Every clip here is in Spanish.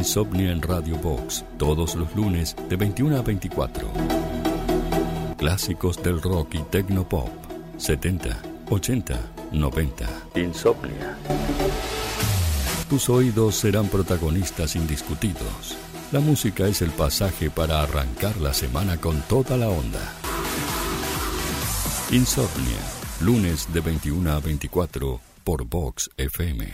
Insomnia en Radio Box, todos los lunes de 21 a 24. Clásicos del rock y tecnopop, 70, 80, 90. Insomnia. Tus oídos serán protagonistas indiscutidos. La música es el pasaje para arrancar la semana con toda la onda. Insomnia, lunes de 21 a 24 por Vox FM.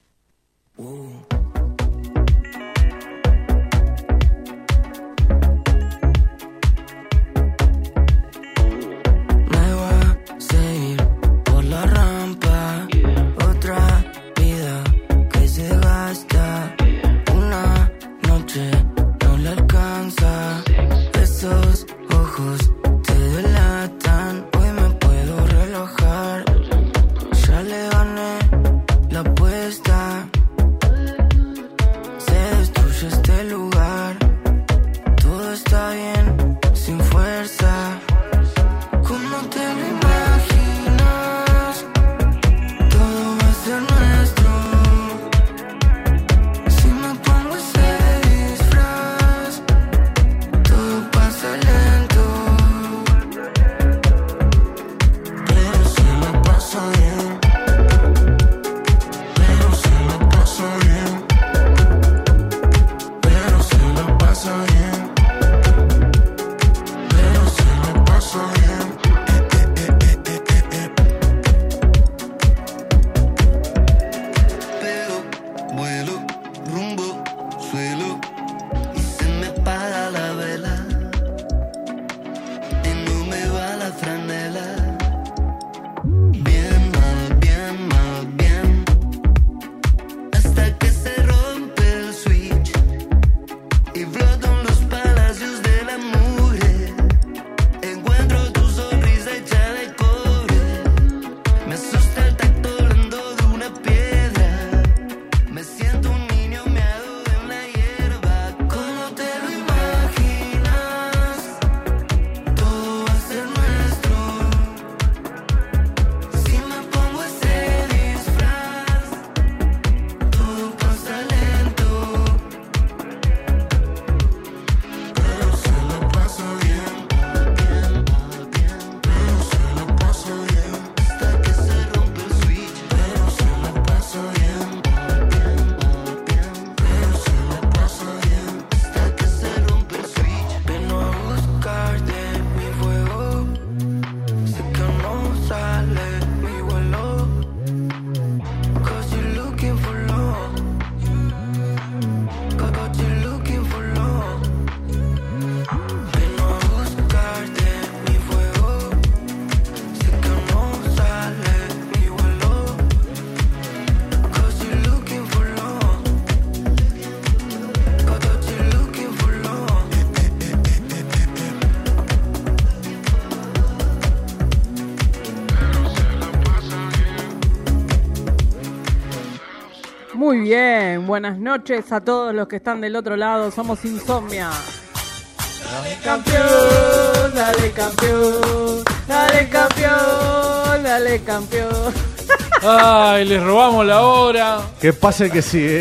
Muy bien, buenas noches a todos los que están del otro lado. Somos Insomnia. Campeón, dale campeón, dale campeón, dale campeón. Ay, les robamos la hora. Que pase que sí,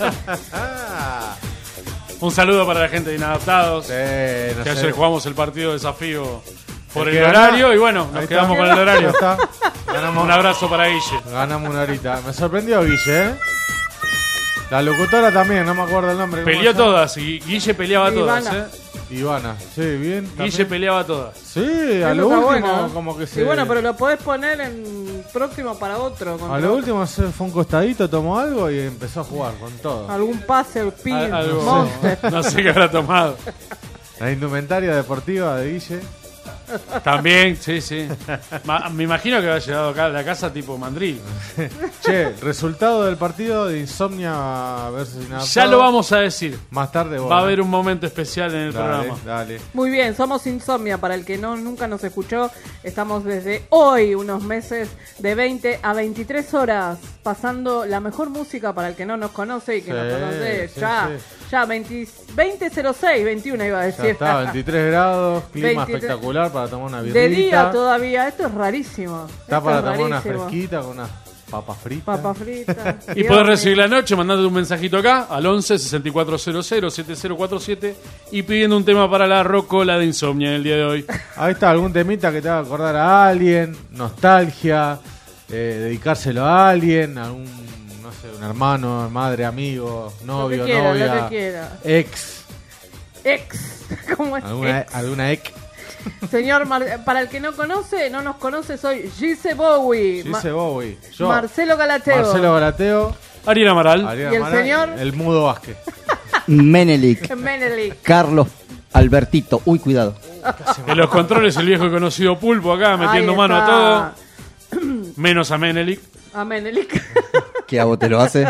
Un saludo para la gente de Inadaptados. No que sé. ayer jugamos el partido de desafío por El el que horario gana, y bueno, nos ahí quedamos está. con el horario. Ya está. Ganamos, Un abrazo para Guille. ganamos una horita. Me sorprendió Guille, La locutora también, no me acuerdo el nombre. ¿Cómo Peleó se llama? todas y Guille peleaba Ivana. todas, Ivana, sí, bien. Guille también. peleaba todas. Sí, Eso a lo está último bueno, ¿eh? como que se... Y bueno, pero lo podés poner en próximo para otro. A contra lo otro. último se fue un costadito, tomó algo y empezó a jugar con todo. Algún pase, el pin, Algo, monster. no sé qué habrá tomado. La indumentaria deportiva de Guille. También, sí. Me imagino que habrá llegado acá a la casa tipo mandril. Che, resultado del partido de Insomnia versus Inadaptados. Ya lo vamos a decir. Más tarde vos, Va a haber un momento especial en el Dale, programa. dale. Muy bien, somos Insomnia. Para el que nunca nos escuchó, estamos desde hoy, unos meses, de 20 a 23 horas, pasando la mejor música para el que no nos conoce y que Sí, nos conoce. sí, Ya, sí. ya 20:06, 21 iba a Ya decir. está, 23 grados, clima 23. espectacular para tomar una birrita. De día todavía, esto es rarísimo. Está Esto para es tomar una rarísimo. fresquita con una Papas fritas. Papa frita. Y podés recibir la noche mandándote un mensajito acá al 11 6400 7047 y pidiendo un tema para la rocola de Insomnia en el día de hoy. Ahí está, algún temita que te haga acordar a alguien, nostalgia, dedicárselo a alguien, a un, no sé, un hermano, madre, amigo, novio, lo que quiera, novia, lo que quiera. ex, ¿Cómo es? alguna ex. Señor, para el que no nos conoce, soy Gise Bowie. Gise Bowie. Yo, Marcelo Galateo. Ariel Amaral. Ariel ¿Y el Amaral, señor? El Mudo Vázquez. Menelik. Menelik. Carlos Albertito. Uy, cuidado. En los controles el viejo y conocido Pulpo acá metiendo Ahí mano a está. todo. Menos a Menelik. A Menelik. ¿Qué a vos te lo hace?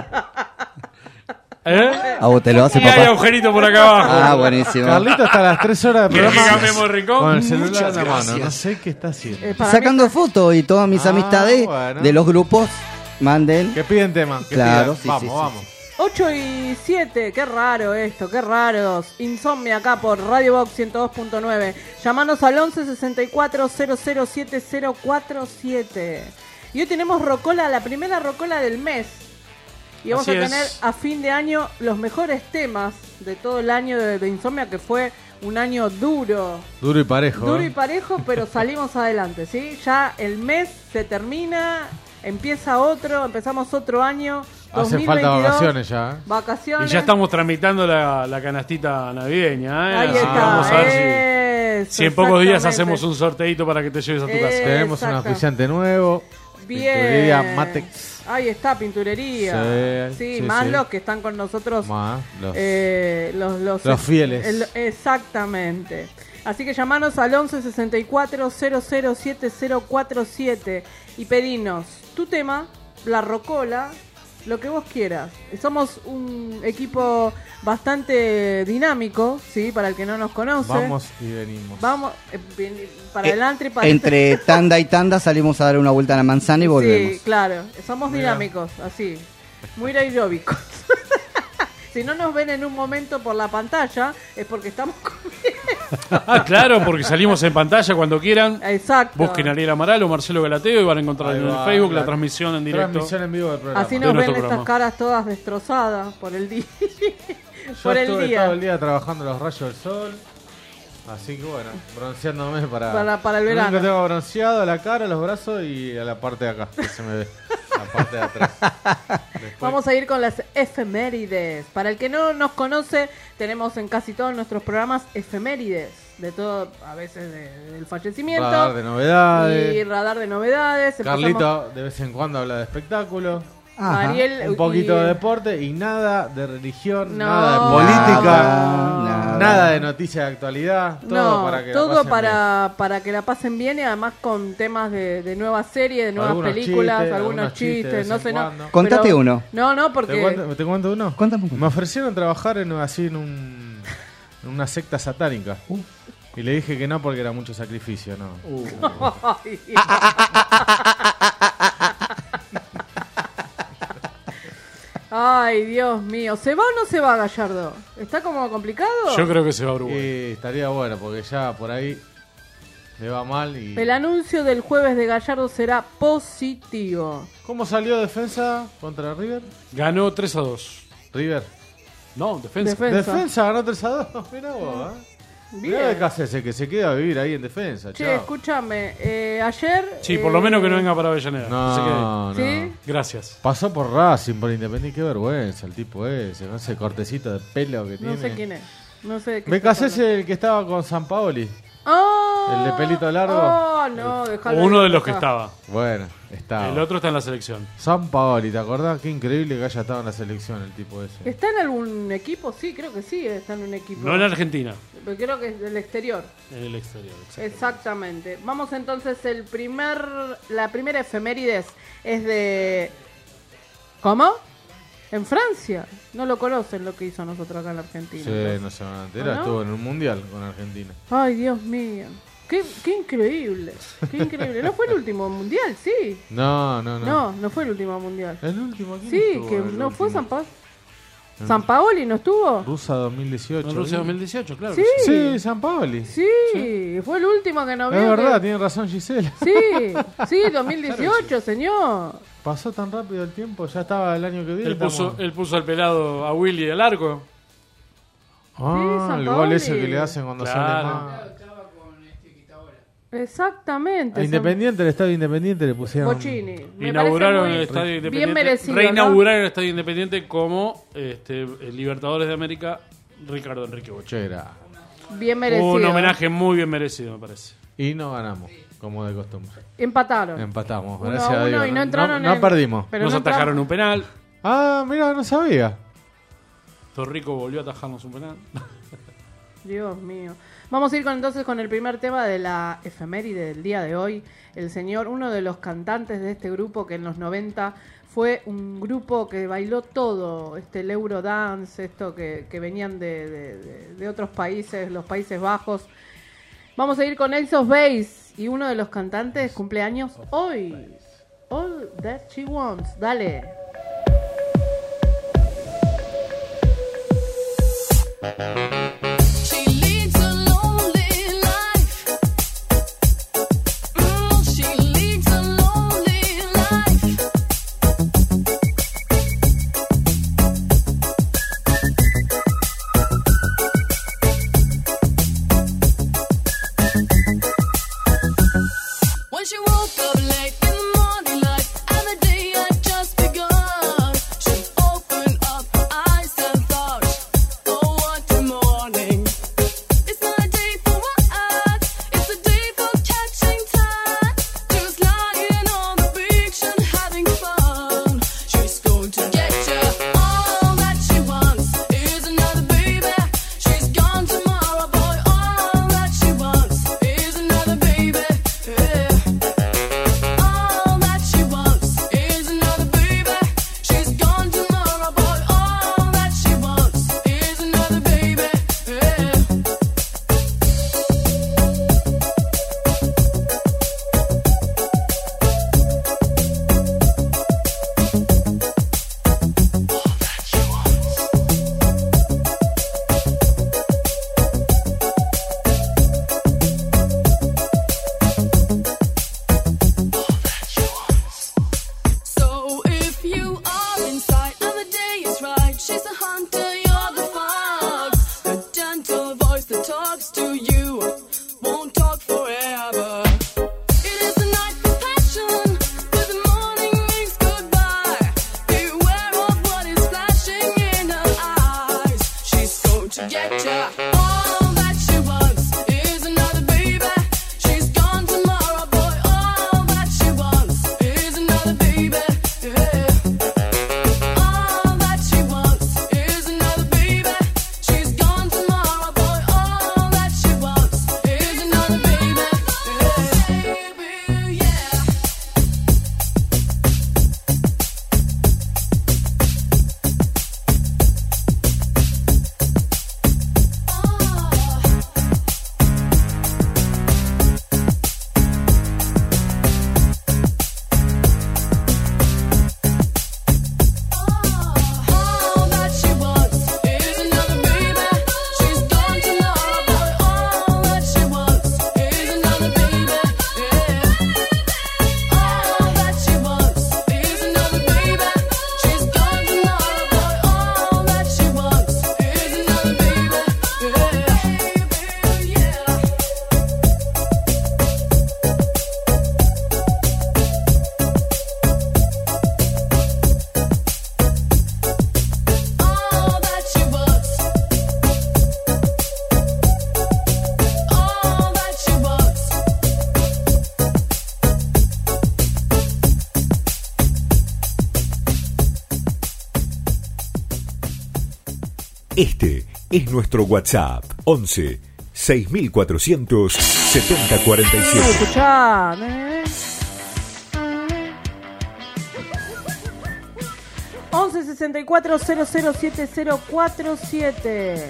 ¿Eh? A vos te lo hace, Y hay papá. agujerito por acá abajo. Ah, buenísimo. Carlito está a las 3 horas de ¿Quieres que programa cambiemos de rincón? con el celular Muchas en la mano. gracias. No sé qué está haciendo. Para Sacando mí- fotos y todas mis amistades bueno. de los grupos manden. Que piden tema. Que Claro, pidan. sí, Vamos, sí, sí. vamos. 8 y 7, qué raro esto, qué raros. Insomnia acá por Radio Box 102.9. Llamanos al 11 64 007047. Y hoy tenemos rocola, la primera rocola del mes. Y vamos Así a tener es. a fin de año los mejores temas de todo el año de Insomnia, que fue un año duro. Duro y parejo. Duro y ¿eh? parejo, pero salimos adelante, ¿sí? Ya el mes se termina, empieza otro, empezamos otro año. Hace falta 2022, vacaciones ya. ¿eh? Y Vacaciones. ya estamos tramitando la canastita navideña. ¿eh? Ahí Así que está. vamos a ver Eso, si en pocos días exactamente. hacemos un sorteito para que te lleves a tu casa. Tenemos un Exacto. auspiciante nuevo. Bien. Pinturería Matex. Ahí está, pinturería. Sí, más sí. los que están con nosotros. Más los, Los fieles. Exactamente. Así que llamanos al 11 64 007047 y pedinos tu tema, la rocola, lo que vos quieras. Somos un equipo bastante dinámico, ¿sí? Para el que no nos conoce. Vamos y venimos. Vamos para adelante y para Entre tanda y tanda salimos a dar una vuelta a la manzana y volvemos. Sí, claro. Somos Mira. dinámicos, así. Muy aeróbicos. Si no nos ven en un momento por la pantalla, es porque estamos comiendo. Ah, claro, porque salimos en pantalla cuando quieran. Exacto. Busquen a Ariel Amaral o Marcelo Galateo y van a encontrar Ahí en el va, Facebook la la transmisión en directo. Transmisión en vivo del programa. Así de nos ven nuestro estas programa. caras todas destrozadas por el día. Yo por el estuve día. todo el día trabajando los rayos del sol. Así que bueno, bronceándome para Para el Lo único verano. que tengo bronceado la cara, los brazos y a la parte de acá, que se me ve. La parte de atrás. Después, Vamos a ir con las efemérides. Para el que no nos conoce, tenemos en casi todos nuestros programas efemérides. De todo, a veces del fallecimiento. radar de novedades. Y radar de novedades. Empezamos- Carlito de vez en cuando habla de espectáculo. Ajá. Ariel Un poquito y- de deporte y nada de religión, No. nada de política, Nada. nada de noticias de actualidad. Todo No, para que la todo pasen para que la pasen bien y además con temas de nuevas series, de nuevas Algunos películas, chistes, algunos algunos chistes de chistes, vez no en sé, no. cuando. Contate Pero- uno. No, bien. porque ¿Te cuento uno? Cuéntame. Me ofrecieron trabajar en una secta satánica. Y le dije que no porque era mucho sacrificio, ¿no? Ay, Ay, Dios mío. ¿Se va o no se va Gallardo? ¿Está como complicado? Yo creo que se va a Uruguay. Y estaría bueno porque ya por ahí le va mal y... El anuncio del jueves de Gallardo será positivo. ¿Cómo salió defensa contra River? Ganó 3-2. River. No, defensa. Defensa ganó 3-2. Mirá vos, Mirá de Bien. Cáceres que se queda a vivir ahí en defensa. Che, chao. escúchame. Ayer... Sí, por lo menos que no venga para Avellaneda. No, que se quede. no. ¿Sí? Gracias. Pasó por Racing, por Independiente. Qué vergüenza el tipo ese. No sé, cortecito de pelo que tiene. No sé quién es. No sé de qué Becas estás es el que estaba con San Paoli. ¡Ah! el de pelito largo. Oh, no, dejalo Uno ahí, de los que acá. estaba. Bueno, estaba. El otro está en la selección. San Paoli, ¿te acordás? Qué increíble que haya estado en la selección el tipo ese. ¿Está en algún equipo? Sí, creo que sí, está en un equipo. No en Argentina, Pero creo que es del exterior. en el exterior. Exactamente. Vamos entonces, la primera efemérides es de... ¿Cómo? En Francia. No lo conocen lo que hizo nosotros acá en la Argentina. Sí, entonces. no se van a enterar. ¿No? Estuvo en un mundial con Argentina. Ay, Dios mío. Qué increíble. Qué increíble. ¿No fue el último mundial? Sí. No. No, no fue el último mundial. ¿El último? ¿Quién Sí, estuvo que en el no fue último? San Paz. ¿San Paoli no estuvo? Rusia 2018. En Rusia 2018, claro. Sí. que sí. Sí, San Paoli. Sí, fue el último que nos vio. Es verdad, que- tiene razón Gisela. Sí, 2018, señor. Pasó tan rápido el tiempo, ya estaba el año que viene. Él puso al pelado a Willy al arco. San El gol Paoli. ese que le hacen cuando Claro. sale mal. Exactamente. A Independiente, el estadio Independiente le pusieron. Bochini. Me Inauguraron parece el muy Estadio Independiente. Bien merecido, Reinauguraron el Estadio Independiente como el Libertadores de América, Ricardo Enrique Bochini. Chera. ¿no? Bien merecido. Un homenaje muy bien merecido, me parece. Y no ganamos, como de costumbre. Empataron. Empatamos, 1-1 gracias a Dios. y no entraron no en- perdimos. Pero Nos no atajaron entraron. un penal. Ah, mira, no sabía. Torrico volvió a atajarnos un penal. Dios mío. Vamos a ir entonces con el primer tema de la efeméride del día de hoy. El señor, uno de los cantantes de este grupo que en los 90 fue un grupo que bailó todo, el Eurodance, esto que venían de otros países, los Países Bajos. Vamos a ir con Ace of Base y uno de los cantantes cumpleaños hoy. All That She Wants. Dale. She leads a lonely life. She leads a lonely life. When she woke up late in the morning light and the day had just begun, she opened up her eyes and thought, oh, what a morning. It's not a day for what? It's a day for catching time. Just lying on the beach and having fun. She's going to get you. All that she wants is another baby. She's gone tomorrow, boy. All that she wants is another baby. Yeah. All that she wants is another baby. She's gone tomorrow, boy. All that she wants is another baby. Yeah. So if you are inside and the day is right, she's a hunter, you're the fox. The gentle voice that talks to you won't talk forever. It is a night for passion, but the morning rings goodbye. Beware of what is flashing in her eyes. She's going to get ya. All that she wants is another baby. She's gone tomorrow, boy. All that she wants is another baby. Yeah. All that she wants is another baby. She's gone tomorrow, boy. All that she wants is another baby. Yeah. Baby, yeah. All that she wants is another baby. She's gone tomorrow, boy. All that she wants is another baby. Yeah. All that she wants is another baby. She's gone tomorrow, boy. All that she wants is another baby. Yeah. Yeah. All that she wants. All that she wants. Este es nuestro WhatsApp 11 6400 7047. Escuchá. 11 64 007047.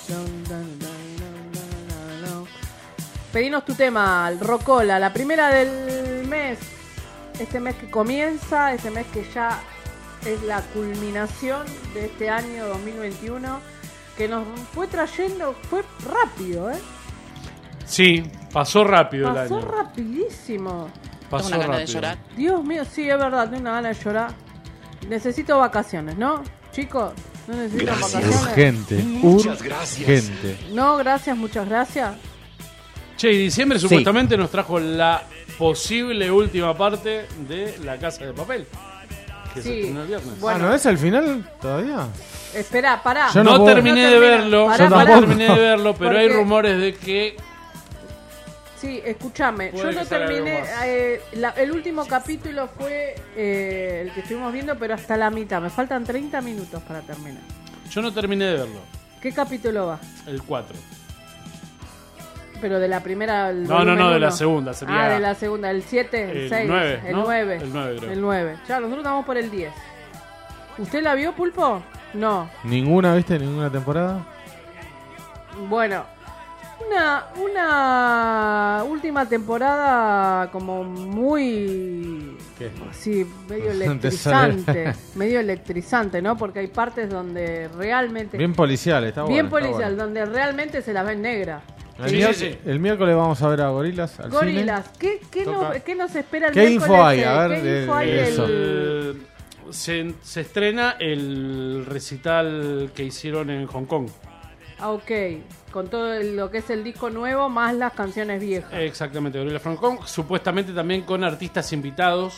Pedinos tu tema, el Rocola, la primera del mes. Este mes que comienza, este mes que ya es la culminación de este año 2021 que nos fue trayendo, fue rápido, ¿eh? Sí, pasó rápido Pasó el año. rapidísimo. Pasó Tengo una gana de rápido. llorar. Dios mío, sí, es verdad, tengo una gana de llorar. Necesito vacaciones, ¿no? Chicos, no necesitan vacaciones. Urgente. Urgente. No, gracias, muchas gracias. Che, y diciembre Sí. supuestamente nos trajo la posible última parte de La Casa de Papel. Que se Sí. estrenó el viernes. Bueno. ¿No es el final todavía? Espera, pará. Yo no, no puedo- terminé No de termina. verlo, Pará, yo pará. no terminé de verlo, pero Porque- hay rumores de que Sí, escúchame, Puede yo que no salga algo terminé, más. el último capítulo fue el que estuvimos viendo, pero hasta la mitad, me faltan 30 minutos para terminar. yo no terminé de verlo, ¿Qué capítulo va? el 4. Pero de la primera al No, volumen de la uno. segunda, sería Ah, de la segunda, el 7, el el 6, 9, el ¿no? 9. El 9 creo. El 9. Ya, nosotros estamos por el 10. ¿Usted la vio, Pulpo? No. ¿Ninguna, viste? ¿Ninguna temporada? Bueno, una última temporada como muy... ¿Qué? Sí, medio Te sale. electrizante. Medio electrizante, ¿no? Porque hay partes donde realmente... Bien policial, está bueno. bien está policial, bueno. donde realmente se las ven negras. El, Sí, miércoles, sí. el miércoles vamos a ver a Gorilas al Gorilas, cine. ¿qué qué nos espera el ¿Qué miércoles? info hay? A ver, ¿Qué info hay de del- eso. Se estrena el recital que hicieron en Hong Kong. Ah, ok. Con todo lo que es el disco nuevo más las canciones viejas. Exactamente, Gorilla Hong Kong. Supuestamente también con artistas invitados.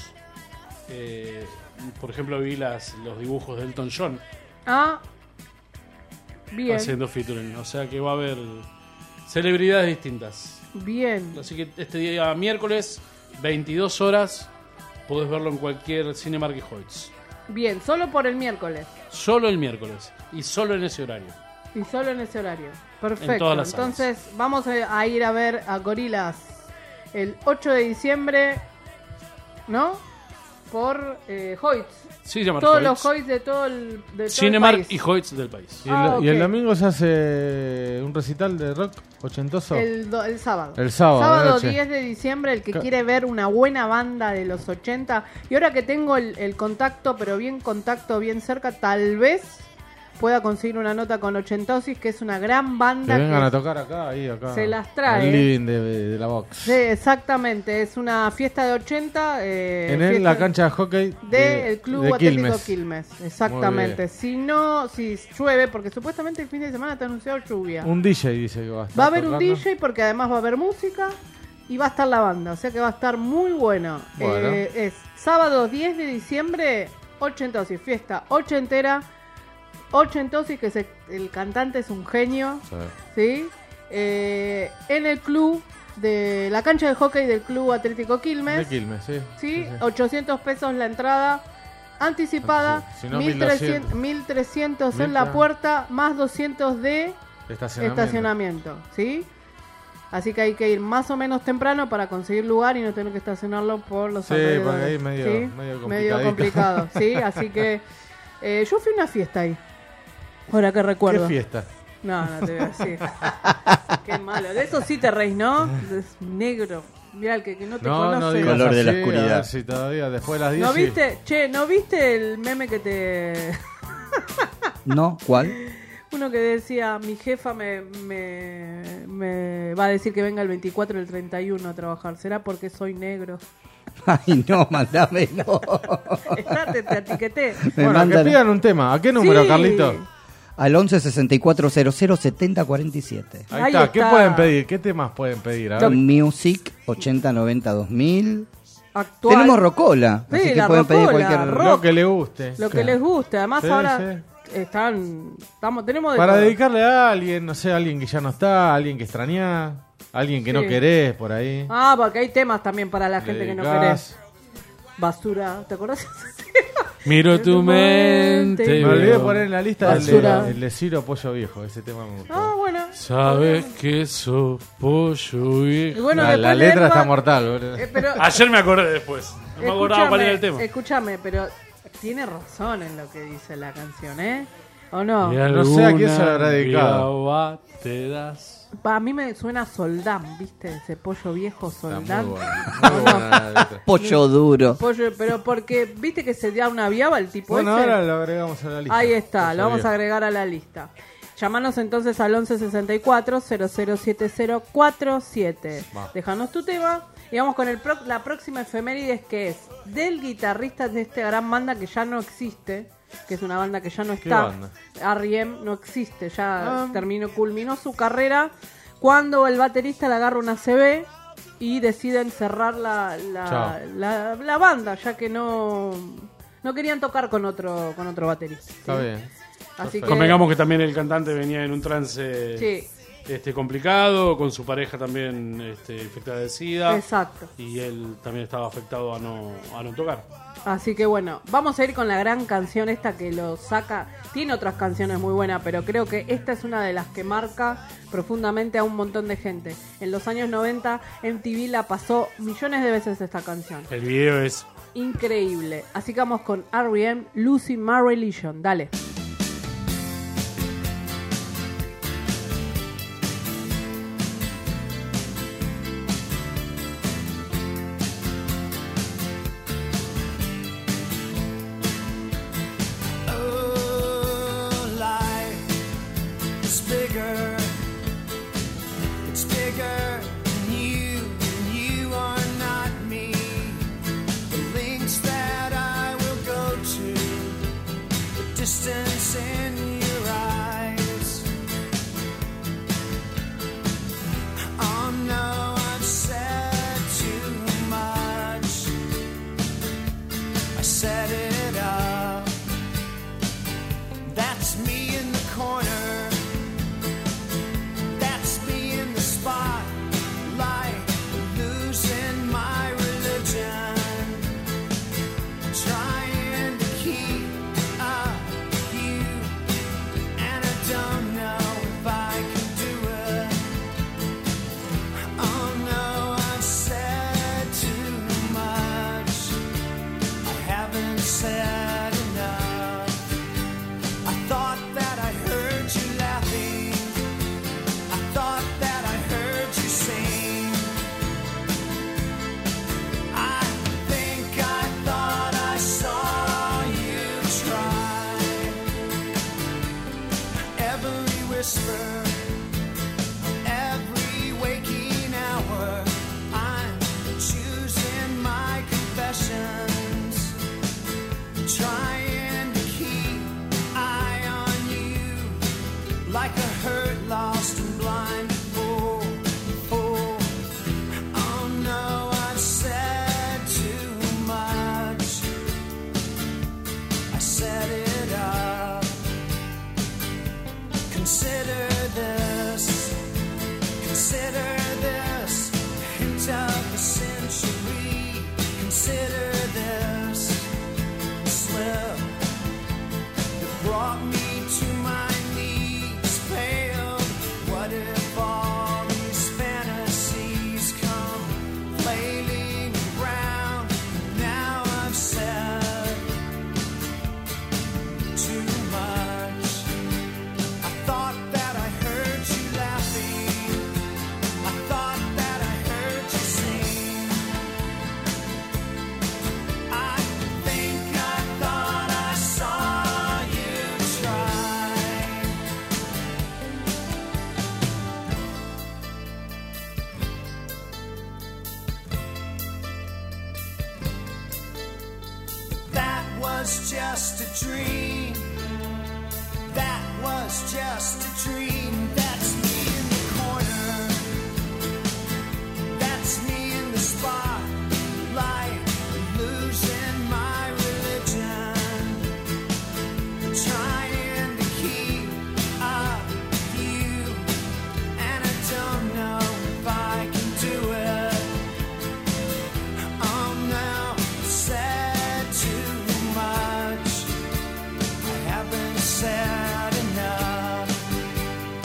Por ejemplo, vi los dibujos de Elton John Ah, bien, haciendo featuring. O sea que va a haber celebridades distintas. bien. Así que este día miércoles, 22 horas, podés verlo en cualquier Cinemark y Hoyts. Bien, solo por el miércoles. Solo el miércoles y solo en ese horario. Y solo en ese horario. Perfecto. En todas las salas. Entonces vamos a ir a ver a Gorilas el 8 de diciembre, ¿no? Por Hoyts. Sí, se llama Todos Hoyts. los Hoyts de todo el Cinemark país. y Hoyts del país. Y el, Ah, y el ok. domingo se hace un recital de rock ochentoso. El sábado. El sábado, de noche. 10 de diciembre, el que Ca- quiere ver una buena banda de los 80. Y ahora que tengo el contacto, pero bien contacto, bien cerca, tal vez pueda conseguir una nota con Ochentosis, que es una gran Que banda. vengan que a tocar acá, ahí, acá. se las trae. Al living de la box. Sí, exactamente, es una fiesta de 80. En la cancha de hockey del Club de Atlético Quilmes. Quilmes. Exactamente. Si llueve, porque supuestamente el fin de semana está anunciado lluvia. Un DJ dice que va a estar Va a haber un tocando. DJ porque además va a haber música y va a estar la banda, o sea que va a estar muy bueno. Bueno. Es sábado 10 de diciembre, Ochentosis, fiesta ochentera. Ochentosis, que el cantante es un genio, Sí. ¿sí? En el club de la cancha de hockey del Club Atlético De Quilmes, Quilmes, sí. ¿sí? 800 pesos la entrada anticipada, Si no, 1300, 1300 en la puerta, más 200 de estacionamiento, ¿sí? Así que hay que ir más o menos temprano para conseguir lugar y no tener que estacionarlo por los Sí, alrededores. porque ahí medio- ¿sí? medio medio complicadito. complicado, ¿sí? Así que yo fui a una fiesta ahí. Ahora que recuerdo. ¿Qué fiesta? No, no te voy a decir. Qué malo. De eso sí te reís, ¿no? Es negro. Mirá, el que no te No, conoce. no digas Color de la así, oscuridad. a ver si todavía después de las 10. ¿No sí. viste? Che, ¿no viste el meme que te... ¿No? ¿Cuál? Uno que decía, mi jefa me va a decir que venga el 24 y el 31 a trabajar. ¿Será porque soy negro? Ay, no, mandámelo. Te etiqueté. Me Bueno, mandan que pidan un tema. ¿A qué número, Sí. Carlito? al 11 64 00 70 47. Ahí, Ahí está. ¿Qué está. pueden pedir? ¿Qué temas pueden pedir? A ver. Music 80 90 2000. Actual. Tenemos Rocola, Sí, así que la pueden pedir Rocola, cualquier rock. Lo que le guste. Lo que les guste. Además Sí, ahora sí. tenemos de Para todo. dedicarle a alguien, no sé, a alguien que ya no está, a alguien que extrañás, a alguien que no Sí. querés por ahí. Ah, porque hay temas también para la gente que no Dedicás. querés. Basura, ¿te acordás? Miro tu mente. Me Me olvidé de poner en la lista Basura. el de Ciro Pollo Viejo, ese tema me gustó. Ah, bueno. Sabes que sos pollo Y viejo. bueno, la después letra Lerba- está mortal, boludo. pero Ayer me acordé después. No me acordaba cuál era el tema. Escúchame, pero tiene razón en lo que dice la canción, ¿eh? ¿O no? Y No sé a quién se lo habrá alguna dedicado. guiaba te das. A mí me suena Soldán, ¿viste? Ese pollo viejo Está Soldán. muy buena la letra. Pollo duro. Pollo, pero porque, ¿viste que se da una viaba el tipo Bueno, ese? ahora lo agregamos a la lista. Ahí está, Pollo lo vamos a viejo. agregar a la lista. Llámanos entonces al 1164 007047. Va. Déjanos tu tema y vamos con la próxima efemérides, que es del guitarrista de esta gran banda que ya no existe, que es una banda que ya no está. banda? R.E.M. no existe, ya culminó su carrera cuando el baterista le agarra una CB y deciden cerrar Chao. la banda, ya que no querían tocar con otro baterista. Está ¿sí? bien. Así que Convengamos que también el cantante venía en un trance sí, complicado, con su pareja también infectada de SIDA. exacto. Y él también estaba afectado a no tocar. Así que bueno, vamos a ir con la gran canción esta que lo saca. Tiene otras canciones muy buenas, pero creo que esta es una de las que marca profundamente a un montón de gente. En los años 90 MTV la pasó millones de veces esta canción. El video es Increíble. Así que vamos con R.E.M. Losing My Religion. Dale. Oh, life is bigger. It's bigger than you, and you are not me. The links that I will go to, the distance in your eyes. Oh no, I've said too much. I set it up. That's me in the corner. That's me in the spotlight, losing my religion, trying to keep up with you, and I don't know if I can do it. Oh no, I've said too much. I haven't said enough. I thought that I heard you laughing. I thought that I heard you sing. I think I thought I saw you try. Every whisper, every waking hour, I'm choosing my confessions, trying to keep eye on you, like a hurt, lost and blind fool. Oh no, I've said too much. I set it up. Consider this. Consider this. Hint of the century. Consider this. Slip that brought me to my knees, pale. What if all these fantasies come flailing around? Now I've said too much. I thought that I heard you laughing. I thought that I heard you sing. I think I thought I saw you try. That was just a dream. That was just a dream. That's me in the corner. That's me in the spotlight, losing my religion, trying to keep up with you, and I don't know if I can do it. Oh no, I've said too much. I haven't said enough.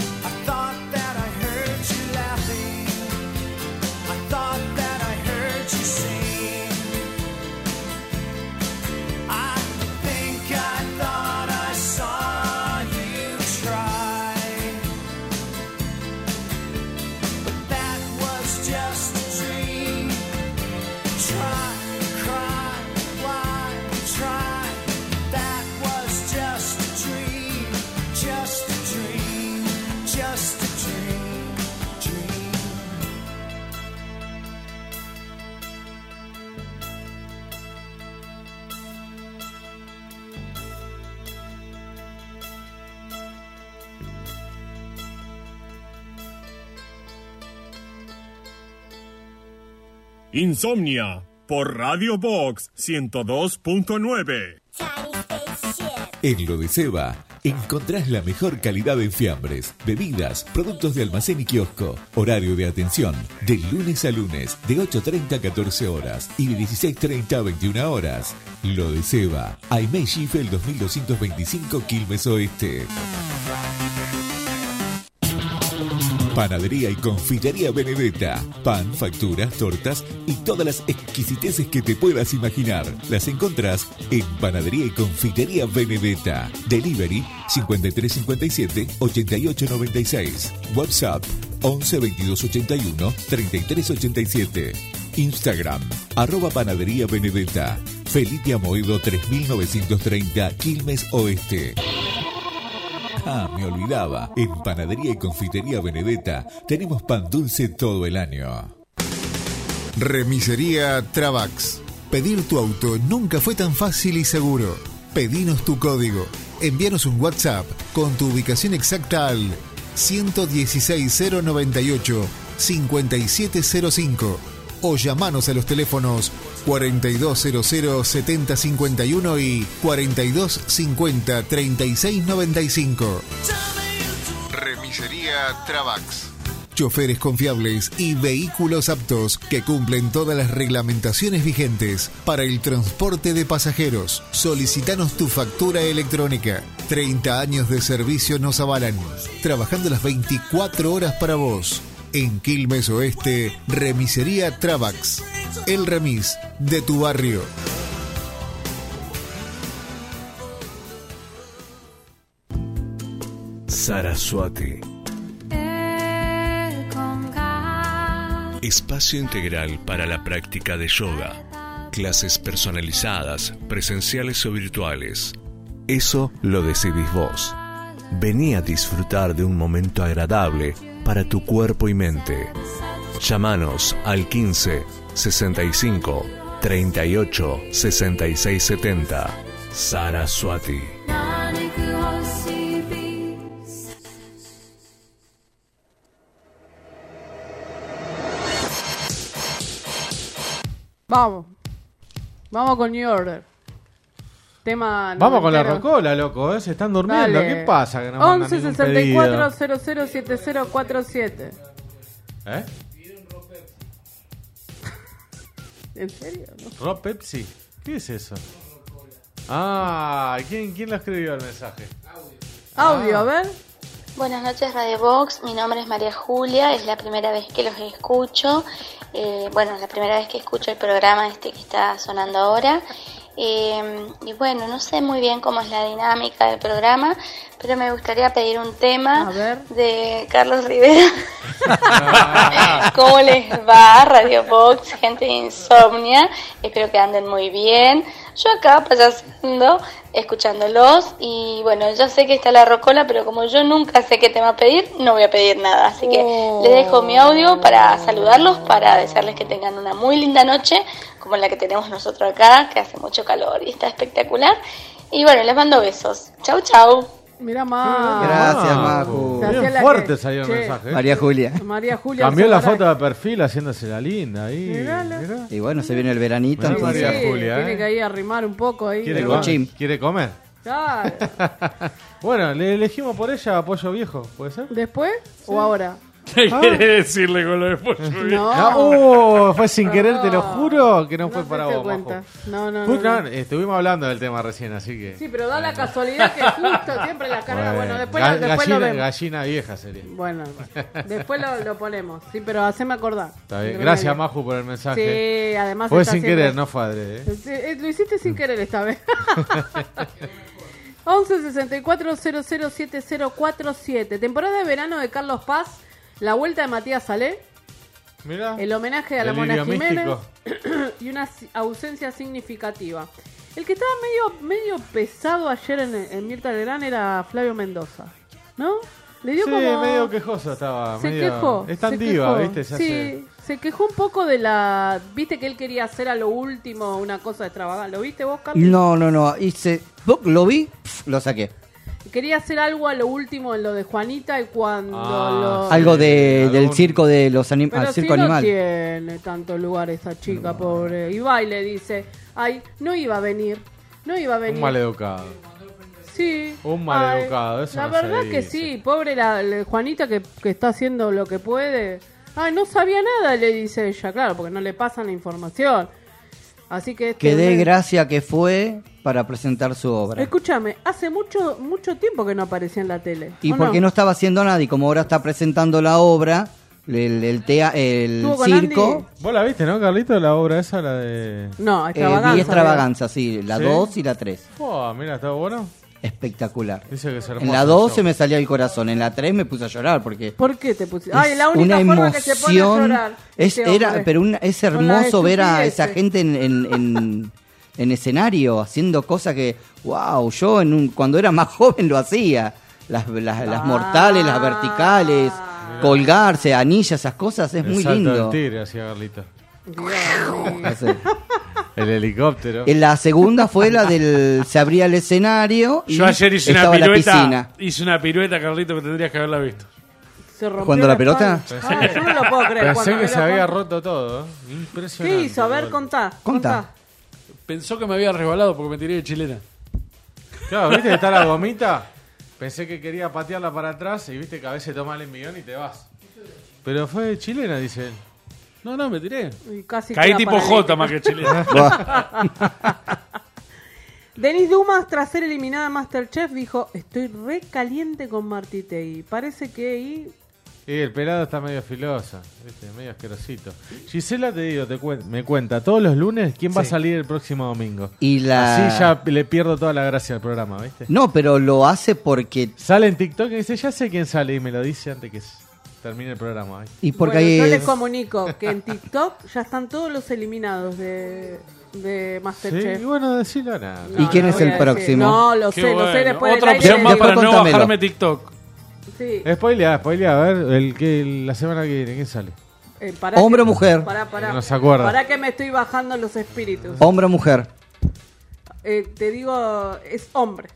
Insomnia por Radio Box 102.9. En Lo de Seba encontrás la mejor calidad en fiambres, bebidas, productos de almacén y kiosco. Horario de atención de lunes a lunes de 8:30 a 14 horas y de 16:30 a 21 horas. Lo de Seba, Aimé Schiffel 2225 Quilmes Oeste. Panadería y Confitería Benedetta. Pan, facturas, tortas y todas las exquisiteces que te puedas imaginar. Las encontrás en Panadería y Confitería Benedetta. Delivery 5357-8896. WhatsApp 11 22 81 33 87. Instagram @Panadería Benedetta. Felipe Amoedo 3930 Quilmes Oeste. Ah, me olvidaba. En Panadería y Confitería Benedetta tenemos pan dulce todo el año. Remisería Travax. Pedir tu auto nunca fue tan fácil y seguro. Pedinos tu código. Envíanos un WhatsApp con tu ubicación exacta al 116 098 5705 o llamanos a los teléfonos 4200 7051 y 4250 3695. Remisería Travax. Choferes confiables y vehículos aptos que cumplen todas las reglamentaciones vigentes para el transporte de pasajeros. Solicitanos tu factura electrónica. 30 años de servicio nos avalan. Trabajando las 24 horas para vos. En Quilmes Oeste, Remisería Travax. El remis de tu barrio. Saraswati. Espacio integral para la práctica de yoga. Clases personalizadas, presenciales o virtuales. Eso lo decidís vos. Vení a disfrutar de un momento agradable para tu cuerpo y mente. Llámanos al 15 65 38 66 70. Saraswati. Vamos con New Order. Tema Vamos con la noventero. rocola, loco, se están durmiendo. Dale. ¿Qué pasa? Que no mandan 11 ningún 64 pedido. 00 7047. ¿Eh? ¿En serio? ¿No? ¿Rob Pepsi? ¿Qué es eso? Ah, ¿quién lo escribió el mensaje? Audio, a ver. Buenas noches Radio Box, mi nombre es María Julia, es la primera vez que los escucho, la primera vez que escucho el programa que está sonando ahora, y bueno, no sé muy bien cómo es la dinámica del programa, pero me gustaría pedir un tema de Carlos Rivera. ¿Cómo les va Radio Box, gente de Insomnia? Espero que anden muy bien. Yo acá payaseando, escuchándolos, y bueno, yo sé que está la rocola, pero como yo nunca sé qué tema pedir, no voy a pedir nada, así que les dejo mi audio para saludarlos, para desearles que tengan una muy linda noche, como la que tenemos nosotros acá, que hace mucho calor y está espectacular, y bueno, les mando besos. Chau, chau. Mira más. Gracias, Maju. Bien fuerte salió el mensaje. María Julia. María Julia. Cambió la Alcebaray. foto de perfil haciéndose la linda ahí. Mirala. Mirá. Y bueno, se viene el veranito. Mirá Entonces. María Julia, Tiene que ir a arrimar un poco ahí. ¿Quiere comer? Claro. Bueno, le elegimos por ella Pollo Viejo, ¿puede ser? ¿Después o ahora? ¿Qué querés decirle con lo de pollo? No. Fue sin querer, te lo juro que no fue para te vos, cuenta. Majo. No. Estuvimos hablando del tema recién, así que... Sí, pero da la casualidad que justo siempre la carga. Bueno, después lo vemos. Gallina vieja sería. Bueno, después lo ponemos. Sí, pero haceme acordar. Está bien. Gracias, Maju, por el mensaje. Sí, además fue está sin siempre- querer, no fue adrede. Lo hiciste sin querer esta vez. 11 64 00 7047. Temporada de verano de Carlos Paz. La vuelta de Matías Salé. Mirá. El homenaje a la Mona Delirio Jiménez. místico. Y una ausencia significativa. El que estaba medio pesado ayer en Mirta Legrand era Flavio Mendoza. ¿No? Le dio Sí, como... medio quejoso estaba. Se medio... quejó. Es tan se diva, quejó. ¿viste? Se hace- Sí, se quejó un poco de la... ¿Viste que él quería hacer a lo último una cosa extravagante? ¿Lo viste vos, Carlos? No. Lo vi, lo saqué. quería hacer algo a lo último en lo de Juanita y cuando Algo del circo de los Pero al si circo no animal. tiene tanto lugar esa chica, pobre. Y va y le dice, ay, no iba a venir. Un maleducado. Sí. Un maleducado, eso La no se verdad que dice. sí, pobre la Juanita que está haciendo lo que puede. Ay, no sabía nada, le dice ella, claro, porque no le pasan la información. Así que... Qué desgracia que fue para presentar su obra. Escúchame, hace mucho tiempo que no aparecía en la tele. Y ¿o porque no estaba haciendo nada, y como ahora está presentando la obra, el ¿Estuvo con circo... Vos la viste, ¿no, Carlito? La obra esa, la de... No, Extravaganza. Y Extravaganza, sí, la ¿Sí? 2 y la 3. Mira, ¿está bueno? Espectacular. Dice que es hermoso En la el 2 show. se me salió el corazón, en la 3 me puse a llorar porque... ¿Por qué te pusiste? Es Ay, la única una forma que se pone a emoción. llorar. Es Con hermoso las ver a estupideces. esa gente en escenario haciendo cosas que, wow, yo cuando era más joven lo hacía. Las mortales, las verticales, colgarse, anillas, esas cosas, es El muy salto lindo. del tigre, hacía Carlito. No sé. El helicóptero. En la segunda fue la del se abría el escenario y Yo ayer hice una estaba la piscina. pirueta. Hice una pirueta, Carlito, que tendrías que haberla visto. Se rompió ¿Jugando la pelota? espalda. Ay, yo no lo puedo creer. Pensé cuando que me se lo había contó. roto todo. ¿Eh? Impresionante. ¿Qué hizo? A ver, contá. Pensó que me había resbalado porque me tiré de chilena. Claro, ¿viste que está la gomita? Pensé que quería patearla para atrás y viste que a veces toma el envión y te vas. Pero fue chilena, dice él. No, me tiré. Y casi Caí queda tipo paralítico. J más que chilena. Denise Dumas, tras ser eliminada de Masterchef, dijo: estoy re caliente con Martitei. Parece que ahí... Y el pelado está medio filoso, ¿viste? Medio asquerosito. Gisela, te digo, me cuenta todos los lunes quién va a salir el próximo domingo. Y Así ya le pierdo toda la gracia al programa, ¿viste? No, pero lo hace porque... Sale en TikTok y dice, ya sé quién sale, y me lo dice antes que termine el programa. ¿viste? Y porque Bueno, yo hay... les comunico que en TikTok ya están todos los eliminados de Masterchef. Sí, bueno, decilo nada. ¿Y quién es voy el a decir. próximo? No, lo Qué sé, bueno. después Otra del aire opción más les para digo. no Contámelo. bajarme TikTok. Sí. Spoilea, a ver, la semana que viene, ¿quién sale? Pará ¿Hombre que- o mujer? Pará. No se acuerda. Pará que me estoy bajando los espíritus. ¿Hombre o mujer? Te digo, es hombre.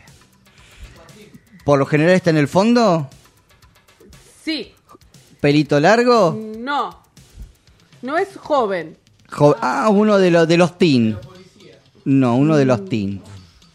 ¿Por lo general está en el fondo? Sí, ¿Pelito largo? no es joven. Uno de los teen. No, uno de los teen.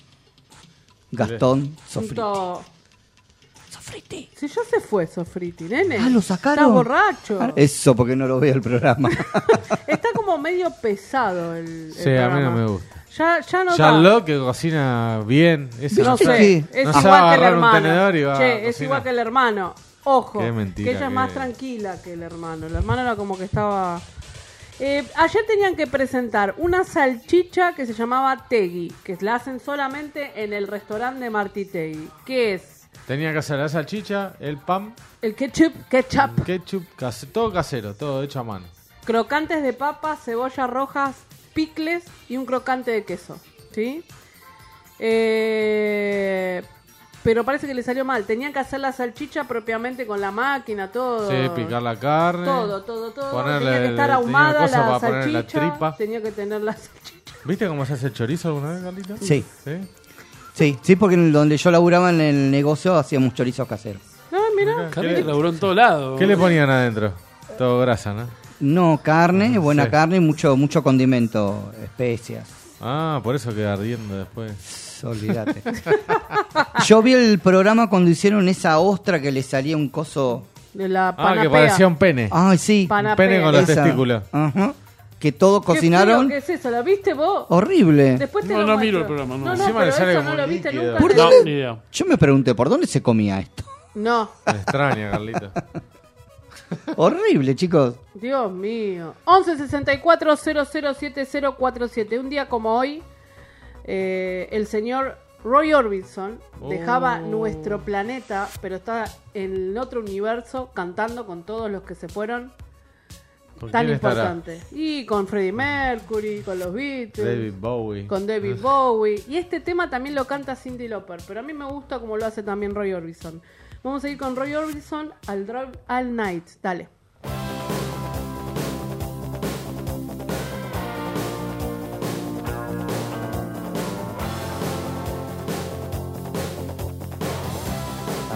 Gastón Sofriti. Junto... Si ya se fue Sofriti, nene. ¿Lo sacaron? Está borracho. Eso, porque no lo veo el programa. Está como medio pesado el Sí, a mí no programa. me gusta. Ya no da. Charlotte, que cocina bien. Ese No ¿Viste sé, que- es no igual sabe que el agarrar un hermano. tenedor y va a Che, es cocinar. igual que el hermano. Ojo, Qué mentira que ella es que más es. tranquila que el hermano. El hermano era como que estaba... ayer tenían que presentar una salchicha que se llamaba Tegui, que la hacen solamente en el restaurante de Martitei. ¿Qué es? Tenía que hacer la salchicha, el pan, El ketchup, ketchup, todo casero, todo hecho a mano. crocantes de papas, cebollas rojas, picles y un crocante de queso, ¿sí? Pero parece que le salió mal. Tenían que hacer la salchicha propiamente con la máquina, todo. Sí, picar la carne. Todo. Ponerle Tenía que estar tenía ahumada cosa la para poner la salchicha. tripa. Tenía que tener la salchicha. ¿Viste cómo se hace el chorizo alguna vez, Carlito? Sí. ¿Sí? Sí, porque donde yo laburaba en el negocio hacíamos chorizos caseros. No, mira. Carlito laburó en todos lados. ¿Qué le ponían adentro? Todo grasa, ¿no? No, carne, buena Sí. carne y mucho condimento, especias. Ah, por eso queda ardiendo después. Olvídate. Yo vi el programa cuando hicieron esa ostra que le salía un coso. De la Ah, panapea. que parecía un pene. Ay, sí. Panapea. Un pene con los Esa. testículos. Ajá. Que todo ¿Qué cocinaron. feo que es eso? ¿Lo viste vos? Horrible. Después te No, lo no muestro. miro el programa, no. No, Encima pero le sale eso como no lo viste líquido. nunca. ¿Por No. No, ni idea. Yo me pregunté, ¿por dónde se comía esto? No. Me extraña, Carlito. Horrible, chicos. Dios mío. 1164-007047. Un día como hoy, el señor Roy Orbison dejaba nuestro planeta, pero está en otro universo cantando con todos los que se fueron. ¿Con Tan quién estará? importante. Y con Freddie Mercury, con los Beatles, David Bowie. con David Bowie. Y este tema también lo canta Cyndi Lauper, pero a mí me gusta como lo hace también Roy Orbison. Vamos a ir con Roy Orbison al Drive All Night. Dale.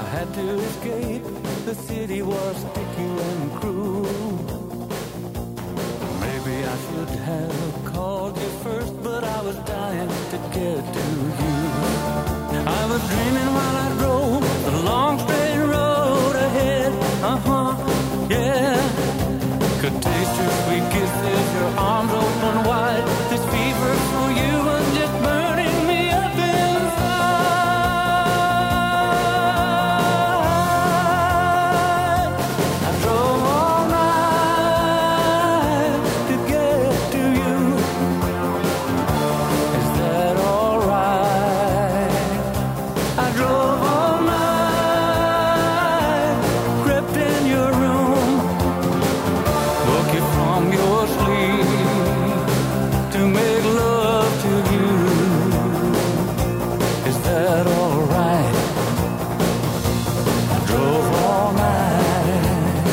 I had to escape. The city was sticky and cruel. Maybe I should have called you first, but I was dying to get to you. I was dreaming while I drove the long straight road ahead. Yeah. Could taste your sweet kisses, your arms open wide. This fever for you was just burning me up inside. I drove all night to get to you. Is that alright? I drove all night, crept in your room, woke you from your sleep to make love to you. Is that alright? I drove all night.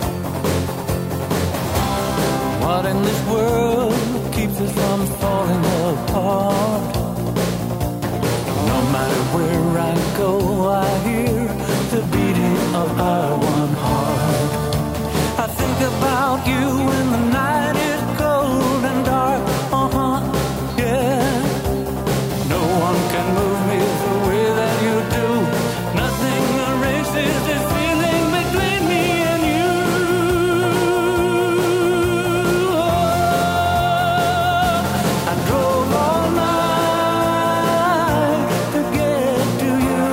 What in this world keeps us from falling apart? No matter where I go, I hear the beating of our one heart. I think about you when the night is cold and dark. Yeah. No one can move me the way that you do. Nothing erases this feeling between me and you. I drove all night to get to you.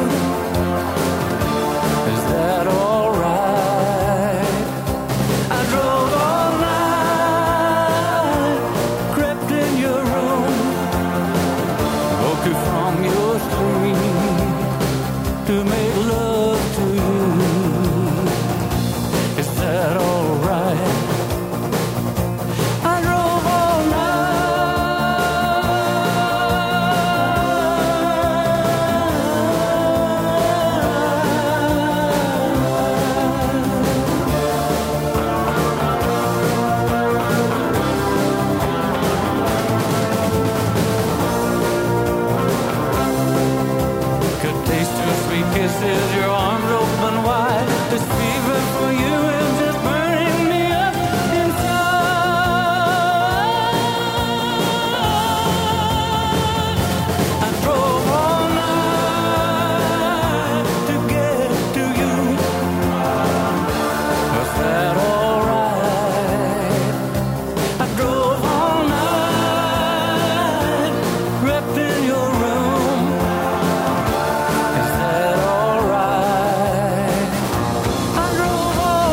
Is that alright? I drove all night, crept in your room, woke you from your sleep to make love to you. Is that alright? I drove all could taste your sweet kisses, your arms open wide. This fever for you is just burning me up inside. I drove all night to get to you. Was that alright? I drove all night, crept in your room. Is that alright? I drove all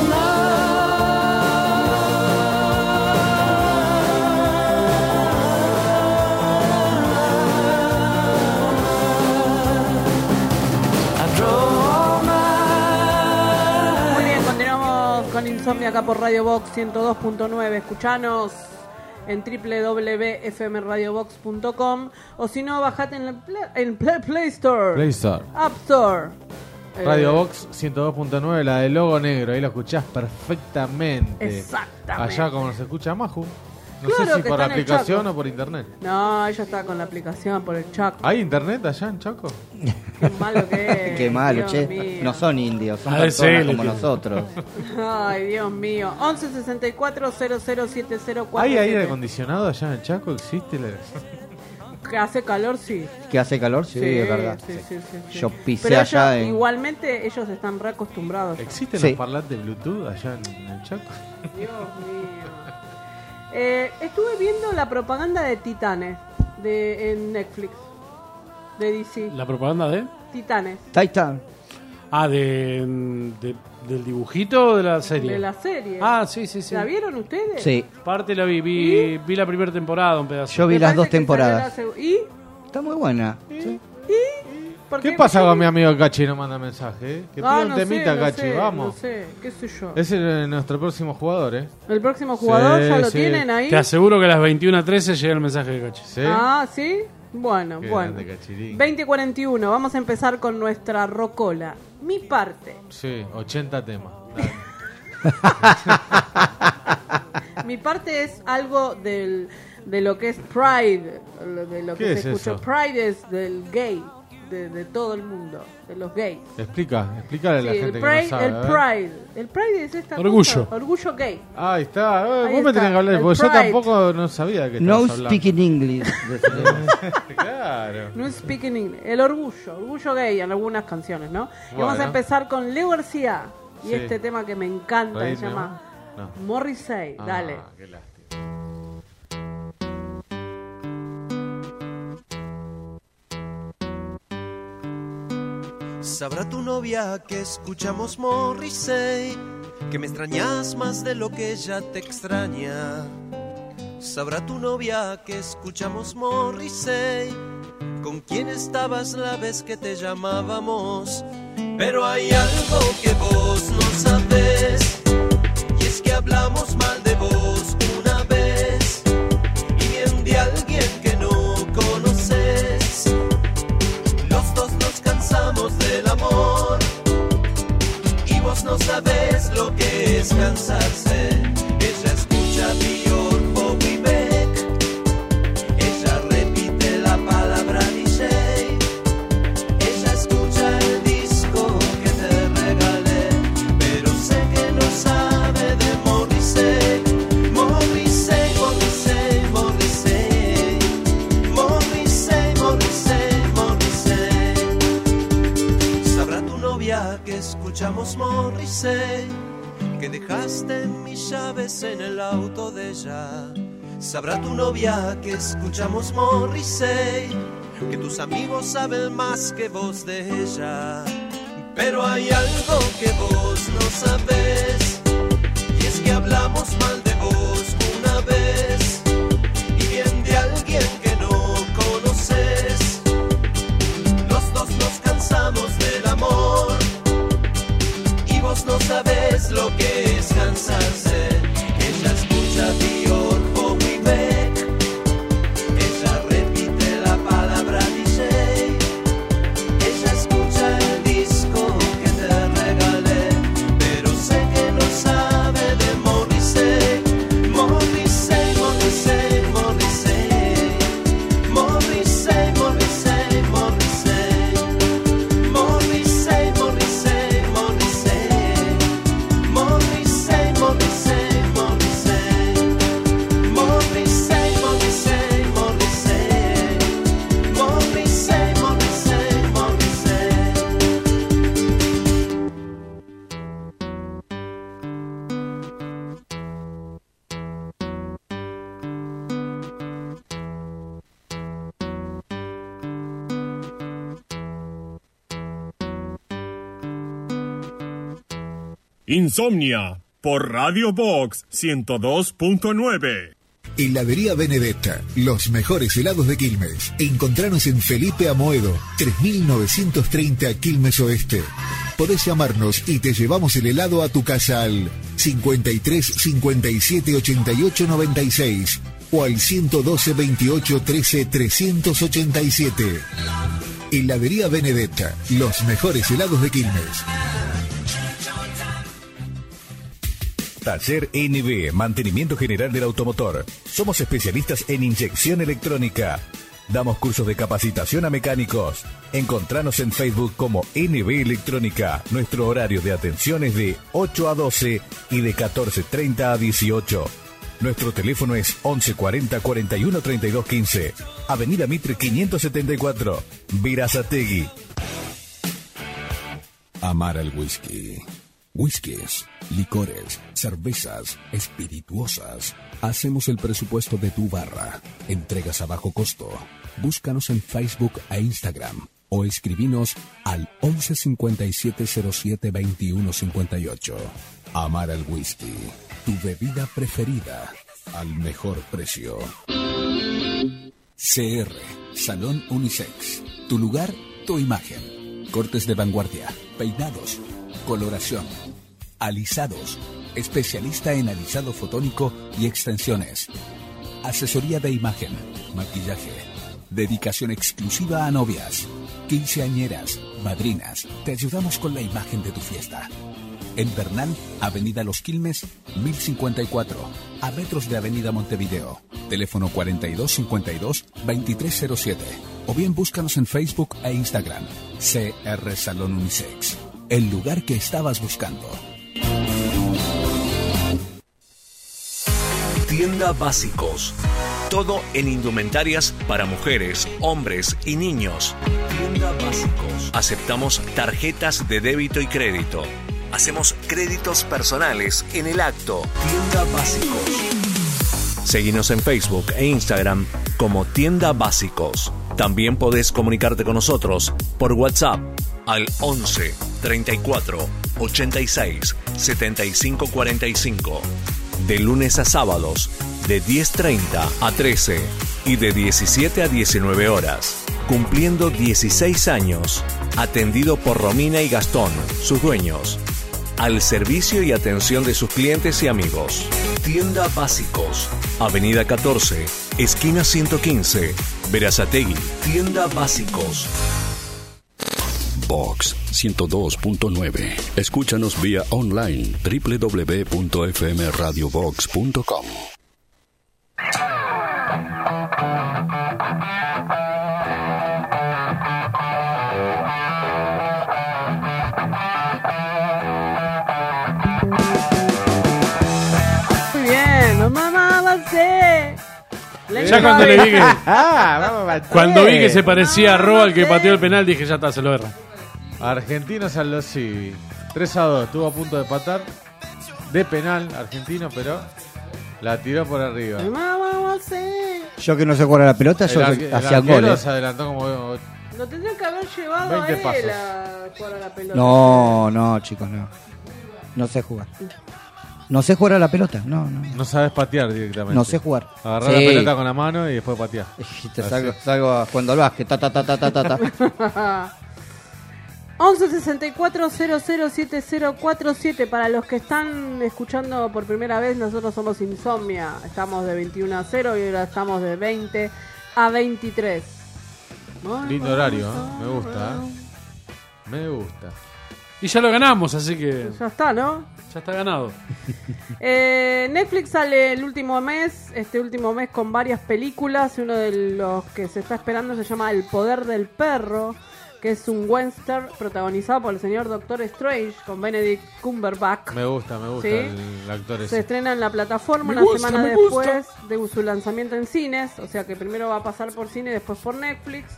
night. I drove all night. Muy bien, continuamos con Insomnia acá por Radio Box 102.9. Escuchanos en www.fmradiobox.com o si no, bajate en Play Store, Play Store. App Store. Radio Box 102.9, la del logo negro, ahí lo escuchás perfectamente. Exactamente. Allá como se escucha Maju. No Claro sé si que por está en el aplicación Chaco. o por internet. No, ella está con la aplicación por el Chaco. ¿Hay internet allá en Chaco? Qué malo que es. Qué malo, Dios che. mío. No son indios, son Ah, personas sí, como le- nosotros. Ay, Dios mío. 11 64 00 70 ¿Hay aire acondicionado allá en el Chaco? ¿Existe? Que hace calor, sí. ¿Que hace calor? Sí, es verdad. Sí, sí, sí, sí. Yo pisé Pero allá ellos, en... igualmente ellos están reacostumbrados. ¿Existen Sí. los parlantes Bluetooth allá en el Chaco? Dios mío. Estuve viendo la propaganda de Titanes en Netflix. De DC. ¿La propaganda de? Titanes. Titan. Ah, del dibujito o de la serie. De la serie. Ah, sí, sí, sí. ¿La vieron ustedes? Sí. Parte la vi la primera temporada, un pedazo. Yo vi Me las parece dos que salió temporadas. la ¿Y? Está muy buena. Sí. ¿Por ¿Qué pasa con mi amigo Cachi? No manda mensaje. Que pida un no temita, sé, Cachi. Vamos. No sé, qué sé yo. Es nuestro próximo jugador, ¿eh? El próximo jugador Sí, ya lo sí. tienen ahí. Te aseguro que a las 21:13 llega el mensaje de Cachi. ¿Sí? Ah, ¿sí? Bueno, Qué bueno. grande, Cachirín. 20:41, vamos a empezar con nuestra rocola. Mi parte. Sí, 80 temas. Dale. Mi parte es algo de lo que es Pride, de lo ¿Qué que es se escucha. eso? Pride es del gay. de todo el mundo, de los gays. Explícale a la Sí, gente el que Pride, no sabe. el a ver. Pride. El Pride es esta Orgullo. cosa, orgullo gay. Ahí está. Ahí Vos me está, tenés que hablar, el porque yo Pride. tampoco no sabía de qué No estabas hablando. speaking English. Claro. No speaking English. El orgullo gay en algunas canciones, ¿no? Y vamos Bueno. a empezar con Leo García y Sí. este tema que me encanta, Reírme, se llama ¿no? Morrissey. Ah, Dale. qué lástima. Sabrá tu novia que escuchamos Morrissey, que me extrañas más de lo que ella te extraña. Sabrá tu novia que escuchamos Morrissey, con quién estabas la vez que te llamábamos. Pero hay algo que vos no sabes, y es que hablamos mal de vos una vez, y bien de alguien que no conoces. Los dos nos cansamos del amor, y vos no sabes lo que es cansarse. Ella escucha Björk, Bobby Beck, ella repite la palabra DJ, ella escucha el disco que te regalé, pero sé que no sabe de Morrissey. Morrissey, Morrissey, Morrissey, Morrissey, Morrissey, Morrissey. Sabrá tu novia que escuchamos Morrissey, que dejaste mis llaves en el auto de ella. Sabrá tu novia que escuchamos Morrissey, que tus amigos saben más que vos de ella. Pero hay algo que vos no sabes, y es que hablamos mal de vos una vez, y bien de alguien que no conoces. Los dos nos cansamos del amor, y vos no sabes lo que es cansarse. Ella escucha Björk, Bobby Beck, ella repite la palabra DJ, ella escucha el disco que te regalé, pero sé que no sabe de Morrissey. Morrissey, Morrissey, Morrissey, Morrissey, Morrissey, Morrissey, Morrissey, Morrissey, Morrissey, Morrissey, Morrissey, Morrissey, Morrissey, Morrissey, Morrissey, Morrissey, Morrissey. Insomnia por Radio Box 102.9. Heladería Benedetta, los mejores helados de Quilmes. Encontranos en Felipe Amoedo, 3930 Quilmes Oeste. Podés llamarnos y te llevamos el helado a tu casa al 53 57 88 96 o al 112 28 13 387. Heladería Benedetta, los mejores helados de Quilmes. Taller NB, mantenimiento general del automotor. Somos especialistas en inyección electrónica. Damos cursos de capacitación a mecánicos. Encontranos en Facebook como NB Electrónica. Nuestro horario de atención es de 8 a 12 y de 14:30 a 18. Nuestro teléfono es 1140 41 32 15. Avenida Mitre 574, Verazategui. Amar al whisky. Whiskies, licores, cervezas, espirituosas. Hacemos el presupuesto de tu barra. Entregas a bajo costo. Búscanos en Facebook e Instagram o escribinos al 11 57 07 21 58. Amar al whisky, tu bebida preferida al mejor precio. CR, Salón Unisex. Tu lugar, tu imagen. Cortes de vanguardia, peinados, coloración, alisados, especialista en alisado fotónico y extensiones, asesoría de imagen, maquillaje, dedicación exclusiva a novias, quinceañeras, madrinas. Te ayudamos con la imagen de tu fiesta. En Bernal, Avenida Los Quilmes, 1054, a metros de Avenida Montevideo. Teléfono 4252-2307. O bien búscanos en Facebook e Instagram. CR Salón Unisex. El lugar que estabas buscando. Tienda Básicos. Todo en indumentarias para mujeres, hombres y niños. Tienda Básicos. Aceptamos tarjetas de débito y crédito. Hacemos créditos personales en el acto. Tienda Básicos. Seguinos en Facebook e Instagram como Tienda Básicos. También podés comunicarte con nosotros por WhatsApp al 11 34 86 75 45. De lunes a sábados, de 10:30 a 13 y de 17 a 19 horas. Cumpliendo 16 años. Atendido por Romina y Gastón, sus dueños. Al servicio y atención de sus clientes y amigos. Tienda Básicos. Avenida 14, esquina 115, Berazategui. Tienda Básicos. Box 102.9. Escúchanos vía online www.fmradiobox.com. Muy bien, mamá, avancé. Ya cuando vi que se parecía a Roa, el que pateó el penal, dije, ya está, se lo erra. Argentinos Aldo Civi. 3-2, estuvo a punto de patar de penal argentino, pero la tiró por arriba. Mamá, avancé. Yo que no sé jugar a la pelota, yo hacía goles. Se adelantó como Lo tendrían que haber llevado 20 a él pasos. a jugar a la pelota. No, chicos, no. No sé jugar. No sé jugar a la pelota, no. No sabes patear directamente. No sé jugar. Agarrar la pelota con la mano y después patear. Y te salgo jugando al básquet. Ta. 11 64 007047. Para los que están escuchando por primera vez, nosotros somos Insomnia. Estamos de 21 a 0 y ahora estamos de 20 a 23. Lindo horario, me gusta. Me gusta. Y ya lo ganamos, así que Ya está, ¿no? ya está ganado. Netflix sale el último mes, con varias películas. Uno de los que se está esperando se llama El Poder del Perro, que es un western protagonizado por el señor Doctor Strange con Benedict Cumberbatch. Me gusta ¿Sí? el actor ese. Se estrena en la plataforma Me una gusta, semana me después de su lanzamiento en cines. O sea que primero va a pasar por cine y después por Netflix.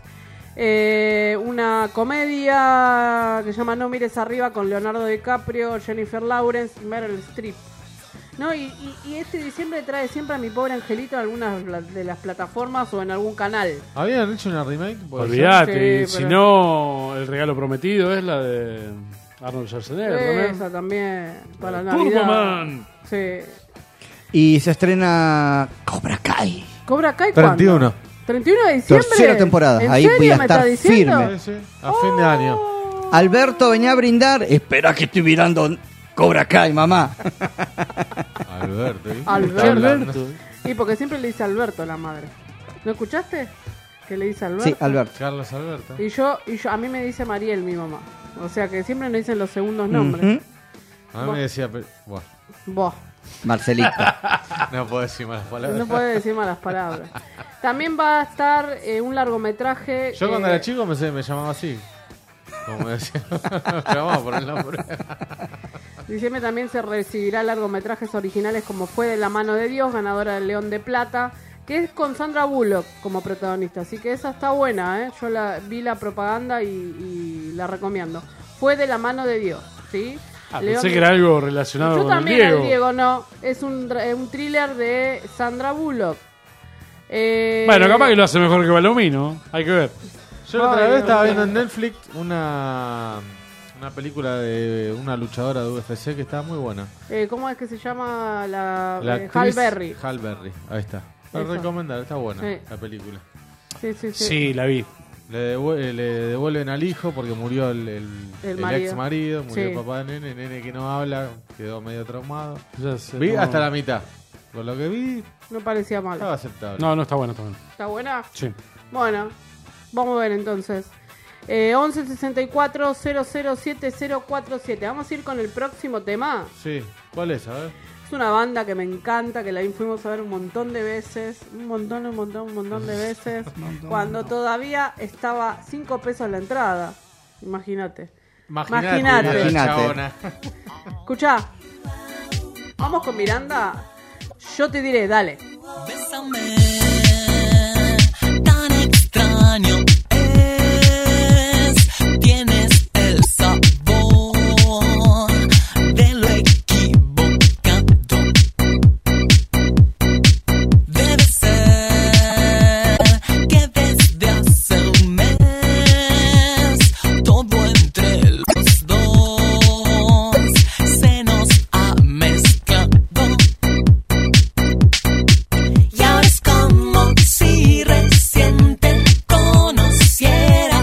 Una comedia que se llama No mires arriba con Leonardo DiCaprio, Jennifer Lawrence y Meryl Streep. No, y este diciembre trae siempre a Mi Pobre Angelito en algunas de las plataformas o en algún canal. ¿Habían hecho una remake? Olvídate, Sí, si pero- no, El Regalo Prometido es la de Arnold Schwarzenegger. Esa también, para Turbo Navidad. Man. Sí. Y se estrena Cobra Kai. ¿Cobra Kai cuándo? 31. 31 de diciembre. Tercera temporada. ¿En Ahí serio voy a me estar está diciendo? firme. Sí, a fin de año. Alberto venía a brindar. Espera que estoy mirando Cobra Kai, mamá. Alberto. ¿eh? Alberto. Y porque siempre le dice Alberto la madre. ¿No escuchaste? Que le dice Alberto. Sí, Alberto. Carlos Alberto. Y yo, a mí me dice Mariel, mi mamá. O sea que siempre nos dicen los segundos nombres. Ujú. A mí me decía... Buah, Vos. Marcelita. no puedo decir malas palabras. No puede decir malas palabras. También va a estar un largometraje. Yo cuando era chico me llamaba así. Como me decía. Llamaba por el nombre. Diciembre también se recibirá largometrajes originales como Fue de la mano de Dios, ganadora del León de Plata, que es con Sandra Bullock como protagonista. Así que esa está buena, ¿eh? Yo vi la propaganda y la recomiendo. Fue de la mano de Dios, ¿sí? Pensé que era algo relacionado Yo con también, el el Diego, no. Es un thriller de Sandra Bullock. Bueno, capaz que lo hace mejor que Palomino. Hay que ver. Yo la otra Ay, vez no, estaba no. viendo en Netflix una película de una luchadora de UFC que está muy buena. ¿Cómo es que se llama la actriz Halle Berry? Halle Berry, ahí está. Para Eso. recomendar, está buena Sí. la película. Sí. Sí, la vi. Le devuelven al hijo porque murió el marido. ex marido, murió Sí. el papá de nene que no habla, quedó medio traumado. Ya sé, Vi no. hasta la mitad. Por lo que vi, No parecía mal. estaba aceptable. No, está bueno, está bueno. ¿Está buena? Sí. Bueno, vamos a ver entonces. 11 64 007047. Vamos a ir con el próximo tema. Sí, ¿cuál es? A ver. Es una banda que me encanta, que la fuimos a ver un montón de veces. Un montón de veces. Cuando todavía estaba 5 pesos la entrada. Imagínate. Escuchá. Vamos con Miranda. Yo te diré, dale. Bésame, tan extraño es, tienes el sabor de lo equivocado. Debe ser que desde hace un mes todo entre los dos se nos ha mezclado. Y ahora es como si recién te conociera.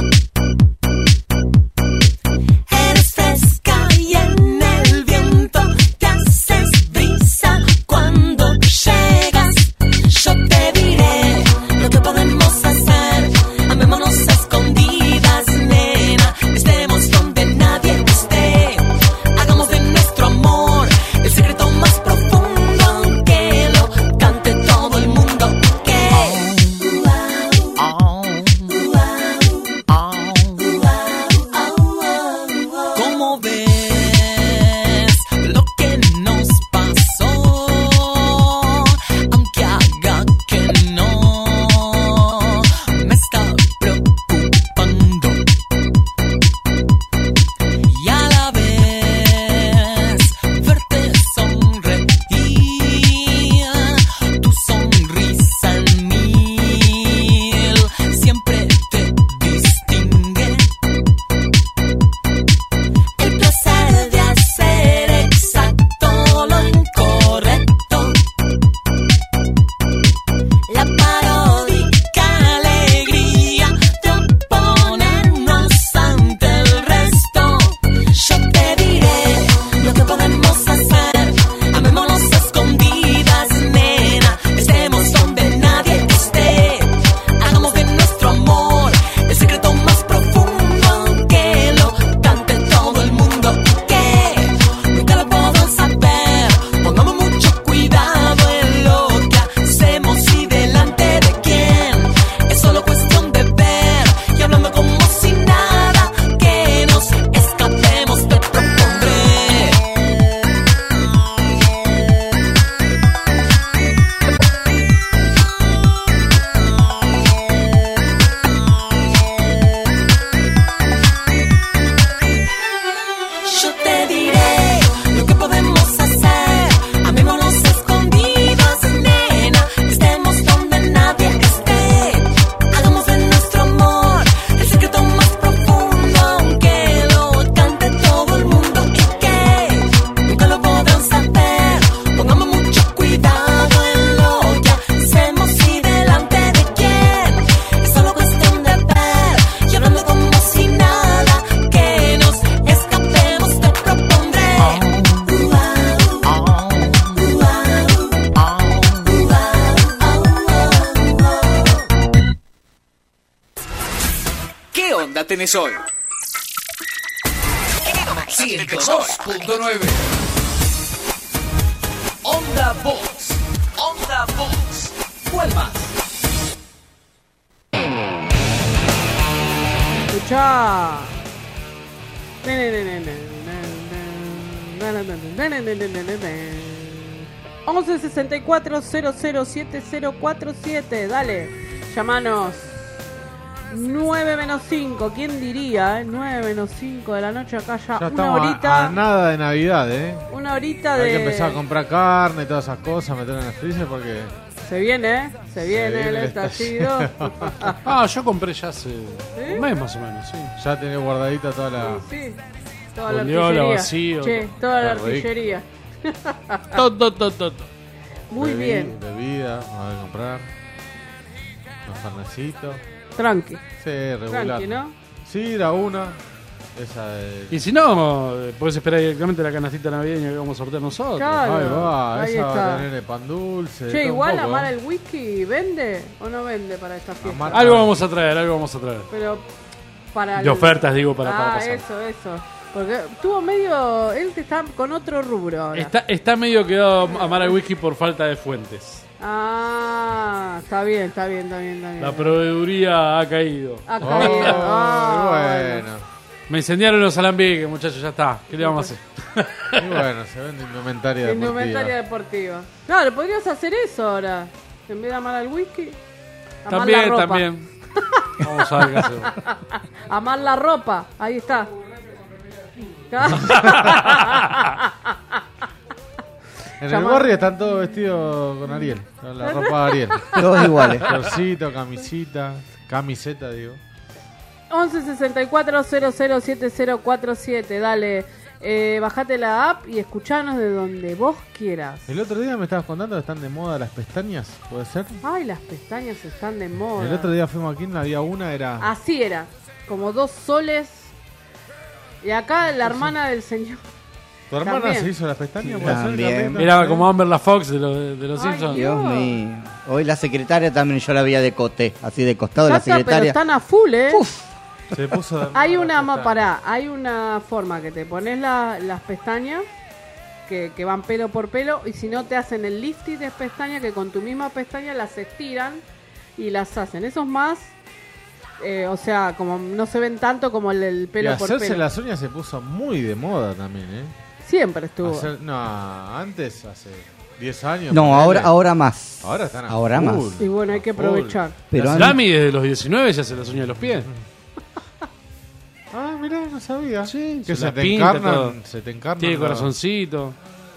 Eres fresca y en el viento te haces brisa cuando llegas. Yo te diré lo que podemos hacer. Amémonos a escondidas, nena. Estemos donde nadie esté. Hagamos de nuestro amor el secreto más profundo, que lo cante todo el mundo. ¿Cómo ves lo que nos pasó? Aunque haga que no, me está preocupando. Y a la vez verte sonreír, tu sonrisa en mil siempre te distingue. El placer de hacer exacto lo incorrecto, la paródica alegría de oponernos ante el resto. Yo te diré lo que podemos hacer. Amémonos a escondidas, nena. Estemos donde nadie esté. Hagamos de nuestro amor el secreto más profundo, que lo cante todo el mundo. Que nunca lo puedo saber. Pongamos mucho cuidado en lo que hacemos y delante de quién. Es solo cuestión de ver y hablando como si nada, que nos escapemos, te propondré. Yo te diré lo que podemos hacer. Amémonos a escondidas, nena. Estemos donde nadie esté. Hagamos de nuestro amor el secreto más profundo, que lo cante todo el mundo. Y que nunca lo podrán saber. Pongamos mucho cuidado en lo que hacemos y delante de quién. Es solo cuestión de ver y hablando como si nada, que nos escapemos, te propondré. ¿Qué onda tenés hoy? 102.9 Onda Box. Onda Box. ¿Cuál más? Escuchá. 11 64 007047. Dale, llamanos. 9 menos 5, ¿quién diría? 9 menos 5 de la noche acá ya. Ya Una estamos horita. a nada de Navidad, Una horita Hay de. que empezar a comprar carne y todas esas cosas, meter en el freezer porque... Se viene, se viene el estallido. Yo compré ya hace un mes más o menos, sí. Ya tenés guardadita toda la... Sí, toda la Bondiola, artillería. vacío. Che, toda la Qué rico. artillería. Todo. Muy bien. Bebida, vamos a comprar. Unos farnecitos. Tranqui. Sí, regular. Tranqui, ¿no? Sí, era una. Esa de... Y si no, podés esperar directamente la canastita navideña que vamos a sortear nosotros. Claro. Ahí va, Ahí esa va está. a tener el pan dulce. Che, todo igual un poco. Amar el whisky, ¿vende o no vende para esta fiesta? Algo vamos a traer. Pero para De ofertas, digo, para Ah, pasar. eso. Porque tuvo medio... Él está con otro rubro ahora. Está medio quedado amar al whisky por falta de fuentes. Ah, está bien. La proveeduría ha caído. Ha caído. Bueno. Me incendiaron los alambiques, muchachos, ya está. ¿Qué le vamos a hacer? Y bueno, se vende indumentaria deportiva. Indumentaria deportiva. Claro, podrías hacer eso ahora. En vez de amar al whisky, amar También, la ropa. también. Vamos a ver qué hacemos. Amar la ropa, ahí está. En el barrio están todos vestidos con Ariel, con la ropa de Ariel. Todos iguales. Shortcito, camiseta, digo. 11 64 00 7047. Dale, bajate la app y escuchanos de donde vos quieras. El otro día me estabas contando que están de moda las pestañas, ¿puede ser? Ay, las pestañas están de moda. El otro día fuimos aquí, había una, era... Así era, como 2 soles. Y acá la hermana del señor. ¿Tu hermana también se hizo las pestañas? Sí, ¿Puede ser, también. Carlita? Miraba como Amber la Fox de los Ay, Simpsons. Dios mío. Hoy la secretaria también yo la veía de coté, así de costado la Ya está, pero secretaria. están a full, Uf. Se puso de Hay moda una, las pestañas. hay una forma que te pones las pestañas que van pelo por pelo, y si no te hacen el lifting de pestañas que con tu misma pestaña las estiran y las hacen. Eso es más, o sea, como no se ven tanto como el Y pelo por hacerse pelo. las uñas se puso muy de moda también, ¿eh? Siempre estuvo. Antes, hace 10 años. No, ponele. ahora más. Ahora están a Ahora full. más. Y bueno, hay que aprovechar. Pero La Slami desde los 19 ya se las uñas de los pies. Ah, mirá, no sabía. Sí, Que se se la te pinta encarnan, todo. se te encarnan. Tiene los- corazoncito.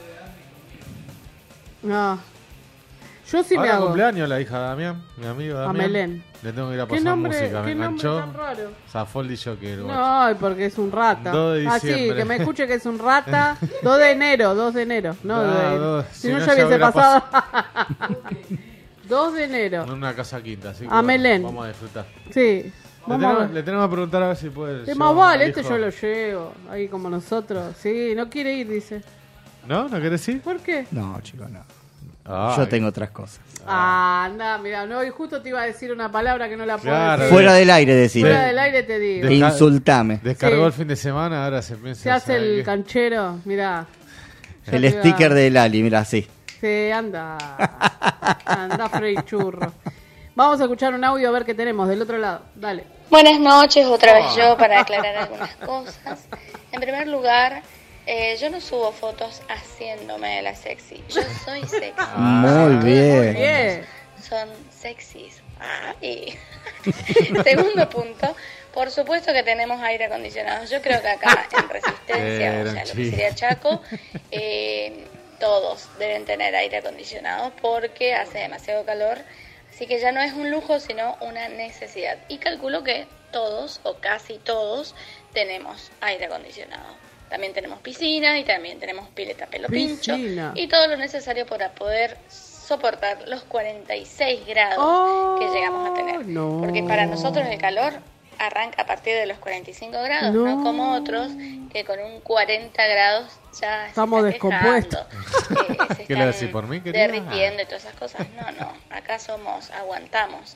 No. Yo sí me Ahora hago. cumpleaños la hija de Damián, mi amigo Damián. Amelén. Le tengo que ir a ¿Qué pasar nombre, música, me qué nombre enganchó. tan raro? Zafó el DJ el guacho. No, porque es un rata. 2 de Ah, sí, diciembre. que me escuche que es un rata. 2 de enero. No, Ah, de- dos. si no ya hubiese hubiera pasado. 2 de enero. En una casa quinta, así que Amelén. vamos a disfrutar. Sí. Vamos a ver. Le tenemos que preguntar a ver si puede. Es llevar más vale, al este hijo. yo lo llevo. Ahí como nosotros. Sí, no quiere ir, dice. ¿No? ¿No querés ir? ¿Por qué? No, chicos, no. Ay. Yo tengo otras cosas. Anda, mira, no, y justo te iba a decir una palabra que no la puedo Claro. decir. Fuera del aire, decir. Fuera del aire te digo. Desca- Insultame. Descargó Sí. el fin de semana, ahora se piensa. Se hace ¿sabe el qué? canchero, mirá. Ya El te iba- sticker de Lali, mira, así. Sí, anda. Anda, Frey Churro. Vamos a escuchar un audio a ver qué tenemos del otro lado. Dale. Buenas noches, otra vez yo para aclarar algunas cosas. En primer lugar, yo no subo fotos haciéndome la sexy. Yo soy sexy. Muy bien. Bien. Son sexys. Y segundo punto, por supuesto que tenemos aire acondicionado. Yo creo que acá en Resistencia, o sea, lo que sería Chaco, todos deben tener aire acondicionado porque hace demasiado calor. Así que ya no es un lujo, sino una necesidad. Y calculo que todos, o casi todos, tenemos aire acondicionado. También tenemos piscina y también tenemos pileta pelo pincho. Piscina. Y todo lo necesario para poder soportar los 46 grados que llegamos a tener. no. Porque para nosotros el calor arranca a partir de los 45 grados, no como otros que con un 40 grados ya Estamos se están descompuestos. quejando, se ¿Qué le están decís por mí, querida? derritiendo y todas esas cosas. No, acá somos, aguantamos.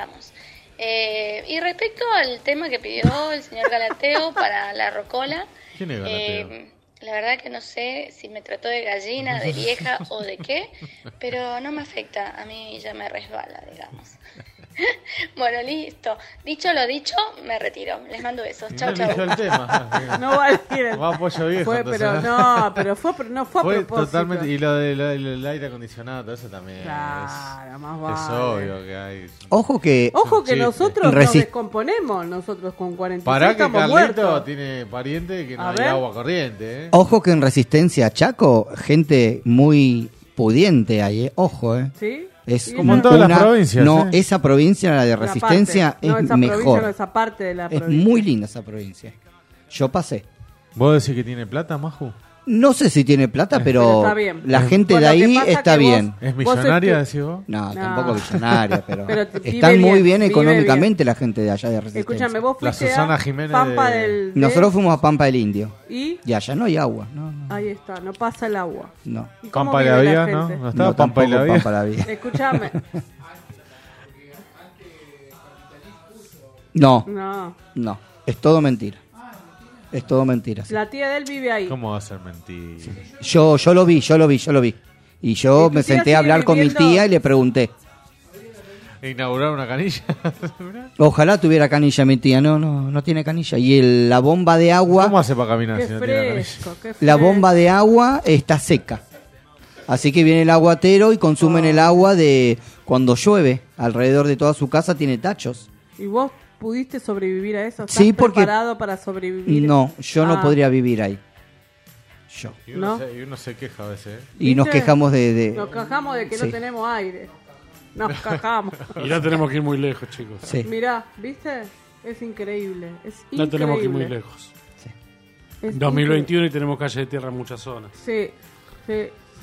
Y respecto al tema que pidió el señor Galateo para la rocola, ¿Quién es Galateo? la verdad que no sé si me trató de gallina, de vieja o de qué, pero no me afecta, a mí ya me resbala, digamos. Bueno, listo. Dicho lo dicho, me retiro. Les mando besos. Chau, No chau. eligió el tema. No va a decir. Va pollo viejo. Fue, entonces, pero no, pero no fue a Fue propósito. totalmente. Y lo del aire acondicionado, todo eso también. Claro, más es vale. obvio que hay. Ojo que. Ojo que chiste. nosotros nos Resi- descomponemos, nosotros con 45 Pará que estamos Carlito muertos. tiene pariente que no A hay ver. agua corriente, ¿eh? Ojo que en Resistencia Chaco, gente muy pudiente hay, ¿eh? Ojo, ¿eh? ¿Sí? Es Como en todas las provincias, No, ¿eh? esa provincia, la de Una Resistencia, parte. No, es esa provincia mejor. no, esa parte de la Es provincia. muy linda esa provincia. Yo pasé. ¿Vos decís que tiene plata, Maju? No sé si tiene plata, Pero pero está bien. la gente Bueno, de lo que ahí pasa está que vos- bien. ¿Es Vos millonaria, es decís vos? No, No. tampoco millonaria, pero, Pero vive están muy bien, bien vive económicamente la gente de allá de Resistencia. Escúchame, vos La fuiste Susana a Jiménez Pampa de- del... Nosotros fuimos a Pampa del Indio. Y Y allá no hay agua. No, no. ahí está, no pasa el agua. no. ¿Y cómo Pampa de la vive Vía, la ¿no? gente? No estaba No, Pampa y la tampoco Vía. Pampa la Vía. Escúchame. No, No. no. Es todo mentira. Es todo mentira. Sí. La tía de él vive ahí. ¿Cómo va a ser mentira? Yo lo vi. Y yo ¿Y tu me tía senté a sigue hablar con mi viviendo? tía y le pregunté. ¿Inaugurar una canilla? Ojalá tuviera canilla mi tía. No tiene canilla. Y la bomba de agua... ¿Cómo hace para caminar Qué si no tiene canilla? fresco, qué fresco. La bomba de agua está seca. Así que viene el aguatero y consumen el agua de cuando llueve. Alrededor de toda su casa tiene tachos. ¿Y vos pudiste sobrevivir a eso? ¿Estás Sí, porque- preparado para sobrevivir? No, yo no Ah. podría vivir ahí. Yo. Y uno, ¿No? y uno se queja a veces. Y nos ¿Viste? quejamos de... Nos quejamos de que Sí. no tenemos aire. Nos quejamos. Y no tenemos que ir muy lejos, chicos. Sí. Mirá, ¿viste? Es increíble. Es No increíble. tenemos que ir muy lejos. Es 2021 y tenemos calle de tierra en muchas zonas. Sí, sí.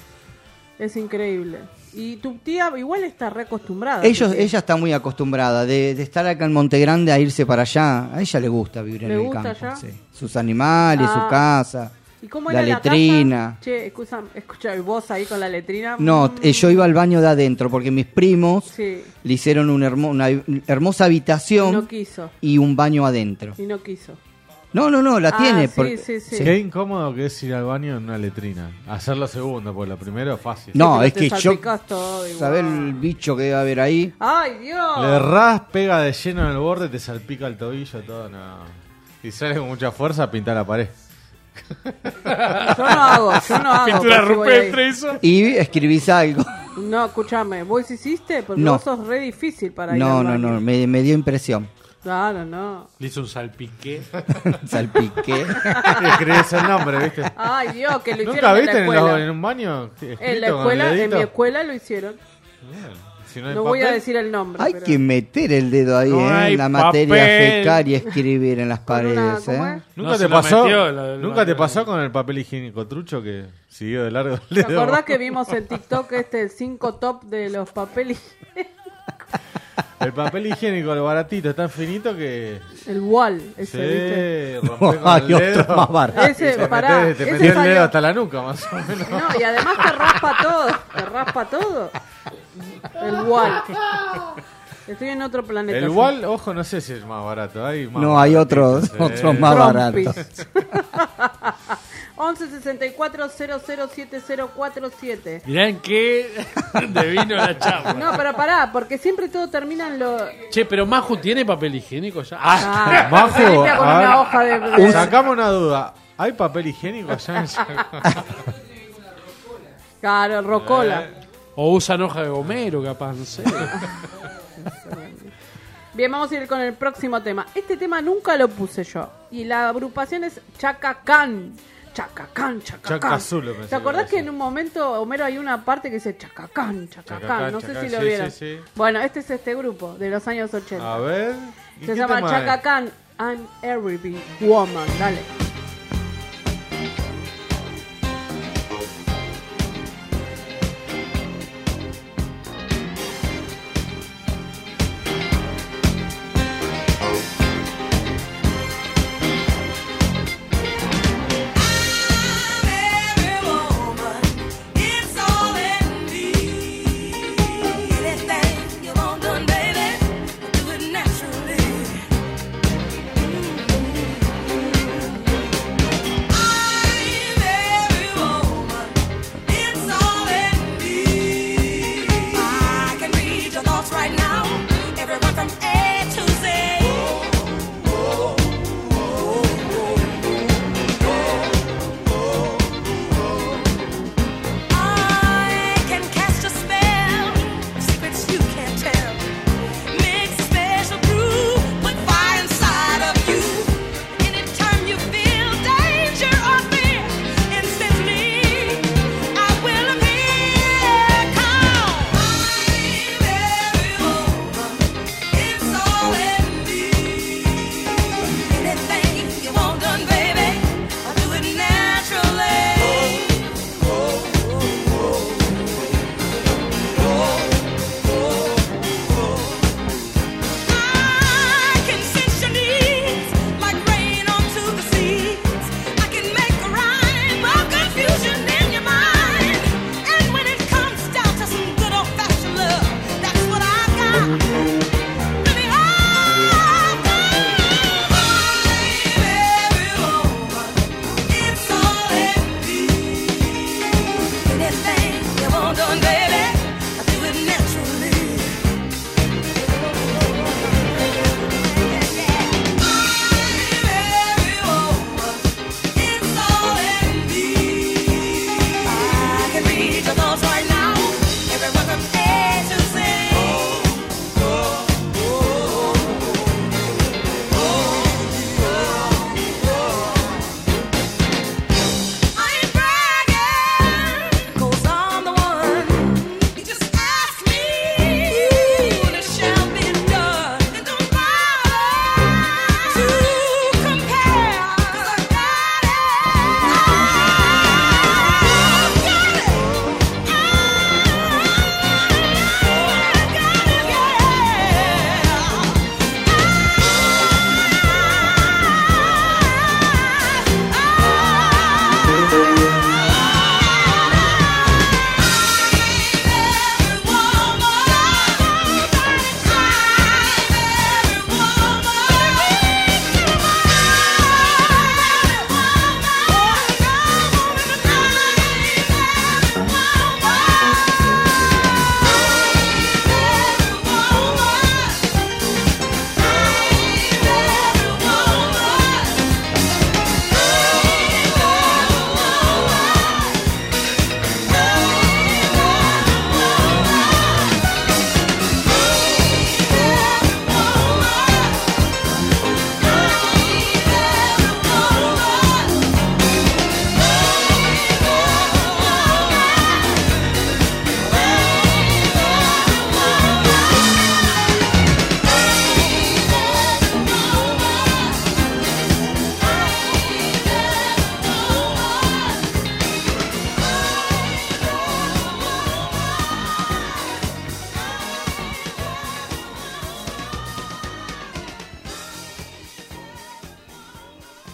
Es increíble. Y tu tía igual está reacostumbrada. Ella está muy acostumbrada de estar acá en Monte Grande a irse para allá. A ella le gusta vivir en ¿Le el gusta campo. allá? Sí. Sus animales, Ah. su casa, ¿Y cómo la era letrina. la casa? Che, escucha, ¿y vos ahí con la letrina? No, yo iba al baño de adentro porque mis primos Sí, le hicieron una hermosa habitación y no quiso. y un baño adentro. Y no quiso. No, la Ah, tiene. sí, porque- sí, sí. Qué incómodo que es ir al baño en una letrina. Hacerlo segundo, porque lo primero es fácil. No, pero es te que yo... salpicás todo igual. ¿Sabés el bicho que debe haber ahí? ¡Ay, Dios! Le errás, pega de lleno en el borde, te salpica el tobillo, todo, no. Y sale con mucha fuerza a pintar la pared. Yo no hago. Pintura porque voy ahí. rupestre eso. Y escribís algo. No, escúchame, ¿vos hiciste? Porque No. vos sos re difícil para ir No, al baño. me dio impresión. Claro, no. Le hizo un salpiqué. Salpiqué. Escribís el nombre, ¿viste? Ay, Dios, que lo ¿Nunca hicieron viste en la escuela. en un baño? Escrito En la con el escuela, en dedito? mi escuela lo hicieron. Bien. Si no hay No voy a papel, decir el nombre. Hay pero- que meter el dedo ahí, No hay en la materia papel. fecal y escribir en las Con una- paredes. ¿cómo ¿eh? es? ¿Nunca No te se lo pasó? metió la- ¿Nunca te pasó con el papel higiénico trucho que siguió de largo el ¿Te dedo? acordás que vimos en TikTok el 5 top de los papeles? El papel higiénico, el baratito, es tan finito que... El wall, Sí, ese, ¿viste? rompé con Hay el otro dedo. más barato. Ese, Te pará, metés- te ese metés el salió- dedo hasta la nuca, más o menos. No, y además te raspa todo. El wall. Estoy en otro planeta. El yo. wall, ojo, no sé si es más barato. Hay más No, hay baratitos, otros más Trompis. baratos. 11 64 00 7047. Mirá en qué de vino la chapa. No, pero pará, porque siempre todo termina en lo... Che, pero Maju tiene papel higiénico ya. Ah, Majo, se limpia con a ver, una hoja de... Sacamos una duda. ¿Hay papel higiénico allá en Claro, rocola. O usan hoja de gomero, capaz, no sé. Bien, vamos a ir con el próximo tema. Este tema nunca lo puse yo. Y la agrupación es Chacacán. Chacacán. Chacazulo, pensé ¿Te acordás que que en un momento, Homero, hay una parte que dice Chacacán? Chacacán, No sé Chacacán, si lo sí, vieron. sí, sí. Bueno, este es este grupo de los años 80. A ver. ¿y Se qué llama tema es? Chacacán, I'm Every Woman. Dale. Naturally.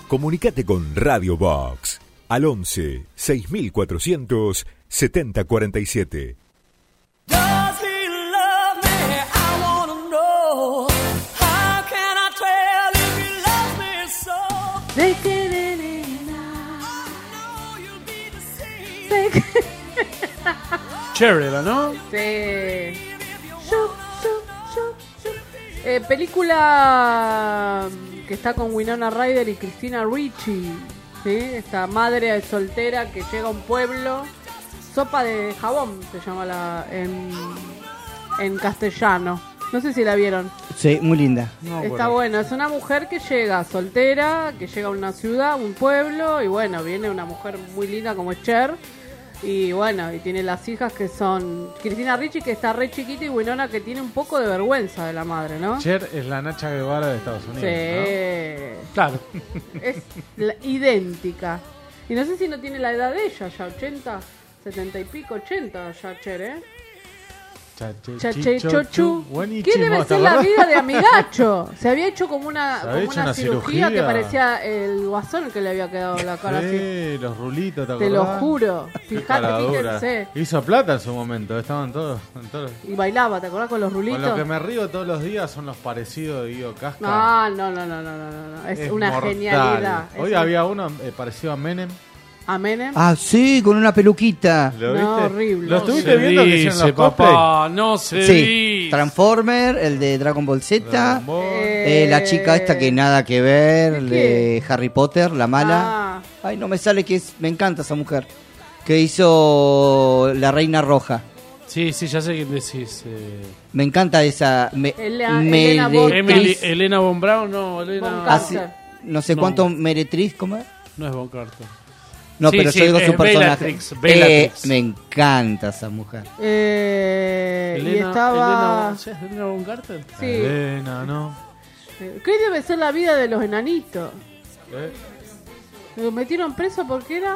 Comunicate con Radio Box al 11 6400 7047. Does he love me? I wanna know. How can I tell if he loves me so? De que de nena. De que- Cher era, ¿no? Sí. Película que está con Winona Ryder y Christina Ricci, ¿sí? Esta madre soltera que llega a un pueblo. Sopa de jabón se llama en castellano. No sé si la vieron. Sí, muy linda. Está bueno, es una mujer que llega soltera, que llega a una ciudad, un pueblo, y bueno, viene una mujer muy linda como es Cher. Y bueno, y tiene las hijas que son Cristina Ricci, que está re chiquita, y Winona, que tiene un poco de vergüenza de la madre, ¿no? Cher es la Nacha Guevara de Estados Unidos. Sí. Claro. Es idéntica. Y no sé si no tiene la edad de ella, ya 80, 70 y pico, 80 ya Cher, ¿eh? Chache Chochu. ¿Qué debe ser la vida de Amigacho? Se había hecho como una cirugía que parecía el guasón que le había quedado la cara así. Sí, los rulitos, ¿te acordás? Te lo juro. Qué cara dura. Fíjense. Hizo plata en su momento, estaban todos. Y bailaba, ¿te acordás con los rulitos? Con lo que me río todos los días son los parecidos de Guido Casca. No. Es una mortal. genialidad. Hoy había uno parecido a Menem. ¿A Menem? Ah, sí, con una peluquita. ¿Lo viste? No, horrible. ¿Lo estuviste viendo que hicieron los papá, no se Sí, dice. Transformer, el de Dragon Ball Z, Dragon Ball. la chica esta que nada que ver, ¿De de Harry Potter, la mala. Ah, Ay, no me sale me encanta esa mujer. Que hizo La Reina Roja. Sí, ya sé quién decís. Me encanta esa. Elena Elena Von Braun, no, Elena. Von Así, Carter. no sé cuánto meretriz, ¿cómo es? No es Von Carter. No, Sí, pero sí, yo digo es su personaje. Bellatrix. Me encanta esa mujer. y estaba... ¿Elena Von Carter? Sí. Elena, ¿no? ¿Qué debe ser la vida de los enanitos? ¿Lo metieron preso porque era?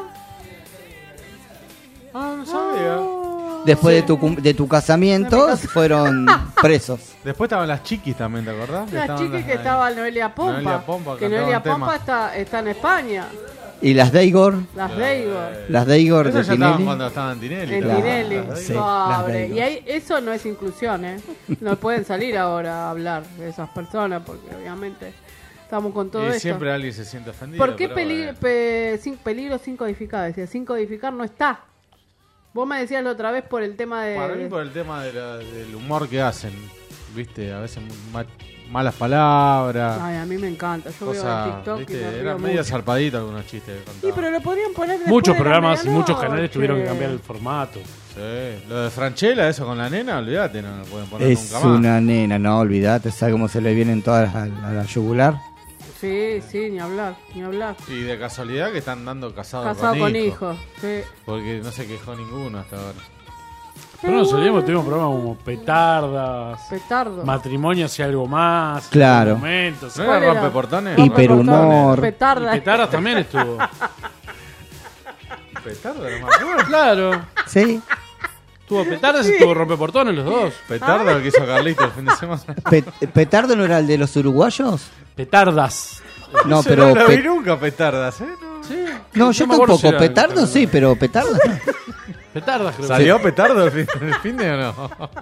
Ah, no sabía. Después de tu casamiento fueron presos. Después estaban las chiquis también, ¿te acordás? La chica que estaba Noelia Pompa. Noelia Pompa, que cantaba Noelia un tema. Pompa está en España. Y las Daigor. Las Daigor. Las Daigor Eso de ya estaban Tinelli. cuando estaban Tinelli. En claro. Tinelli. Sí, las Pobre. Daigor. Y ahí, eso no es inclusión, ¿eh? No pueden salir ahora a hablar de esas personas porque obviamente estamos con todo Y esto. siempre alguien se siente ofendido. ¿Por qué pero bueno. peligro sin codificar? Decía, sin codificar no está. Vos me decías la otra vez por el tema de... Para mí por el tema del humor que hacen, viste, a veces malas palabras. Ay, a mí me encanta. Yo veo cosas, en TikTok viste, y me río eran medio mucho. zarpaditos algunos chistes que Sí, contaban. pero lo podrían poner después Muchos de la programas y muchos medianoche. canales tuvieron que cambiar el formato. Sí, lo de Franchella, eso con la nena, olvídate, no lo pueden poner Es nunca más. una nena, no, olvidate, ¿sabes cómo se le vienen todas a la yugular? Sí, ni hablar. Y de casualidad que están dando casados Casado con hijos. Sí. Porque no se quejó ninguno hasta ahora. Pero nos olvidemos, tuvimos programas como Petardas, Petardo. Matrimonios y algo más. Claro. Momentos. ¿No ¿Cuál era era? rompeportones? Hiperhumor. Petarda. Y Petardas también estuvo. Petardo, no me acuerdo. Claro. Sí. Estuvo Petardas y estuvo Rompeportones los dos. Petardo, lo que hizo Carlito el fin de semana. ¿Petardo no era el de los uruguayos? Petardas. No, Eso pero... no lo vi nunca, Petardas, ¿eh? No, yo me acuerdo tampoco. si era Petardo sí, pero Petardas no. Petardas creo. ¿Salió Petardo el fin de o no?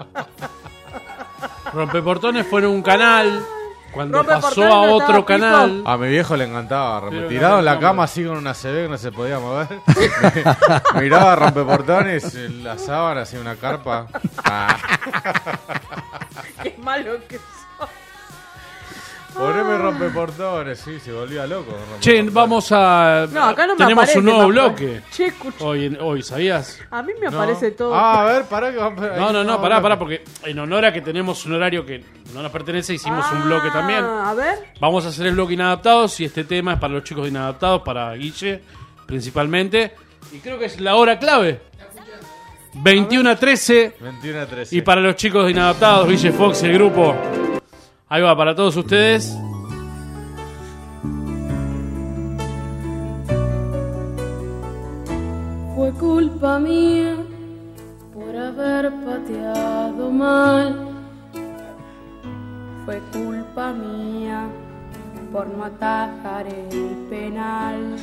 Rompeportones fue en un canal. Cuando Rompeportones pasó a no otro estaba canal. A mi viejo le encantaba. Pero Tirado en la no, cama así con una CB que no se podía mover. Miraba rompeportones, la sábana, así una carpa. Ah. Qué malo que sos. Poneme rompeportones, sí, se volvía loco. con Che, rompeportones. vamos a. No, acá no me Tenemos aparece, un nuevo me bloque. Che, escucha. Hoy, ¿sabías? A mí me No. aparece todo. Ah, a ver, pará que No, pará, porque en honor a que tenemos un horario que no nos pertenece, hicimos un bloque también. A ver. Vamos a hacer el bloque Inadaptados y este tema es para los chicos de Inadaptados, para Guille principalmente. Y creo que es la hora clave. 21 a 13. 21 a 13. Y para los chicos de Inadaptados, Guille Fox y el grupo. Ahí va, para todos ustedes. Fue culpa mía por haber pateado mal. Fue culpa mía por no atajar el penal.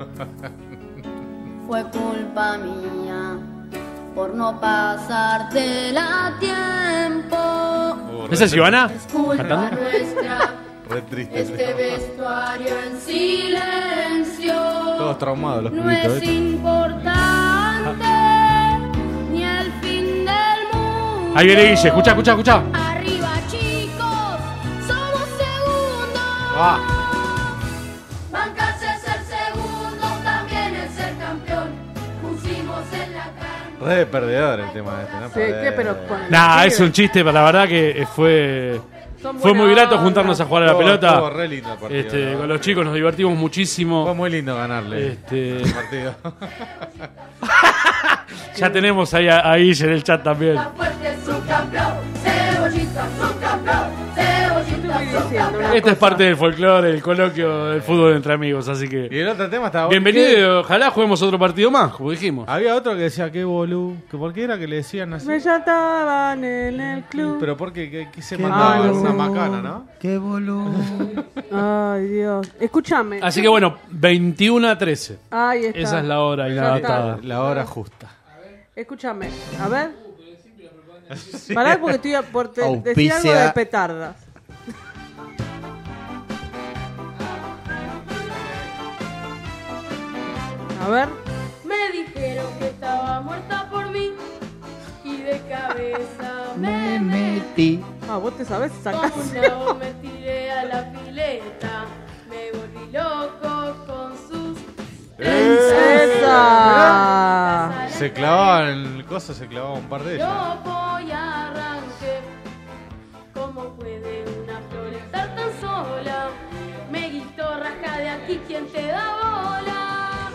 Fue culpa mía por no pasarte a tiempo. ¿Esa es Ivana? Es culpa ¿Cantando? nuestra. Re triste. Este vestuario en silencio. Todos traumados los No pibitos. es importante ni el fin del mundo. Ahí viene Guille, escucha. Arriba chicos, somos segundos. Bancarse es ser segundo, también es ser campeón. Pusimos en la carne. Re de perdedor el tema este, ¿no? Sí, ¿qué? Pero con- Nah, sí, es un chiste, pero la verdad que fue son muy buena grato onda. juntarnos a jugar a la Estuvo- pelota. estuvo re lindo el partido, la Con verdad. los chicos nos divertimos muchísimo. Fue muy lindo ganarle el partido. Ya tenemos ahí a Guille en el chat también. Fuerte es un campeón, Cebollita es un campeón, Cebollita es un campeón. Esta es parte del folclore, el coloquio del fútbol entre amigos, así que Y el otro tema estaba bienvenido y ojalá juguemos otro partido más, como dijimos. Había otro que decía qué bolú, que por qué era que le decían así. Me llamaban en el club. Pero porque que se Qué mandaba boludo. una macana, ¿no? Qué boludo. Ay, Dios. Escúchame. Así que bueno, 21:13. Ahí está. Esa es la hora Ya inadaptada. está. La hora justa. Escúchame. A ver. Pará porque estoy por decir algo Auspicia. de petardas. A ver. Me dijeron que estaba muerta por mí y de cabeza me metí. Ah, vos te sabés esa Como canción. no me tiré a la pileta, me volví loco con sus ¡Esa! Se clavaba en el coso, se clavaba un par de ellas. Yo voy a arranque. ¿Cómo puede una flor estar tan sola? Me gritó, raja de aquí, ¿quién te da bola?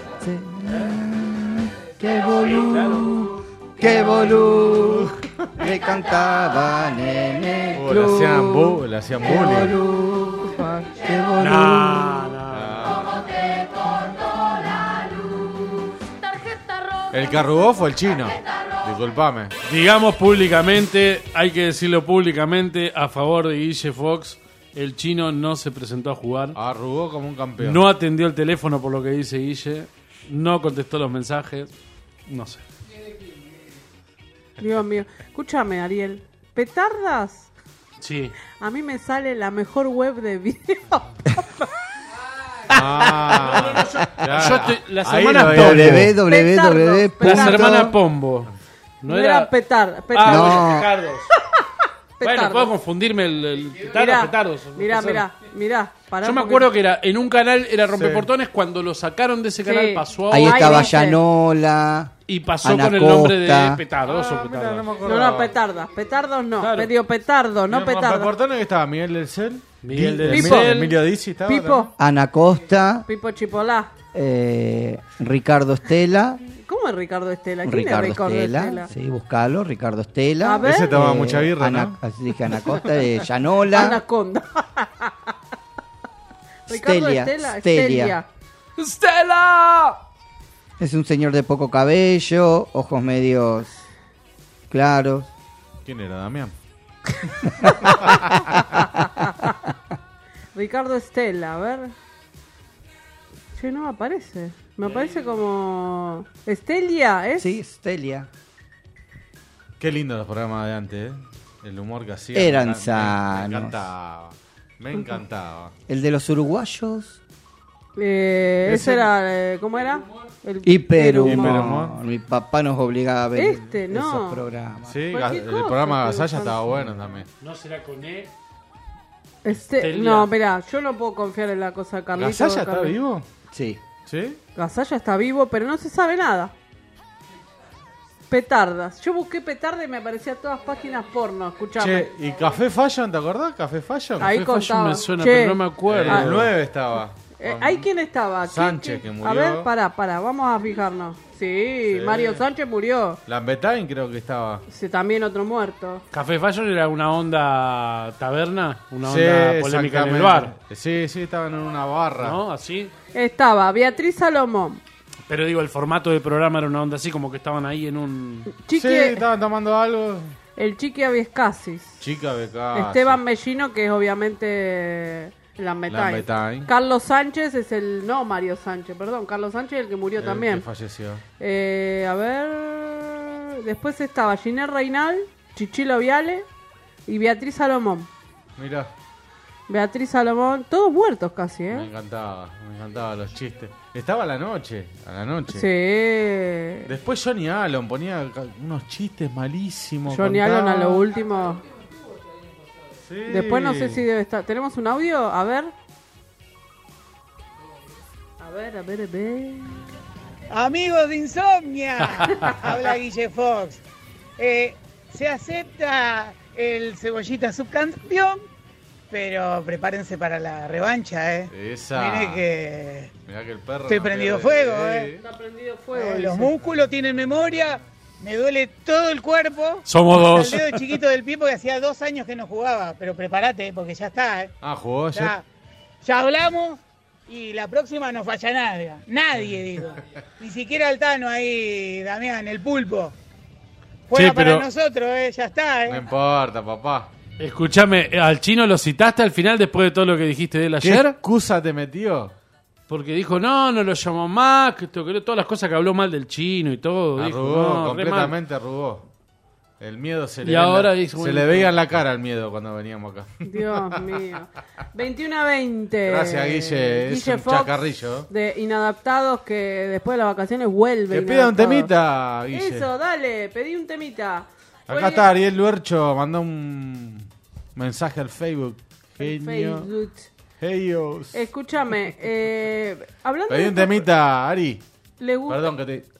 Qué boludo. Qué boludo. Le cantaban en el Le club. hacían Qué bullying. boludo. Qué boludo. ¿Cómo te cortó la luz? Tarjeta roja. El que arrugó fue el chino. Disculpame. Digamos públicamente, hay que decirlo públicamente, a favor de Guille Fox, el chino no se presentó a jugar. Arrugó como un campeón. No atendió el teléfono por lo que dice Guille. No contestó los mensajes. No sé. Dios mío. Escúchame, Ariel. ¿Petardas? Sí. A mí me sale la mejor web de video. Ah, Yo estoy- la Ahí semana lo Pombo. www. La semana Pombo. No era petar. Ah, petar. bueno, No. petardos. Bueno, Petardos. puedo confundirme el petardos. Mirá, Puede ser. mirá. Pará Yo me porque- acuerdo que era en un canal era Rompeportones, cuando lo sacaron de ese canal Sí. pasó a Ahí otro estaba dice. Llanola. y pasó Ana con el nombre de Costa. petardos o mira, petardas. no me No, acordaba. petardas. Petardos no. Claro. Pedido petardo, no petardas. ¿Portones que estaba? Miguel del Cel. Miguel del Pipo. Cel. Emilio Dizzi estaba. Pipo. Ana Costa. Pipo Chipolá. Ricardo Estela. ¿Cómo es Ricardo Estela? ¿Quién Ricardo es Ricardo Estela. Estela? Sí, buscalo. Ricardo Estela. A ver. Ese tomaba mucha birra, ¿no? Así dije Ana Costa. Llanola. Anaconda. Ricardo Stelia, Estela. Stelia. ¡Stella! Es un señor de poco cabello, ojos medios claros. ¿Quién era, Damián? Ricardo Estela, a ver. Che, no me aparece. Me aparece como... ¿Estelia es? Sí, Stelia. Qué lindo los programas de antes, ¿eh? El humor que hacía. Eran Me sanos. encantaba. Me encantaba. El de los uruguayos. Ese era... ¿Cómo era? El Hiperhumor. Hiperhumor. Mi papá nos obligaba a ver Este, no. esos programas. Sí, Cualquier el cosa programa estoy Gasalla buscando. estaba bueno también. No será con E. Este, no, mirá, yo no puedo confiar en la cosa de Carlito. ¿Gasalla está vivo? Sí. ¿Sí? Gasalla está vivo, pero no se sabe nada. Petardas. Yo busqué petarda y me aparecían todas páginas porno, escuchame. Che, ¿y Café Fashion, te acordás? ¿Café Fashion? Ahí Café Fashion contaba. me suena, Che, pero no me acuerdo. El 9 estaba. ¿Ahí quién estaba? Sánchez, que murió. A ver, pará, vamos a fijarnos. Sí, Sí. Mario Sánchez murió. Lambetain creo que estaba. Sí, también otro muerto. Café Fashion era una onda taberna, una Sí, onda polémica en el bar. exactamente. Sí, sí, estaban en una barra. ¿No? Así. Estaba Beatriz Salomón. Pero digo, el formato del programa era una onda así, como que estaban ahí en un... Chiqui, Sí, estaban tomando algo. el Chiqui Aviescasis. Chica becada. Esteban Mellino, que es obviamente Lambetain. Lambetain. Carlos Sánchez es el... No, Mario Sánchez, perdón. Carlos Sánchez es el que murió El también. que falleció. A ver... Después estaba Ginés Reinal, Chichilo Viale y Beatriz Salomón. Mirá, Beatriz Salomón, todos muertos casi, me encantaba los chistes. Estaba a la noche. Sí. Después Johnny Allen ponía unos chistes malísimos. Johnny Allen a lo último. Sí. Después no sé si debe estar. ¿Tenemos un audio? A ver. A ver. Amigos de Insomnia, habla Guille Fox. Se acepta el Cebollita subcampeón, pero prepárense para la revancha, Esa. Mirá que el perro estoy no prendido pierde. fuego, Está prendido fuego. Los dice. músculos tienen memoria, me duele todo el cuerpo. Somos Hasta dos. El dedo chiquito del pie porque hacía 2 años que no jugaba, pero prepárate porque ya está, Jugó ayer. Ya hablamos y la próxima no falla nadie, digo. Ni siquiera el Tano ahí, Damián, el pulpo. Fuera Sí, pero- para nosotros, ya está, No importa, papá. Escúchame, ¿al chino lo citaste al final después de todo lo que dijiste de él ¿Qué ayer? excusa te metió? Porque dijo, no lo llamó más, que esto, que todas las cosas que habló mal del chino y todo. Dijo, Arrugó, no, re mal. completamente arrugó. El miedo se le, Y ve en ahora la- dice, se bueno, le veía en la cara el miedo cuando veníamos acá. Dios mío. 21-20. Gracias, Guille. Es un Fox, chacarrillo. de Inadaptados que después de las vacaciones vuelve. Que pida un Inadaptados. temita, Guille. Eso, dale, pedí un temita. Acá está Ariel Luercho, mandó un mensaje al Facebook. Genio. Facebook. Genios. Escúchame, hablando Pedí un de... temita, Ari. Le gusta... Perdón que te...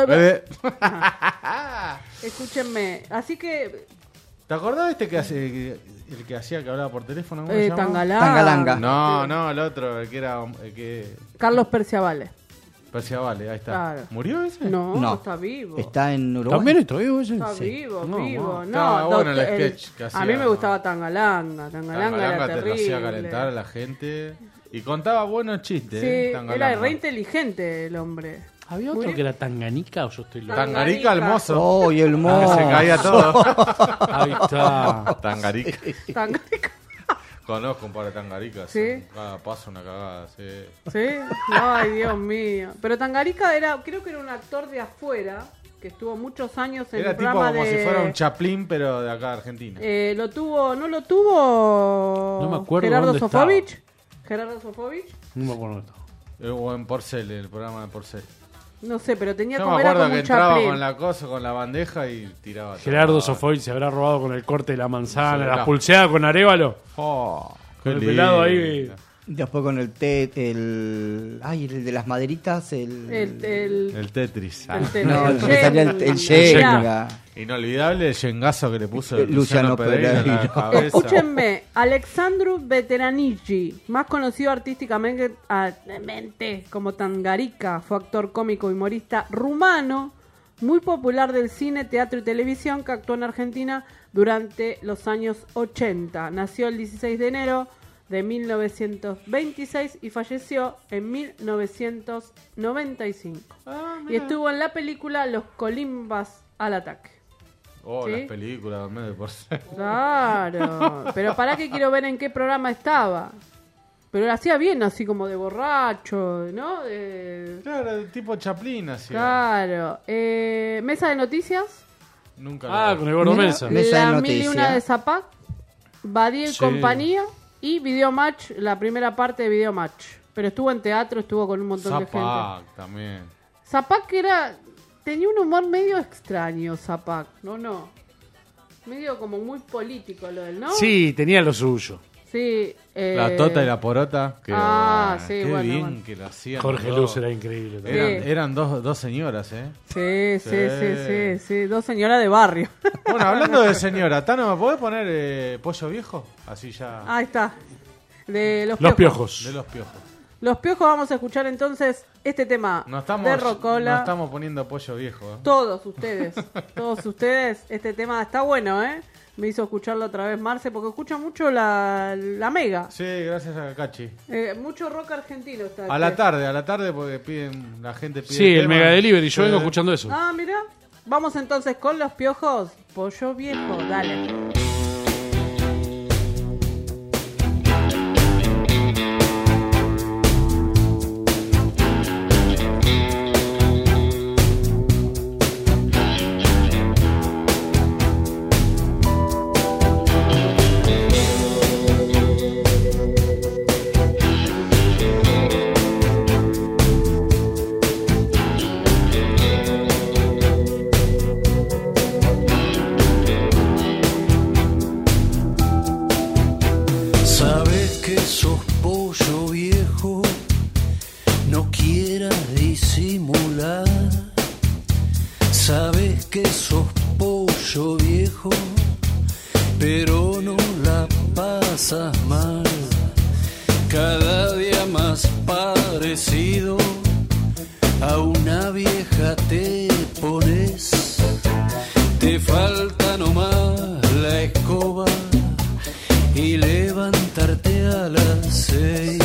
Escúchenme, así que... ¿Te acordás de este que hace, el que hacía que hablaba por teléfono? ¿Cómo se llama? Tangalanga. No, el otro, el que era... El que... Carlos Perciavale. Perciavale, ahí está. Claro. ¿Murió ese? No, está vivo. Está en Uruguay. ¿También está vivo ese? Está Sí. vivo, No, vivo. no. No, Estaba bueno el doctor- sketch que hacía. A mí me gustaba Tangalanga. Tangalanga era Tangalanga te lo terrible. hacía calentar a la gente. Y contaba buenos chistes, Sí, Tangalanga. era re inteligente el hombre. ¿Había otro que era Tanganica o yo estoy loco? Tangarica el mozo. Oh, y el mozo. Que se caía todo. Ahí está. Tangarica. Tangarica. Conozco un par de tangaricas. ¿Sí? Cada paso una cagada, sí. ¿Sí? Ay, Dios mío. Pero Tangarica creo que era un actor de afuera que estuvo muchos años en Era el tipo programa como de... si fuera un Chaplin, pero de acá de Argentina. ¿No lo tuvo No me acuerdo Gerardo dónde Sofovich? ¿Gerardo Sofovich? No me acuerdo. O en Porcel, el programa de Porcel. No sé, pero tenía Yo como me era acuerdo como que un entraba Chaplin. con la cosa, con la bandeja y tiraba. Gerardo todo. Sofovich se habrá robado con el corte de la manzana, Sí, la la- pulseada con Arévalo. Oh, Con el qué pelado ahí. lindo. Después con el el de las maderitas, El Tetris. El Tetris. No, El porque salía el Jenga. Inolvidable el yengazo que le puso Luciano Pereira. en la cabeza. Escúchenme, Alexandru Veteranici, más conocido artísticamente como Tangarica, fue actor cómico y humorista rumano, muy popular del cine, teatro y televisión, que actuó en Argentina durante los años 80. Nació el 16 de enero de 1926 y falleció en 1995. Y estuvo en la película Los Colimbas al ataque. Oh, ¿Sí? las películas también de Porcel. Claro, pero para que quiero ver en qué programa estaba. Pero lo hacía bien, así como de borracho, ¿no? Claro, tipo Chaplin así. Claro. Mesa de noticias. Nunca Con el gordo Mesa. La Mil y Una de Zapac, Badiel Sí. Compañía y Videomatch, la primera parte de Videomatch. Pero estuvo en teatro, estuvo con un montón de gente. Zapac también. Zapac tenía un humor medio extraño, Zapac, ¿no? Medio como muy político lo del, ¿no? Sí, tenía lo suyo. Sí. La Tota y la Porota. Que, sí, qué bueno, bien bueno. que lo hacían. Jorge los Luz dos. era increíble también. Eran dos señoras, ¿eh? Sí. Dos señoras de barrio. Bueno, hablando de señora, Tano, ¿me podés poner Pollo Viejo? Así ya. Ahí está. De los Los piojos. piojos. De los piojos. Los piojos, vamos a escuchar entonces este tema No estamos, de Rocola. no estamos poniendo Pollo Viejo. ¿eh? Todos ustedes, este tema está bueno, ¿eh? Me hizo escucharlo otra vez Marce, porque escucha mucho la Mega. Sí, gracias a Cachi. Mucho rock argentino está. A la tarde porque la gente pide Sí, el tema. Mega Delivery, yo Sí. vengo escuchando eso. Ah, mira. Vamos entonces con los piojos. Pollo viejo, dale. Sabes que sos pollo viejo, pero no la pasas mal. Cada día más parecido a una vieja te pones. Te falta nomás la escoba y levantarte a las 6.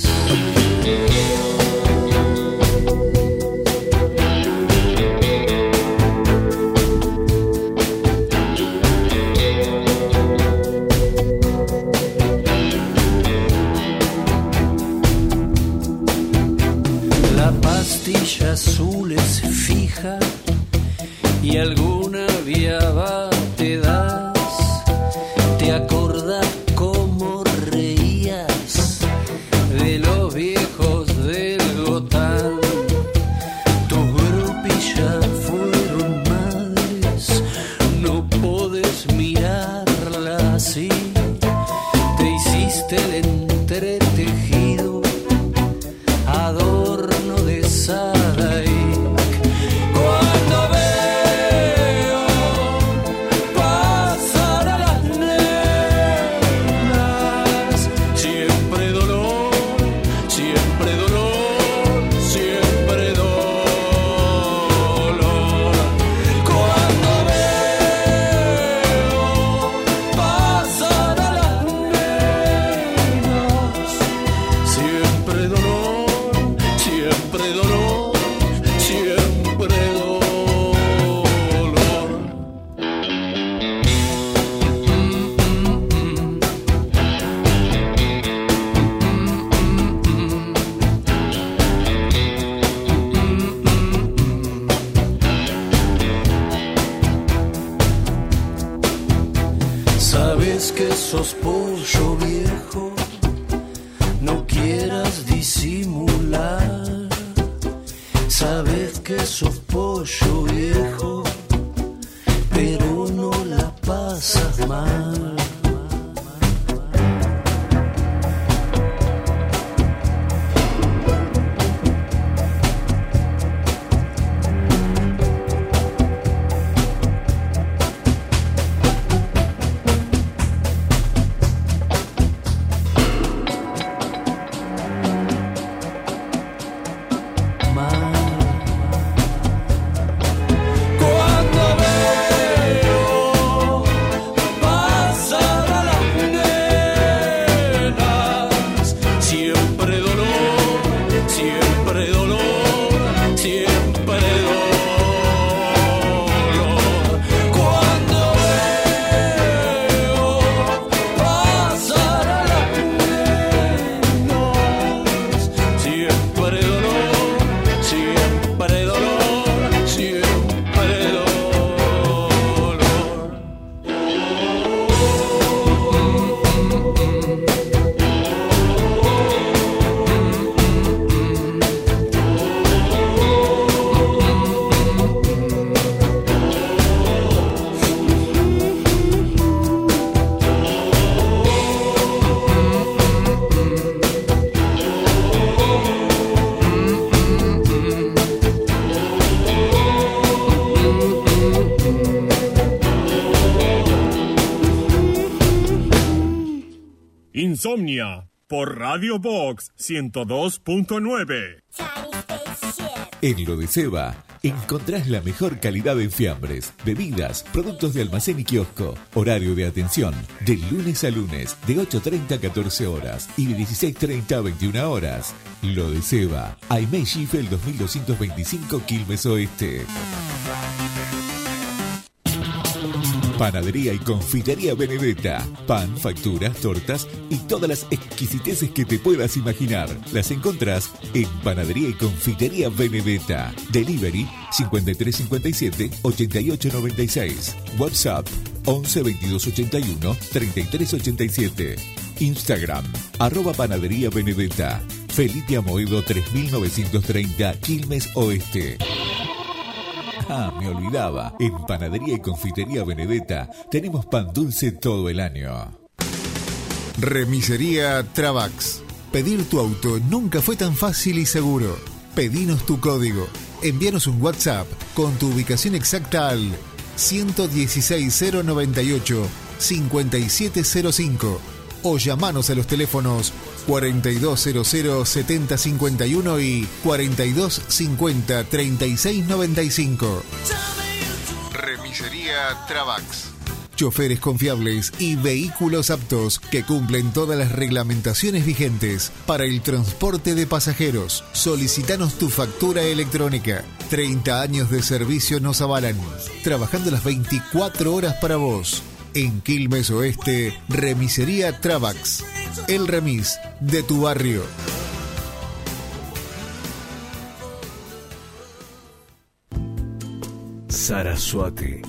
La pastilla azul es fija y alguna viaba te das. Te acordás cómo reías de los viejos del Gotán. Tus grupillas fueron madres, no podés mirarla así. Te hiciste el entretejido, adorno de Sadaik. Cuando veo pasar a las nenas, siempre dolor, siempre dolor, siempre dolor. Cuando veo pasar a las nenas, siempre dolor, siempre dolor, siempre dolor. Sabes que sos pollo viejo, no quieras disimular. Sabes que sos pollo viejo, pero no la pasas mal. Cuando veo pasar a las nenas, siempre dolor, siempre dolor, siempre dolor. Cuando veo pasar a las nenas, siempre dolor, siempre dolor, siempre dolor. Insomnia por Radio Box 102.9. En Lo de Seba encontrás la mejor calidad en fiambres, bebidas, productos de almacén y kiosco. Horario de atención de lunes a lunes de 8:30 a 14 horas y de 16:30 a 21 horas. Lo de Seba, Aimé Schiffel 2225 Quilmes Oeste. Panadería y confitería Benedetta. Pan, facturas, tortas y todas las exquisiteces que te puedas imaginar. Las encontrás en Panadería y confitería Benedetta. Delivery 5357-8896. WhatsApp 11 22 81 33 87. Instagram @Panadería Benedetta. Felipe Amoedo 3930 Quilmes Oeste. Ah, me olvidaba. En Panadería y Confitería Benedetta tenemos pan dulce todo el año. Remisería Travax. Pedir tu auto nunca fue tan fácil y seguro. Pedinos tu código. Envíanos un WhatsApp con tu ubicación exacta al 116098 5705 o llamanos a los teléfonos 4200 7051 y 4250 3695. Remisería Travax. Choferes confiables y vehículos aptos que cumplen todas las reglamentaciones vigentes para el transporte de pasajeros. Solicítanos tu factura electrónica. 30 años de servicio nos avalan. Trabajando las 24 horas para vos. En Quilmes Oeste, Remisería Travax. El remis de tu barrio. Saraswati.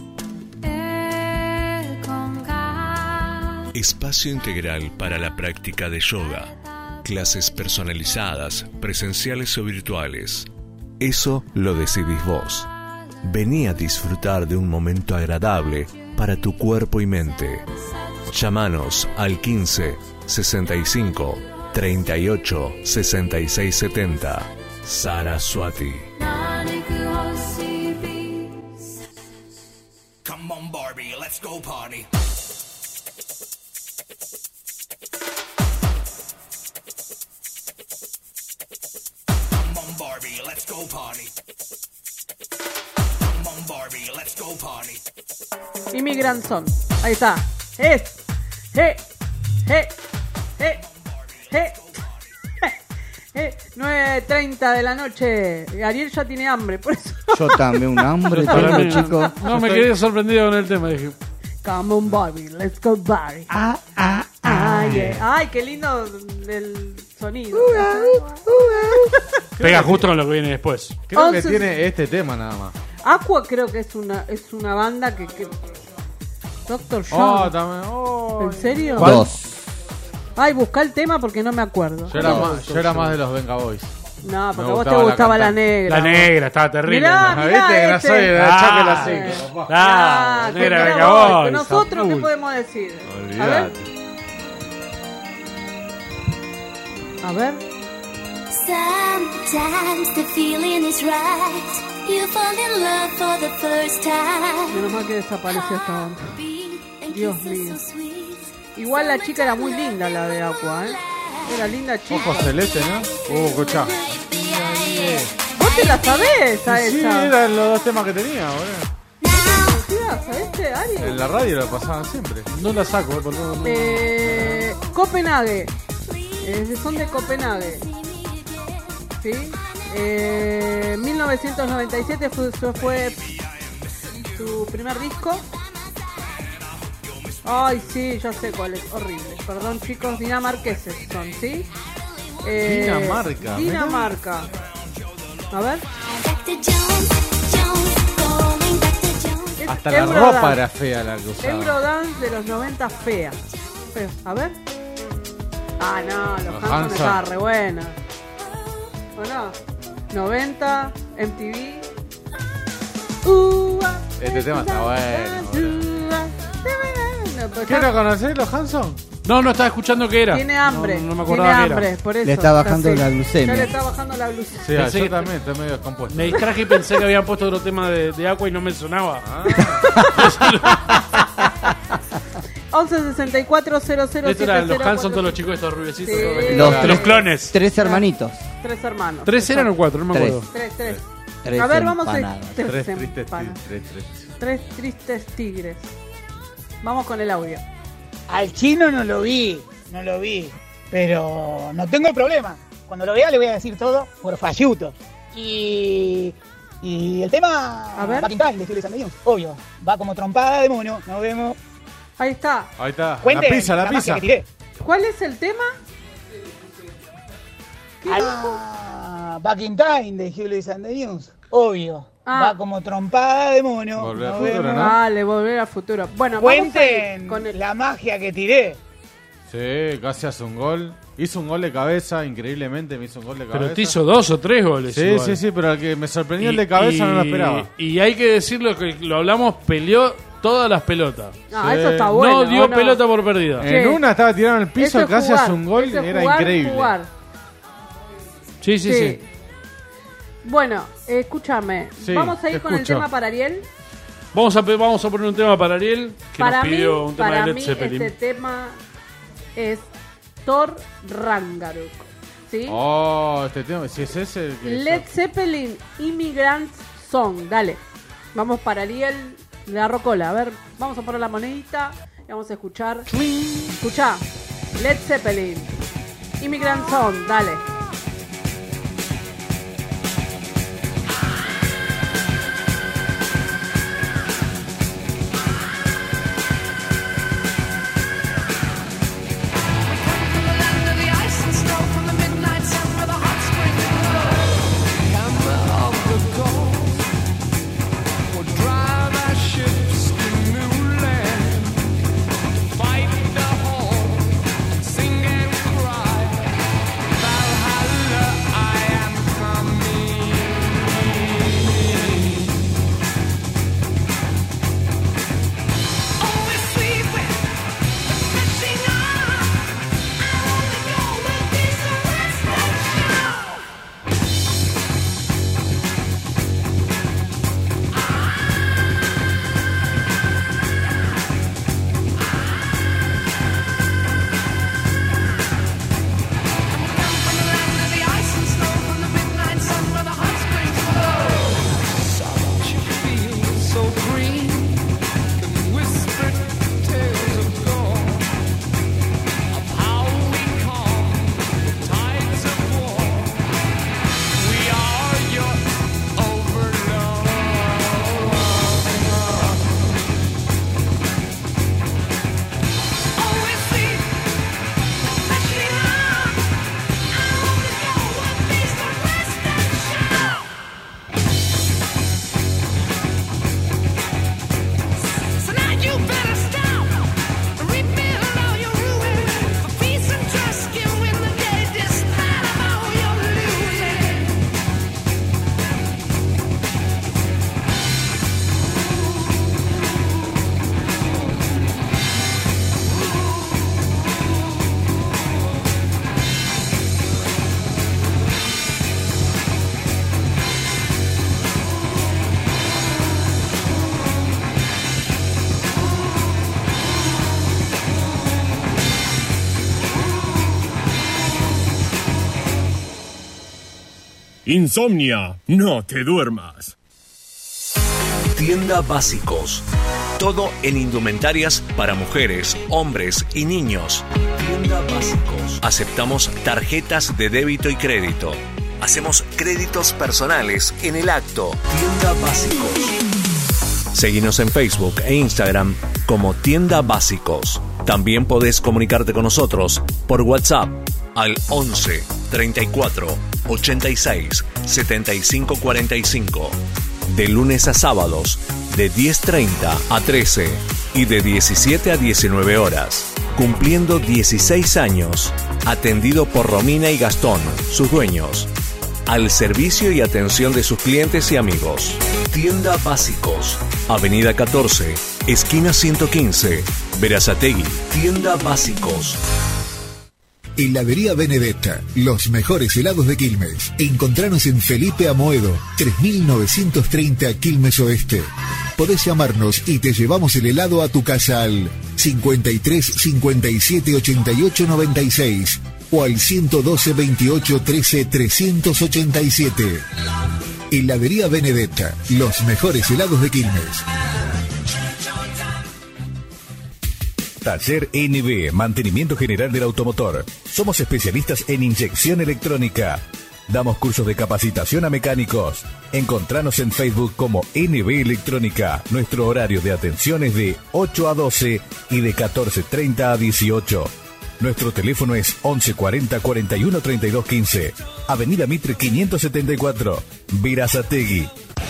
Espacio integral para la práctica de yoga. Clases personalizadas, presenciales o virtuales. Eso lo decidís vos. Vení a disfrutar de un momento agradable para tu cuerpo y mente. Llámanos al 15 65 38 66 70. Saraswati. Come on, Barbie, let's go party. Come on, Barbie, let's go party. Come on, Barbie, let's go party. Y mi gran son. Ahí está. 9:30 de la noche. Ariel ya tiene hambre, por eso. Yo también un hambre tengo, chicos. No, me quedé sorprendido con el tema. Dije, Come on, Barbie, let's go, Barbie. Yeah. Ay, qué lindo el sonido. pega justo con lo que viene después. Creo que tiene este tema nada más. Aqua creo que es una banda que... Dr. John. ¿En serio? Dos. Ay, buscá el tema porque no me acuerdo. Yo era más de los Venga Boys. No, porque a vos te gustaba la negra. La negra, estaba terrible. Mirá, ¿no? mirá, ¿Viste? Que no soy de Chape la Cinco. La negra mirá Venga vos, Boys. ¿nosotros qué podemos decir? A ver. A ver. Sometimes the feeling is right. You fall in love for the first time. Menos mal que desapareció esta banda. Dios mío. Igual la chica era muy linda, la de Aqua, ¿eh? Era linda chica. Ojos celeste, ¿no? Escuchá. ¿Vos te la sabés a Sí, esa? eran los dos temas que tenía, boludo. ¿Sabés, Ari? En la radio lo pasaban siempre. No la saco, por no. Copenhague. Son de Copenhague. ¿Sí? 1997 fue su primer disco. Ay, sí, ya sé cuál es. Horrible. Perdón, chicos, dinamarqueses son, ¿sí? Dinamarca. A ver. Hasta la ropa era fea la que usaba. Eurodance de los 90 fea. A ver. Ah, no, los Hanson estaba re buena. Bueno, 90, MTV. Este tema está bueno. ¿Qué no conocés los Hanson? No, estaba escuchando qué era. Tiene hambre. No me acordaba tiene qué hambre, era. por eso. Le está bajando Ya la le glucemia. está bajando la glucemia. Sí, Pensé yo que- también estoy medio descompuesto. Me distraje y pensé que habían puesto otro tema de Aqua y no me sonaba. 1164 Estos eran los Hanson, todos los chicos estos rubiecitos. Sí. todos los clones. Tres hermanitos. Tres hermanos. ¿Tres eran o cuatro? No me Tres. acuerdo. Tres. Tres A ver, vamos a empanadas. Tres tristes empanadas. tres. Tres tristes tigres. Vamos con el audio. Al chino no lo vi, pero no tengo problema. Cuando lo vea le voy a decir todo por falluto. Y el tema A ver. Back in Time de Julius and the News, obvio, va como trompada de mono, nos vemos. Ahí está. Ahí está. Cuenten La pizza. magia que tiré. ¿Cuál es el tema? Back in Time de Julius and the News, obvio, Ah. va como trompada de mono. Volver al nos futuro, vemos. ¿no? Dale, volver al futuro. Bueno, vamos a ir Cuenten con el... la magia que tiré. Sí, casi hace un gol. Hizo un gol de cabeza, increíblemente me hizo un gol de cabeza. Pero te hizo 2 o 3 goles. Sí, igual. sí, pero al que me sorprendió el de cabeza no lo esperaba. Y hay que decirlo que lo hablamos, peleó todas las pelotas. Ah, eso está bueno. No dio ¿o no? pelota por perdida. Sí. En una estaba tirado en el piso, Eso es casi jugar, hace un gol y eso es era jugar, increíble. jugar. Sí. Bueno, escúchame. Sí, Vamos a ir te con el escucho. tema para Ariel. Vamos a poner un tema para Ariel, que Para nos mí, pidió un tema para de Led mí Zeppelin. este tema es Thor Ragnarok. ¿Sí? Oh, este tema, si es ese. Led Zeppelin Immigrant Song. Dale. Vamos para Ariel de la Rocola. A ver, vamos a poner la monedita y vamos a escuchar. Escuchá. Led Zeppelin Immigrant Song. Dale. Insomnia, no te duermas. Tienda Básicos. Todo en indumentarias para mujeres, hombres y niños. Tienda Básicos. Aceptamos tarjetas de débito y crédito. Hacemos créditos personales en el acto. Tienda Básicos. Seguinos en Facebook e Instagram como Tienda Básicos. También podés comunicarte con nosotros por WhatsApp al 11 34 86 75 45. De lunes a sábados, de 10:30 a 13 y de 17 a 19 horas. Cumpliendo 16 años. Atendido por Romina y Gastón, sus dueños. Al servicio y atención de sus clientes y amigos. Tienda Básicos. Avenida 14, esquina 115, Berazategui. Tienda Básicos. Heladería Benedetta, los mejores helados de Quilmes. Encontranos en Felipe Amoedo, 3930 Quilmes Oeste. Podés llamarnos y te llevamos el helado a tu casa al 53 57 88 96 o al 112 28 13 387. Heladería Benedetta, los mejores helados de Quilmes. Taller NB, mantenimiento general del automotor. Somos especialistas en inyección electrónica. Damos cursos de capacitación a mecánicos. Encontranos en Facebook como NB Electrónica. Nuestro horario de atención es de 8 a 12 y de 14:30 a 18. Nuestro teléfono es 1140 41 32 15. Avenida Mitre 574, Berazategui.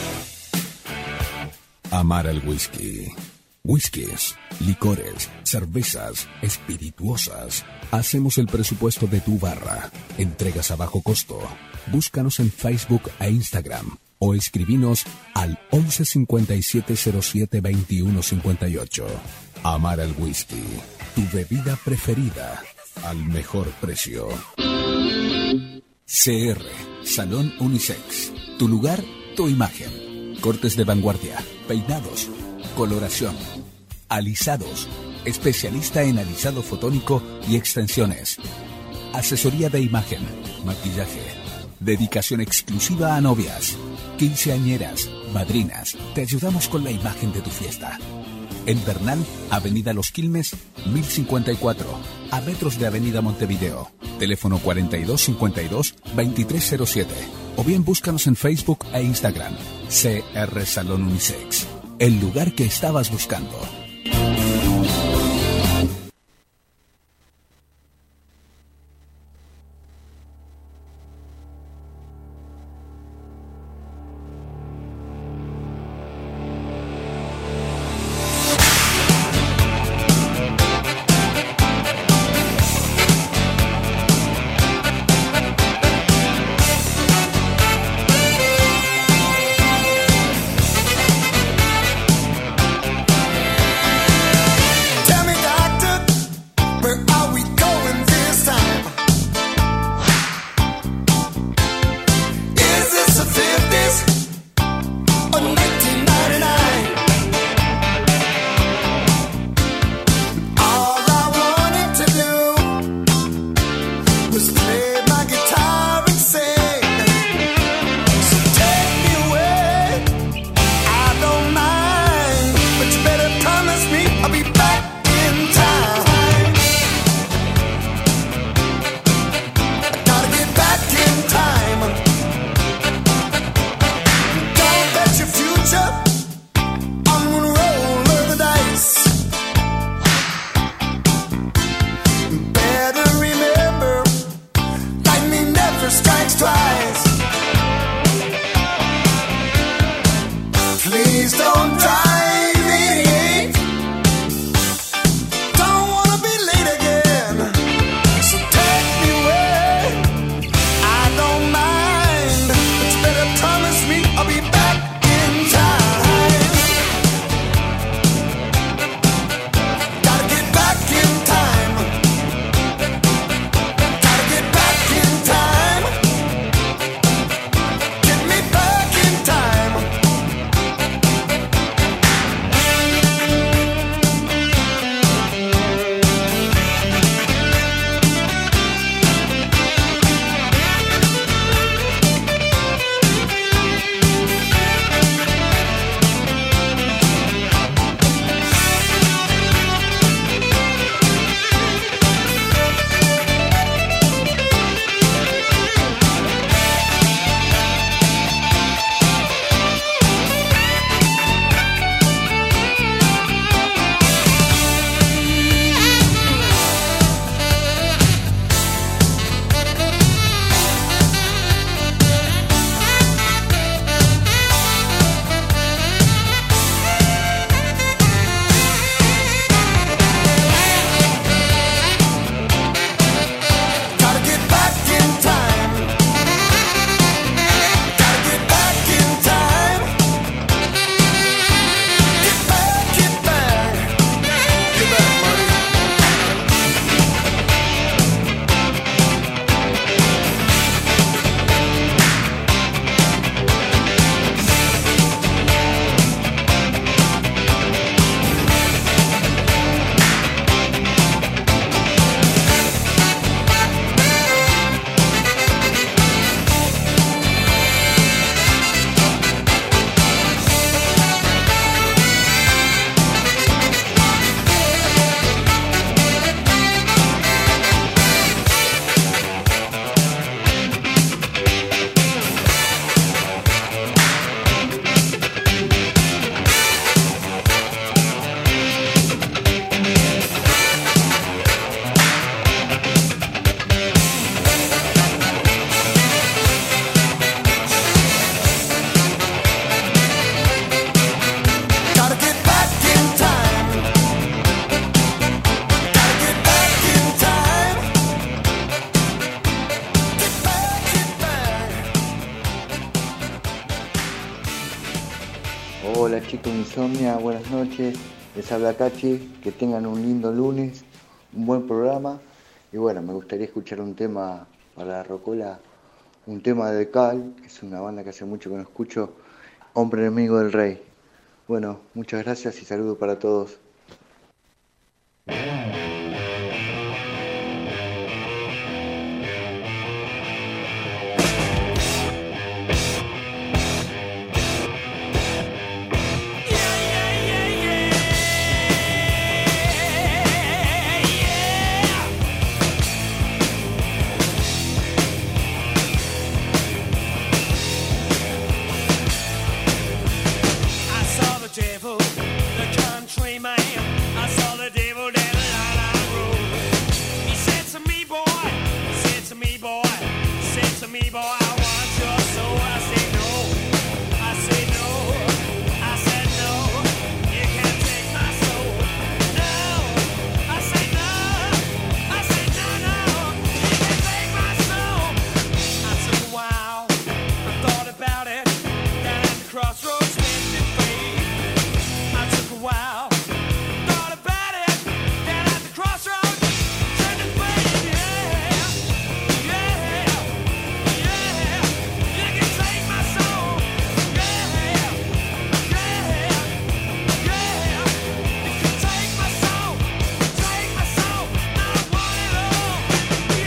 Amar al whisky. Whiskies, licores, cervezas, espirituosas. Hacemos el presupuesto de tu barra. Entregas a bajo costo. Búscanos en Facebook e Instagram o escribinos al 11 57 07 21 58. Amar al whisky, tu bebida preferida, al mejor precio. CR, Salón Unisex. Tu lugar, tu imagen. Cortes de vanguardia, peinados, coloración, alisados, especialista en alisado fotónico y extensiones. Asesoría de imagen, maquillaje, dedicación exclusiva a novias, quinceañeras, madrinas. Te ayudamos con la imagen de tu fiesta. En Bernal, Avenida Los Quilmes, 1054, a metros de Avenida Montevideo. Teléfono 4252-2307. O bien búscanos en Facebook e Instagram. CR Salón Unisex. El lugar que estabas buscando. Hola chicos de Insomnia, buenas noches, les habla Cachi, que tengan un lindo lunes, un buen programa y bueno, me gustaría escuchar un tema para la rocola un tema de Cal, que es una banda que hace mucho que no escucho, Hombre Enemigo del Rey. Bueno, muchas gracias y saludos para todos. I saw the devil, the country man. I saw the devil down the Lilac Road. He said to me, boy, he said to me, boy, he said to me, boy, I want your soul. I said no, I said no, I said no, you can't take my soul. No, I said no, I said no, no, you can't take my soul. I took a while, I thought about it, down at the crossroads. I took a while, thought about it, down at the crossroads, turned and played, yeah, yeah, yeah, you can take my soul, yeah, yeah, yeah, you can take my soul, I want it all,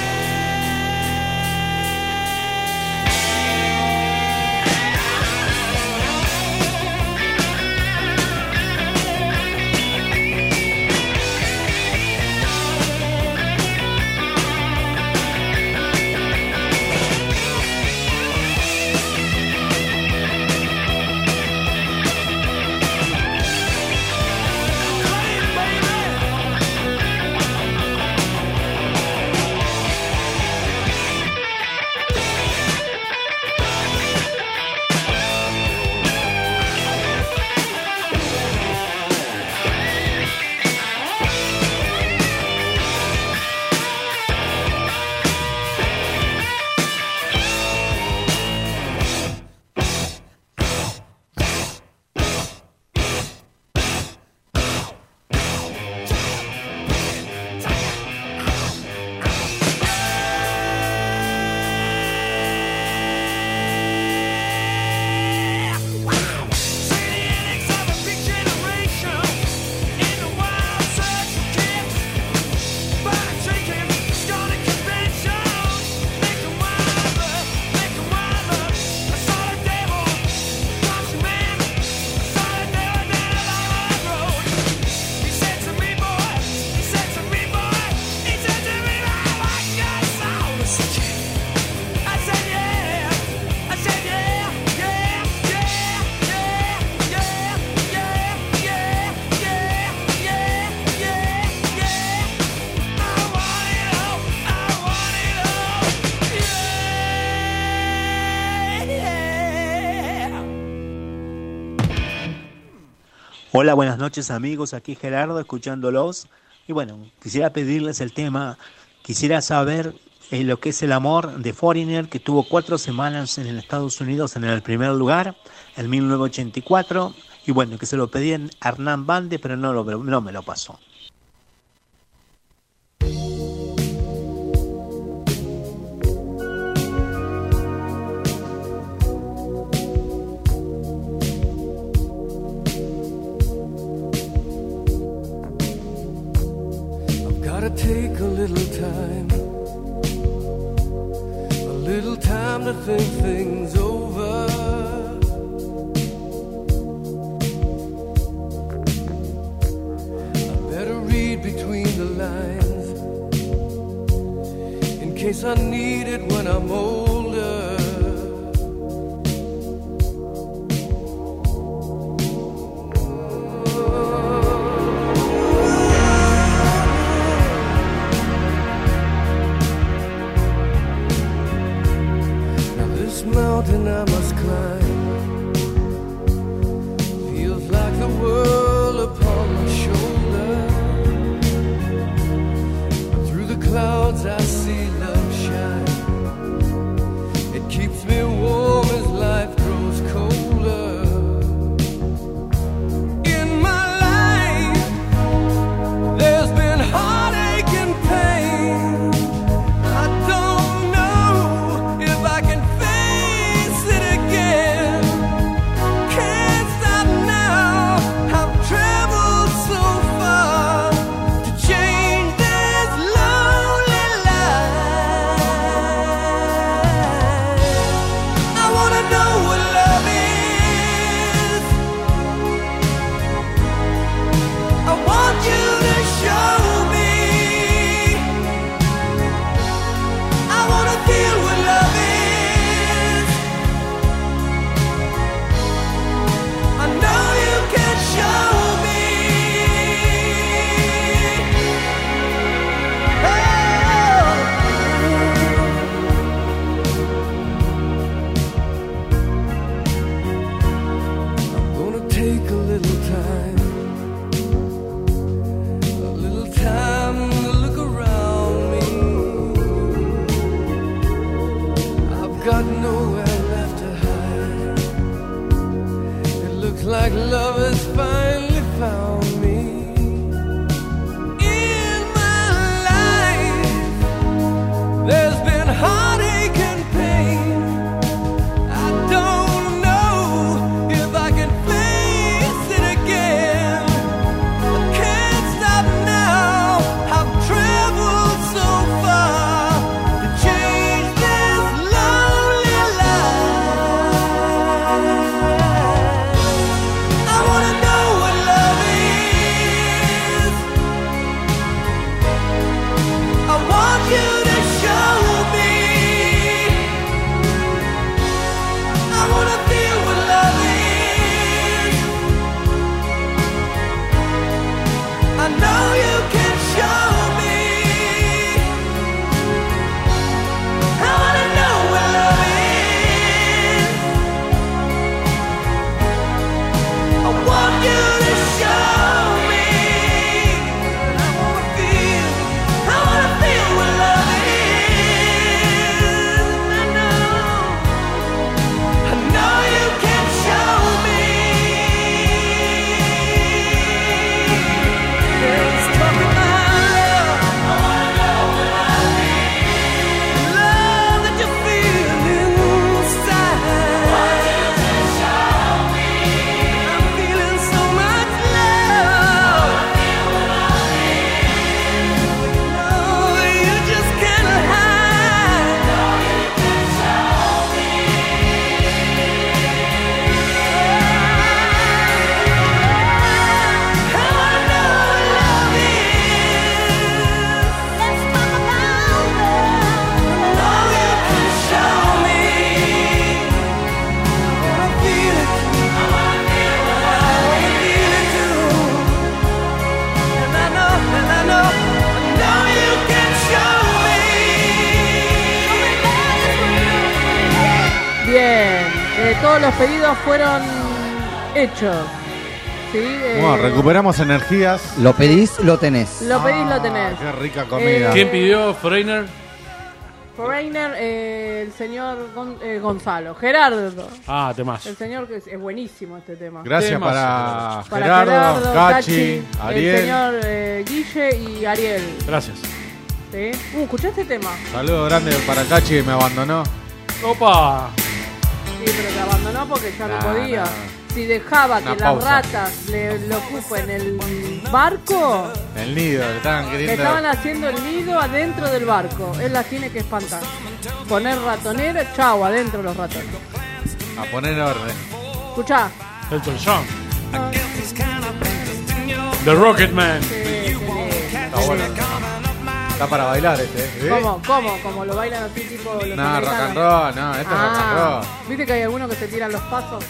Hola, buenas noches amigos, aquí Gerardo escuchándolos. Y bueno, quisiera pedirles el tema, quisiera saber lo que es el amor de Foreigner, que tuvo 4 semanas en Estados Unidos en el primer lugar, en 1984. Y bueno, que se lo pedí en Hernán Bande, pero no me lo pasó. Gotta take a little time to think things over. I better read between the lines in case I need it when I'm older. Mountain I must climb feels like the world upon my shoulder. Through the clouds I see love shine. todos los pedidos fueron hechos. ¿Sí? Bueno, recuperamos energías. Lo pedís, lo tenés. Lo pedís, lo tenés. Qué rica comida. ¿Quién pidió Foreigner? Foreigner, el señor Gonzalo. Gerardo. Ah, temas. El señor que es buenísimo este tema. Gracias Temas. para Gerardo, Cachi, Ariel. El señor Guille y Ariel. Gracias. ¿Sí? ¿Escuchá este tema? Saludo grande para Cachi que me abandonó. Opa. Sí, pero te abandonó porque ya no Nah, podía. nah. Si dejaba Una que pausa. las ratas le ocupen el barco, El nido, le estaban le queriendo. estaban haciendo el nido adentro del barco. Él las tiene que espantar. Poner ratonera, chau, adentro los ratones. A poner orden. Escuchá. Elton John. The Rocketman. Está bueno. Está para bailar este, ¿eh? ¿Cómo? Como lo bailan así tipo los No, rock and americanos. roll, no, esto es rock and roll. ¿Viste que hay algunos que se tiran los pasos?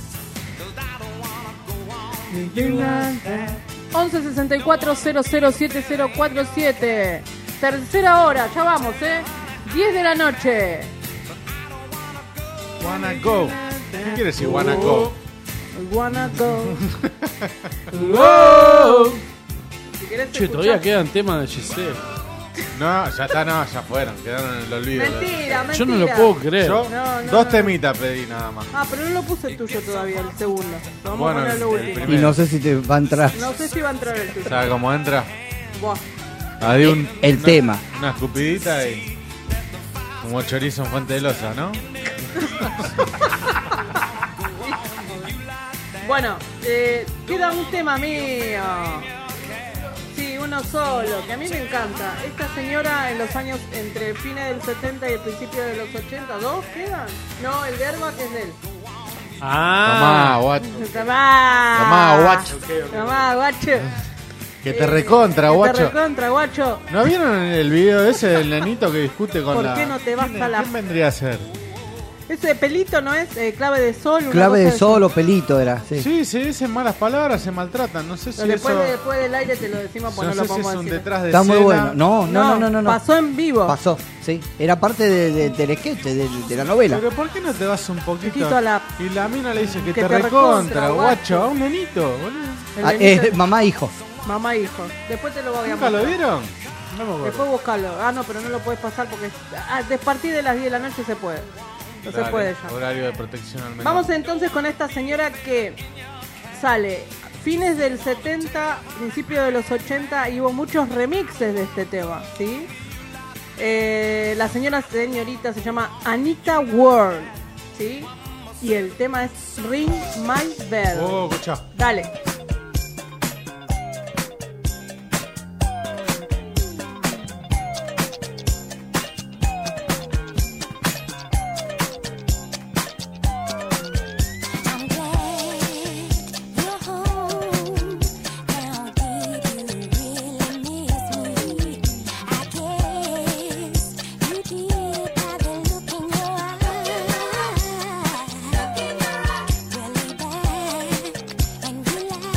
11 64 00 7047. Tercera hora, ya vamos, 10 de la noche. Wanna go. ¿Qué quiere decir wanna go? Wanna go. Wow. Si querés Che, todavía quedan temas de Giselle. No, ya está, no, ya fueron, quedaron en el olvido. Mentira, mentira. Yo no lo puedo creer. Yo No, dos no. temitas pedí nada más. Ah, pero no lo puse el tuyo todavía, el segundo. Lo vamos Bueno, a poner lo el último. Y no sé si te va a entrar. No sé si va a entrar el tuyo. ¿Sabe cómo entra? Buah. Ahí El tema. Una escupidita y. Como chorizo en Fuente de Loza, ¿no? Bueno, queda un tema mío. Sí, uno solo, que a mí me encanta. Esta señora en los años entre fines del 70 y el principio de los 80, ¿dos quedan? No, el de Airbag es de él. Tomá, guacho. Tomá. Tomá, guacho. Tomá, guacho. Que te recontra, Que te guacho. recontra, guacho. ¿No vieron el video ese del nenito que discute con ¿Por la. qué no te vas a la... ¿Quién vendría a ser? Ese pelito no es clave de sol. una Clave cosa de sol o pelito era. Sí. Sí, se dicen malas palabras, se maltratan. No sé si Pero eso. después del aire te lo decimos, pues No no, lo sé si es podemos un decir. detrás de Está muy escena. bueno. No. Pasó en vivo. Pasó, sí. Era parte del sketch, de la novela. Pero ¿por qué no te vas un poquito? Poquito a la- Y la mina le dice que Que te te recontra, recontra, guacho. A un nenito, boludo. El Ah, nenito- es mamá hijo. Mamá e hijo. Después te lo voy a ¿Nunca lo mostrar. vieron? No me acuerdo. Después buscalo. Ah, no, pero no lo puedes pasar porque a partir de las 10 de la noche se puede. No se Dale, puede ya. Horario de protección al menor. Vamos entonces con esta señora que sale fines del 70, principio de los 80 y hubo muchos remixes de este tema, ¿sí? La señorita se llama Anita Ward, ¿sí? Y el tema es Ring My Bell. Oh, escucha. Dale. And you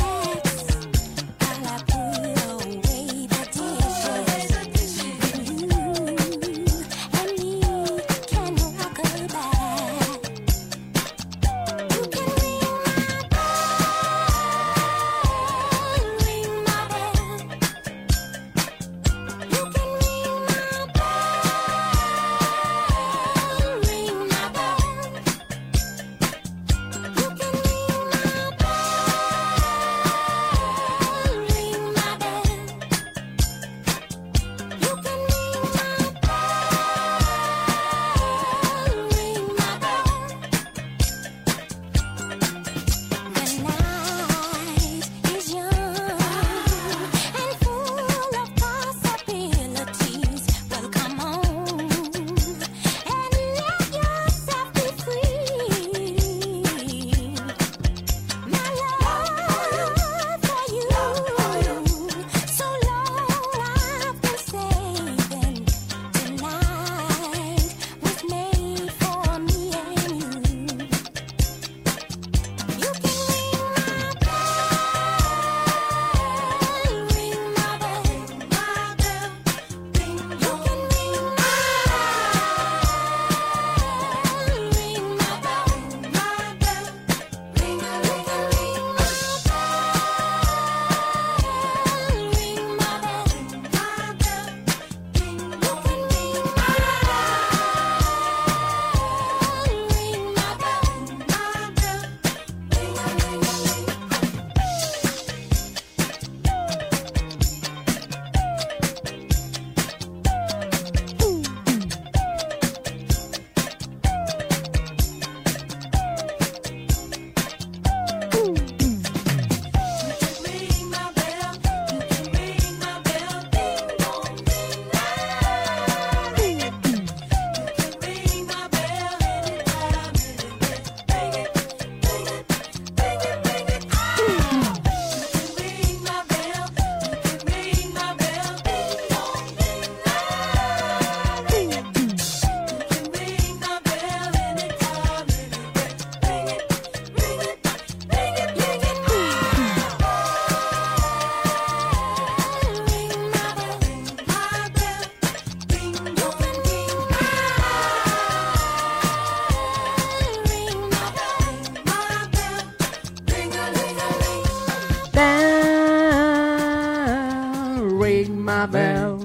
ring my bell.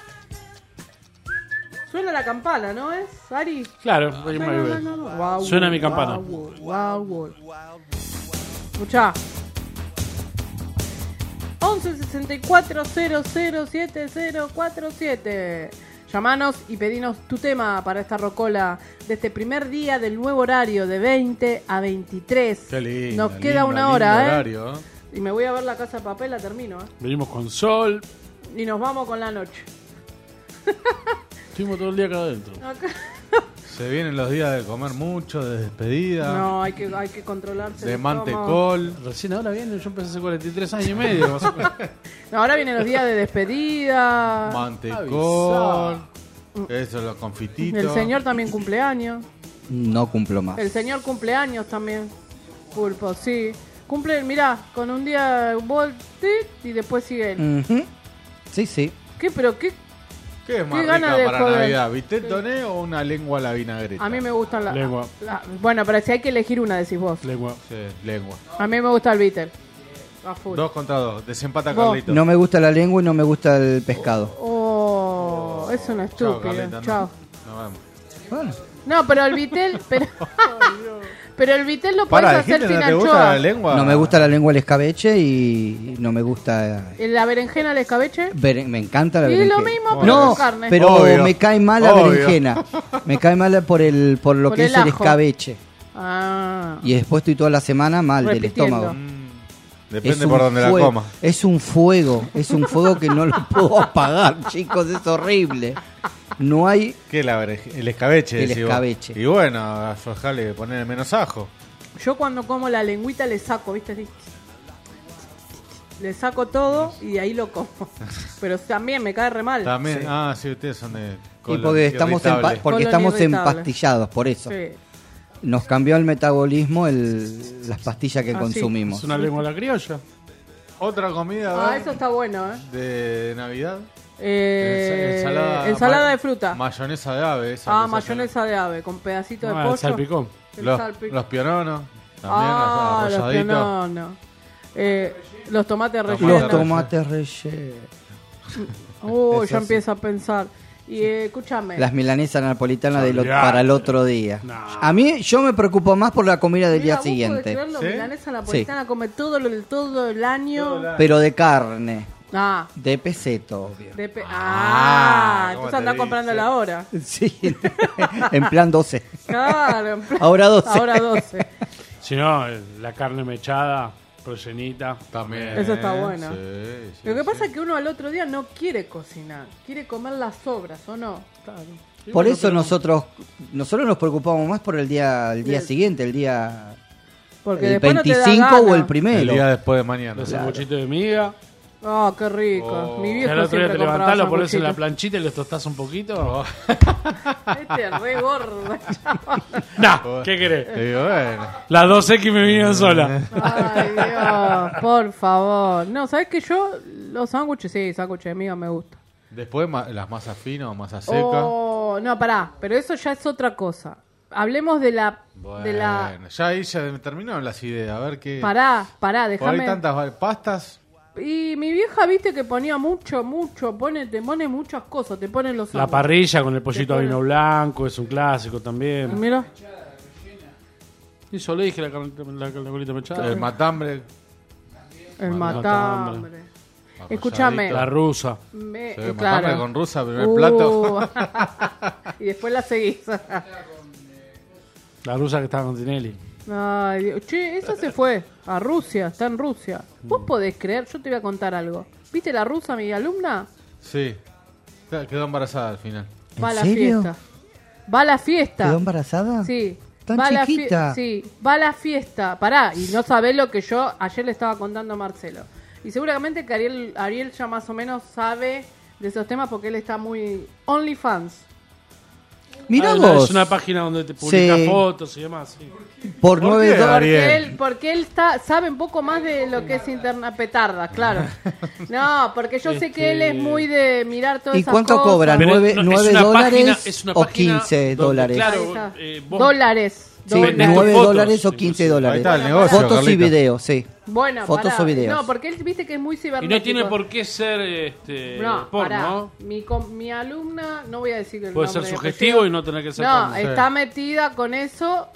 Suena la campana, ¿no es, Ari? Claro, Ring My Bell. Suena mi campana. Escuchá. 11 64 00 7047. Llamanos y pedinos tu tema para esta rocola de este primer día del nuevo horario de 20 a 23. Qué lindo, Nos queda una hora, lindo horario, ¿eh? Y me voy a ver La Casa de Papel, la termino, Venimos con sol. Y nos vamos con la noche. Estuvimos todo el día acá adentro. Acá. Se vienen los días de comer mucho, de despedida. No, hay que controlarse. De el mantecol. Recién ahora viene, yo empecé hace 43 años y medio. Más o menos. No, ahora vienen los días de despedida. Mantecol. Eso, los confititos. El señor también cumpleaños. No cumplo más. El señor cumpleaños también. Pulpo, sí. Cumple, mirá, con un día voltit y después sigue él. Ujú. Sí, sí. ¿Qué? ¿Pero qué? ¿Qué es más ¿Qué gana rica de para joder? Navidad? ¿Bistec toné o una lengua a la vinagreta? A mí me gustan las... Lengua. Bueno, pero si hay que elegir una, decís vos. Lengua. Sí, lengua. A mí me gusta el Beatle. A full. 2 contra 2. Desempata Vos. Carlito. No me gusta la lengua y no me gusta el pescado. Oh, es una Chao, estúpida. Carlita. Chao. Nos vemos. Bueno. No, pero el Beatle... Pero el Beatle lo podés Pará, hacer dijiste, sin ¿no te gusta anchoa. la lengua? No me gusta la lengua el escabeche y no me gusta... ¿La berenjena al escabeche? Me encanta la Y berenjena. lo mismo, pero No, con carne. pero Obvio. me cae mal la Obvio. berenjena. Me cae mal por lo Por que el es el ajo. escabeche. Ah. Y después estoy toda la semana mal Repitiendo. del estómago. Depende un por donde la fuego, coma. Es un fuego que no lo puedo apagar, chicos, es horrible. No hay... ¿Qué es el escabeche? El decís vos? escabeche. Y bueno, aflojale, ponerle menos ajo. Yo cuando como la lengüita le saco, ¿viste? Así. Le saco todo y de ahí lo como. Pero también me cae re mal. También, Sí. sí, ustedes son de Y colon porque estamos, irritable. porque Colon estamos irritable. empastillados, por eso. Sí. Nos cambió el metabolismo las pastillas que Ah, sí. consumimos. Es una lengua a la criolla. Otra comida, a Ah, ver, eso está bueno, ¿eh? de Navidad. Ensalada de fruta. Mayonesa de ave. Esa Ah, que se hace. mayonesa de ave con pedacito de Ah, pollo. el salpicón. El Los, salpicón. los piononos. También, Ah, los arrolladitos. piononos. Los tomates Tomates rellenos. Los tomates rellenos. Oh, Eso ya sí. empiezo a pensar. Y escúchame. Las milanesas napolitanas Olvidate. para el otro día. No. A mí, yo me preocupo más por la comida del Mira, día vos podés siguiente. creerlo, ¿Sí? milanesa napolitana come todo el año. Pero de carne. Ah, De peseto, obvio. entonces ¿cómo andá te comprando dice? la hora. Sí, en plan 12. Claro, en plan- Ahora 12. Ahora 12. Si no, la carne mechada, rellenita. También. Eso está bueno. Sí, sí, Lo que sí. pasa es que uno al otro día no quiere cocinar, quiere comer las sobras, ¿o no? Claro. Y Por bueno, eso pero- nosotros nos preocupamos más por el día Bien. siguiente, el día Porque el después no te da 25 gana. o el El primero. día después de mañana. Los sanguchitos de miga. Oh, qué rico. Oh. Mi Y viejo al otro día siempre te levantás, compraba lo pones en la sanguchitos. planchita y los tostás un poquito. Este es re gordo. Nah, ¿qué querés? Y bueno. Las 2X me vinieron solas. Ay, Dios, por favor. No, ¿sabes que yo los sándwiches, sí, sándwiches de miga me gusta. Después las masas finas o masas secas. Oh, no, pará, pero eso ya es otra cosa. Hablemos de la... Bueno, de la... ya ahí ya me terminaron las ideas. A ver qué. Pará, Por ahí déjame... tantas pastas. Y mi vieja, viste que ponía mucho, te pone muchas cosas, te ponen los La sándwiches. parrilla con el pollito a Te vino blanco es un clásico también. Mira, Y yo le dije la colita mechada. El matambre. el matambre. matambre. Escúchame. La rusa. Sí, Claro. matambre con rusa, primer plato. Y después la seguís. La rusa que estaba con Tinelli. Ay, Dios. Che, esa se fue a Rusia, está en Rusia. ¿Vos podés creer? Yo te voy a contar algo. ¿Viste la rusa, mi alumna? Sí. Quedó embarazada al final. Va a ¿En la serio? fiesta. Va a la fiesta. ¿Quedó embarazada? Sí. ¿Tan va a la chiquita? sí, va a la fiesta. Pará, y no sabés lo que yo ayer le estaba contando a Marcelo. Y seguramente que Ariel ya más o menos sabe de esos temas porque él está muy... OnlyFans. Mirá No, vos. es una página donde te publica Sí. fotos y demás. Sí. Por ¿Por 9 qué, dólares. Porque él sabe un poco más de lo que es internet petarda, claro. No, porque yo sé que él es muy de mirar todas ¿Y esas cuánto cosas. cobran? Pero ¿9 no, es una dólares página- es una o página 15 donde, dólares? claro, Ahí está. vos Dólares. Sí, vendés tus 9 fotos, dólares o 15 inclusive. dólares. Ahí está el negocio, Fotos y Carlito. videos, sí. Bueno, ¿Fotos pará. o videos? No, porque él viste que es muy Y cibernético. no tiene por qué ser No, porno. pará. Mi alumna, no voy a decir el Puede nombre ser y sugestivo apellido. y no tener que ser No, porno. está metida con eso.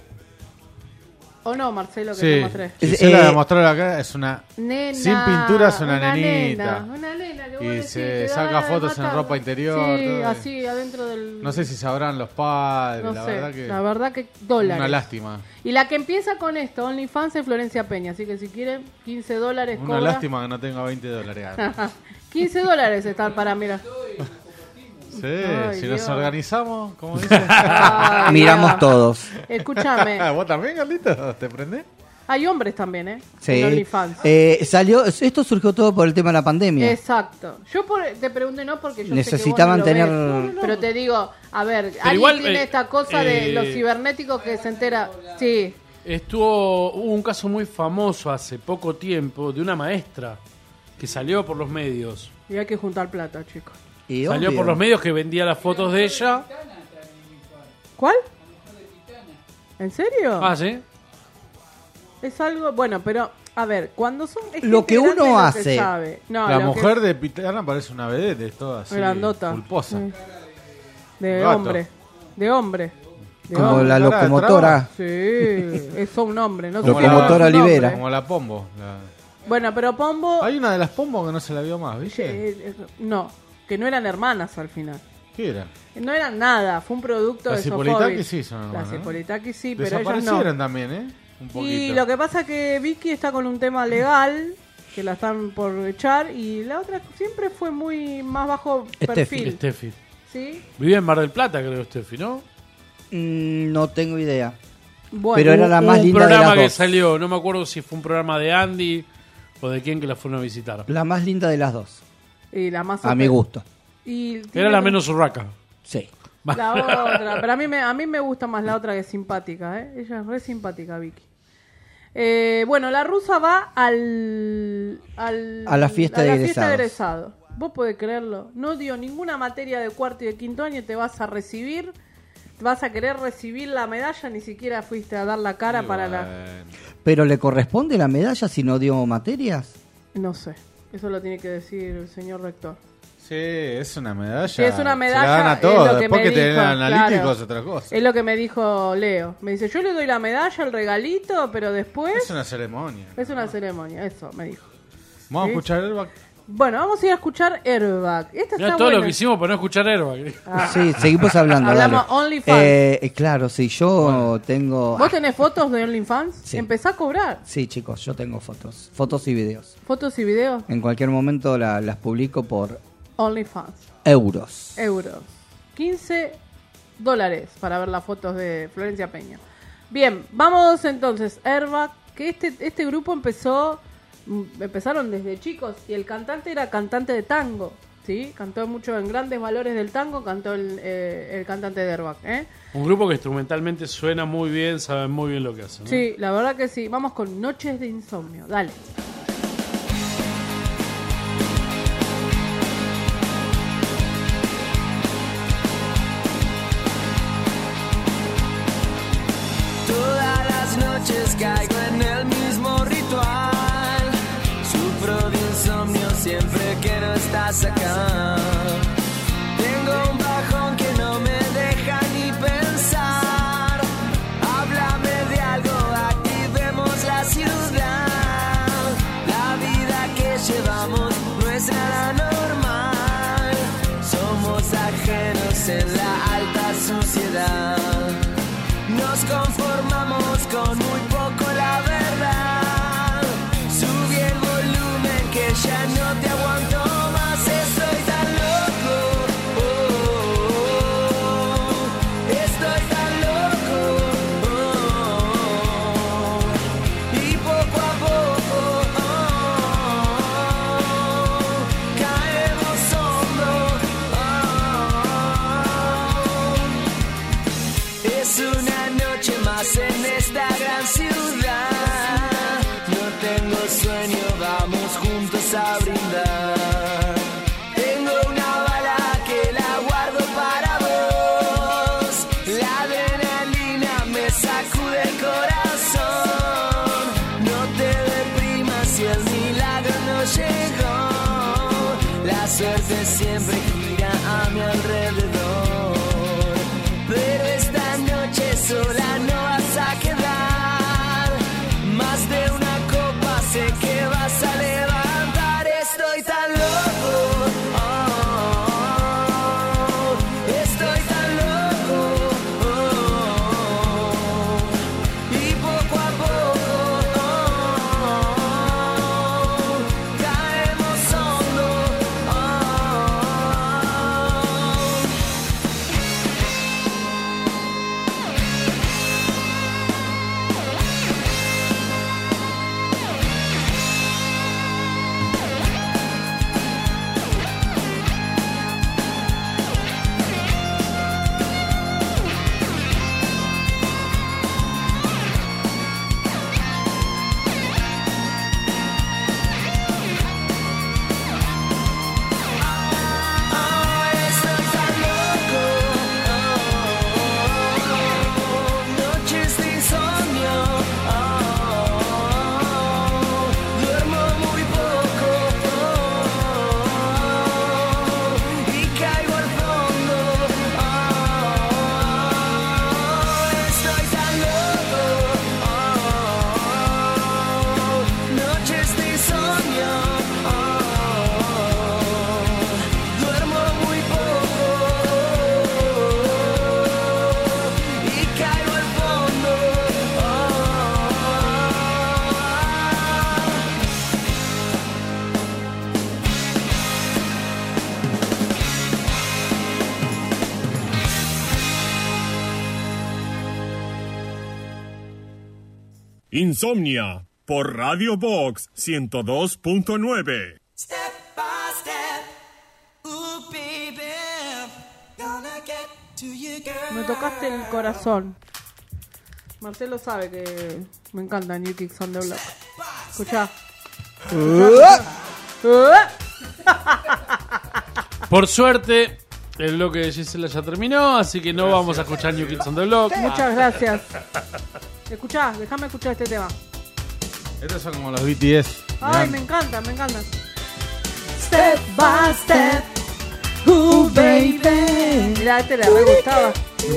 ¿O no, Marcelo, que te Sí, mostré? Gisela demostró acá, es una... Nena, sin pintura es una Nena, nenita. una nena que vos Y decís, se te da saca ganas de fotos en matarla. ropa interior. Sí, todo. así, adentro del... No sé si sabrán los padres, No la sé, verdad que... dólares. Una lástima. Y la que empieza con esto, OnlyFans, es Florencia Peña. Así que si quieren, $15 Una cobra. lástima que no tenga $20. $15 están para mirar. Sí, Ay, si Dios. nos organizamos, como dice. Ay, Miramos Dios. todos. Escúchame. ¿Vos también, Carlito? ¿Te prendés? Hay hombres también, ¿eh? Sí. En OnlyFans. Salió, esto surgió todo por el tema de la pandemia. Exacto. Yo te pregunté no porque yo Necesitaban sé que vos tener- no lo ves. Pero te digo, a ver, alguien igual, tiene esta cosa de los cibernéticos que se entera. Sí. Hubo un caso muy famoso hace poco tiempo de una maestra que salió por los medios. Y hay que juntar plata, chicos. Salió por los medios que vendía las fotos de ella. ¿Cuál? ¿En serio? Ah, ¿sí? Es algo, bueno, pero a ver, cuando son es Lo gente que uno grande, lo que hace. sabe. No, La lo que- mujer de Pitana parece una vedette, es toda así, Grandota. pulposa. Sí. De Gato. hombre. De hombre. De Como hombre. la locomotora. Sí, es un hombre. No sé si Locomotora es un Olivera. hombre. Como la Pombo. Bueno, pero Pombo... Hay una de las Pombo que no se la vio más, ¿viste? No, que no eran hermanas al final. ¿Qué era? No eran nada, fue un producto Las de Hipolitakis Sofovich. sí son hermanas, Las ¿no? Hipolitakis sí, pero ellas Desaparecieron no. también, ¿eh? Un poquito. Y lo que pasa es que Vicky está con un tema legal, que la están por echar, y la otra siempre fue muy más bajo perfil. Steffi. ¿Sí? Vivía en Mar del Plata, creo, Steffi, ¿no? No tengo idea. Bueno, Pero era la más un linda de programa las que dos. salió, no me acuerdo si fue un programa de Andy o de quién que la fueron a visitar. La más linda de las dos. Y la más A mi gusto. Y Era la menos urraca. Sí. La otra, pero a mí me gusta más la otra que es simpática, ¿eh? Ella es re simpática, Vicky. Bueno, la rusa va A la fiesta de egresados. egresado. Vos podés creerlo. No dio ninguna materia de cuarto y de quinto año y te vas a recibir. Vas a querer recibir la medalla, ni siquiera fuiste a dar la cara para la... ¿Pero le corresponde la medalla si no dio materias? No sé, eso lo tiene que decir el señor rector. Sí, es una medalla. Si es una medalla, se la dan a es todos. lo que Después me que te den dijo, analíticos claro. es otra cosa. Es lo que me dijo Leo. Me dice, yo le doy la medalla, el regalito, pero después... Es una ceremonia. Es una ceremonia, eso me dijo. Vamos ¿Sí? a escuchar el Bueno, vamos a ir a escuchar Airbag. Esta Mirá está todo buena. lo que hicimos para no escuchar Airbag. Sí, seguimos hablando. Hablamos dale. OnlyFans. Claro, sí, yo tengo... ¿Vos tenés fotos de OnlyFans? Sí. Empezá a cobrar. Sí, chicos, yo tengo fotos. Fotos y videos. Fotos y videos. En cualquier momento las publico por OnlyFans. euros. $15 para ver las fotos de Florencia Peña. Bien, vamos entonces. Airbag, que este grupo empezaron desde chicos y el cantante era cantante de tango. ¿Sí? Cantó mucho en Grandes Valores del Tango, cantó el cantante de Airbag. Un grupo que instrumentalmente suena muy bien, saben muy bien lo que hacen. ¿no? Sí, la verdad que sí. Vamos con Noches de Insomnio. Dale. Todas las noches caigo en el mismo ritual. Sufro de insomnio siempre que no estás acá. Tengo un bajón que no me deja ni pensar. Háblame de algo, activemos la ciudad. La vida que llevamos no es nada normal. Somos ajenos en la alta sociedad. Nos conformamos con muy poco, la verdad. Subí el volumen que ya no te aguanto más. Estoy tan loco, oh, oh, oh. Estoy tan loco, oh, oh. Y poco a poco, oh, caemos hombro, oh. Es una noche más en esta gran ciudad. No tengo sueño, vamos juntos a brindar. Tengo una bala que la guardo para vos. La adrenalina me sacude el corazón. No te deprimas suerte siempre gira a mi alrededor. Pero esta noche sola no vas a quedar. Más de una copa sé que vas a levantar. Estoy tan loco, estoy tan loco, y poco a poco caemos hondo. Estoy tan loco, noches de insomnio, duermo muy poco y caigo al fondo. Estoy tan loco, noches de insomnio, duermo muy poco y caigo al fondo. Insomnia por Radio Box 102.9. Step by step, ooh baby, gonna get to you, girl. Me tocaste el corazón. Marcelo sabe que me encanta New Kids on the Block. Escuchá. Por suerte, el bloque de Gisela ya terminó, así que no vamos a escuchar New Kids on the Block. Muchas gracias. Escuchá, déjame escuchar este tema. Estos son como los BTS. Ay, me encanta, me encanta. Step by step, ooh baby. Mirá, este le re gustaba.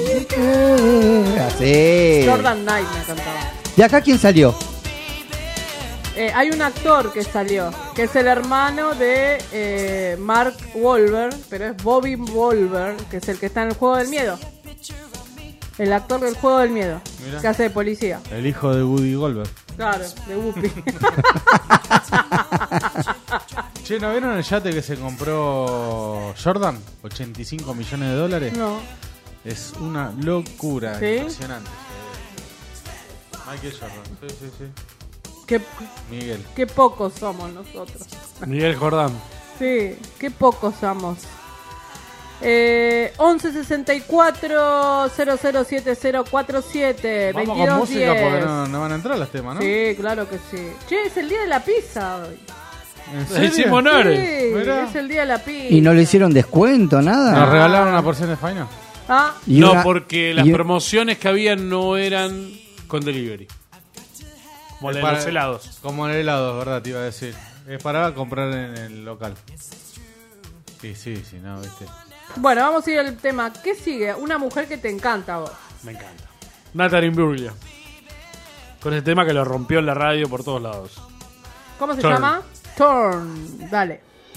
Sí. Jordan Knight me encantaba. ¿Y acá quién salió? Hay un actor que salió, que es el hermano de Mark Wahlberg, pero es Bobby Wahlberg, que es el que está en el Juego del Miedo. El actor del Juego del Miedo, Mirá. que hace de policía. El hijo de Woody Goldberg. Claro, de Whoopi. Che, ¿no vieron el yate que se compró Jordan? 85 millones de dólares. No. Es una locura, ¿Sí? impresionante. Michael Jordan, sí, sí, sí. Miguel. Qué pocos somos nosotros. Miguel Jordán. Sí, qué pocos somos. 11 64 007047 Vamos 22 con música 10. porque no van a entrar los temas, ¿no? Sí, claro que sí. Che, es el día de la pizza hoy. ¿En serio? Hicimos honores. Sí, Mirá. es el día de la pizza. ¿Y no le hicieron descuento, nada? Nos regalaron una porción de faina. Ah, Y No, una- porque las y- promociones que había no eran con delivery. Como la de Para- los helados. Como el helado, ¿verdad? Te iba a decir. Es para comprar en el local. Sí, sí, sí, no, viste. bueno, vamos a ir al tema. ¿Qué sigue? Una mujer que te encanta a vos. Me encanta. Natalie Imbruglia. Con ese tema que lo rompió en la radio por todos lados. ¿Cómo se Turn. llama? Turn. Dale.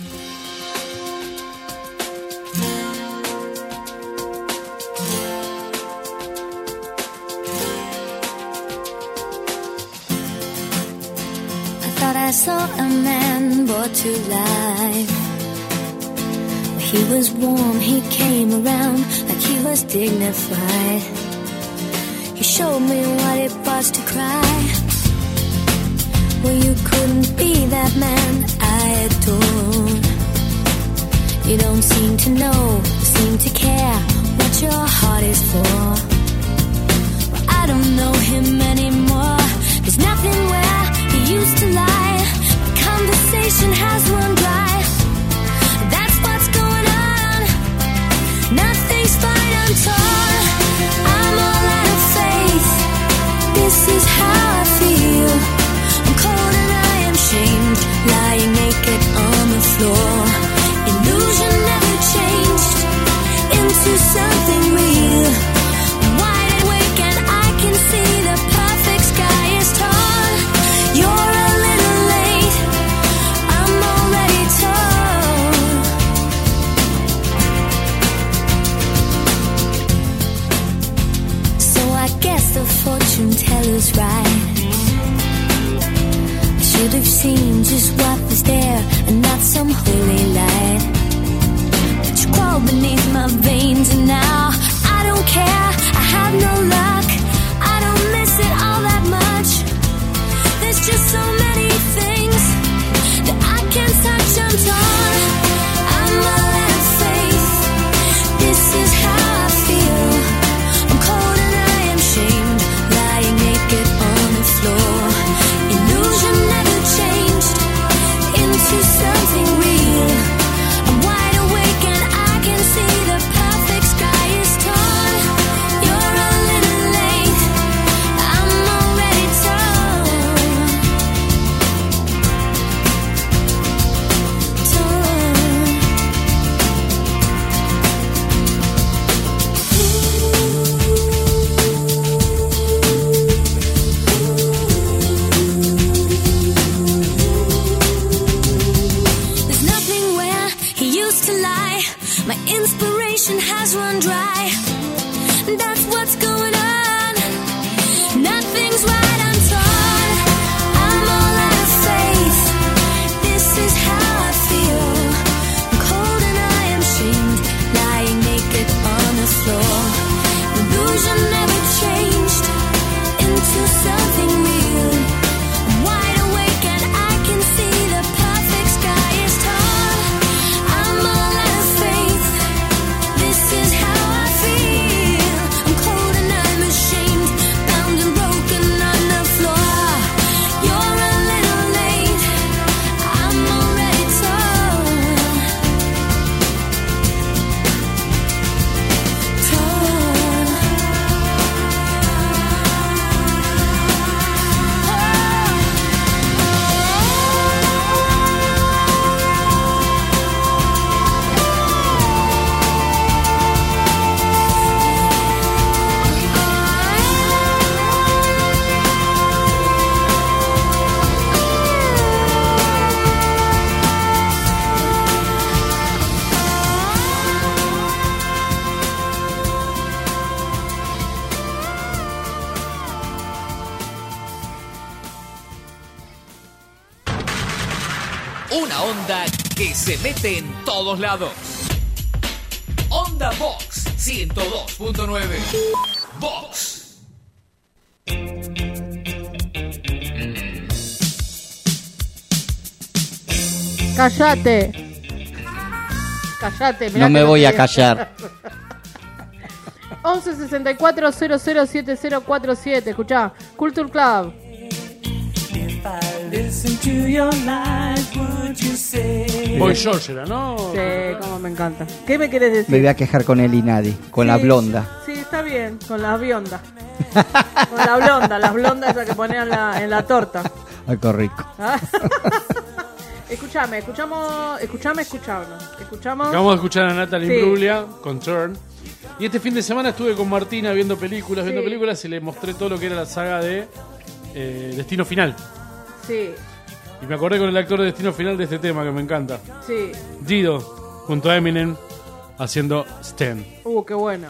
I thought I saw a man brought to life. He was warm, he came around like he was dignified. He showed me what it was to cry. Well, you couldn't be that man I adored. You don't seem to know, seem to care what your heart is for. Well, I don't know him anymore. There's nothing where he used to lie. My conversation has run dry. That's what's going on. Nothing's fine, I'm torn. I'm all out of faith. This is how I feel. I'm cold and I am shamed, lying naked on the floor in the used to lie. My inspiration has run dry. That's what's going on. Nothing's right, I'm torn. I'm all out of faith. This is how I feel. I'm cold and I am shamed, lying naked on the floor. Illusion never changed into something real. I'm wide awake and I can see the perfect sky is tall. I'm all out of faith. This is how I feel. I'm cold and I'm ashamed, bound and broken on the floor. You're a little late. I'm already torn. Una onda que se mete en todos lados. Onda Box 102.9. Box. Cállate. Cállate. mirá No me que voy te a digo. callar. 11 64 00 7047. Escuchá, Culture Club. Listen to your life, would you say? Boy George era, ¿no? Sí, como me encanta. ¿Qué me querés decir? Me voy a quejar con él y nadie, con la Sí, blonda. Sí, está bien, con la blonda. Con la blonda, las blondas esas que ponían en la torta. Algo rico. Ah. Escuchame. Acabamos de escuchar a Natalie Sí. Imbruglia con Turn. Y este fin de semana estuve con Martina viendo películas y le mostré todo lo que era la saga de Destino Final. Sí, Y me acordé con el actor de Destino Final de este tema que me encanta. sí. Dido, junto a Eminem, haciendo Stan. Qué bueno.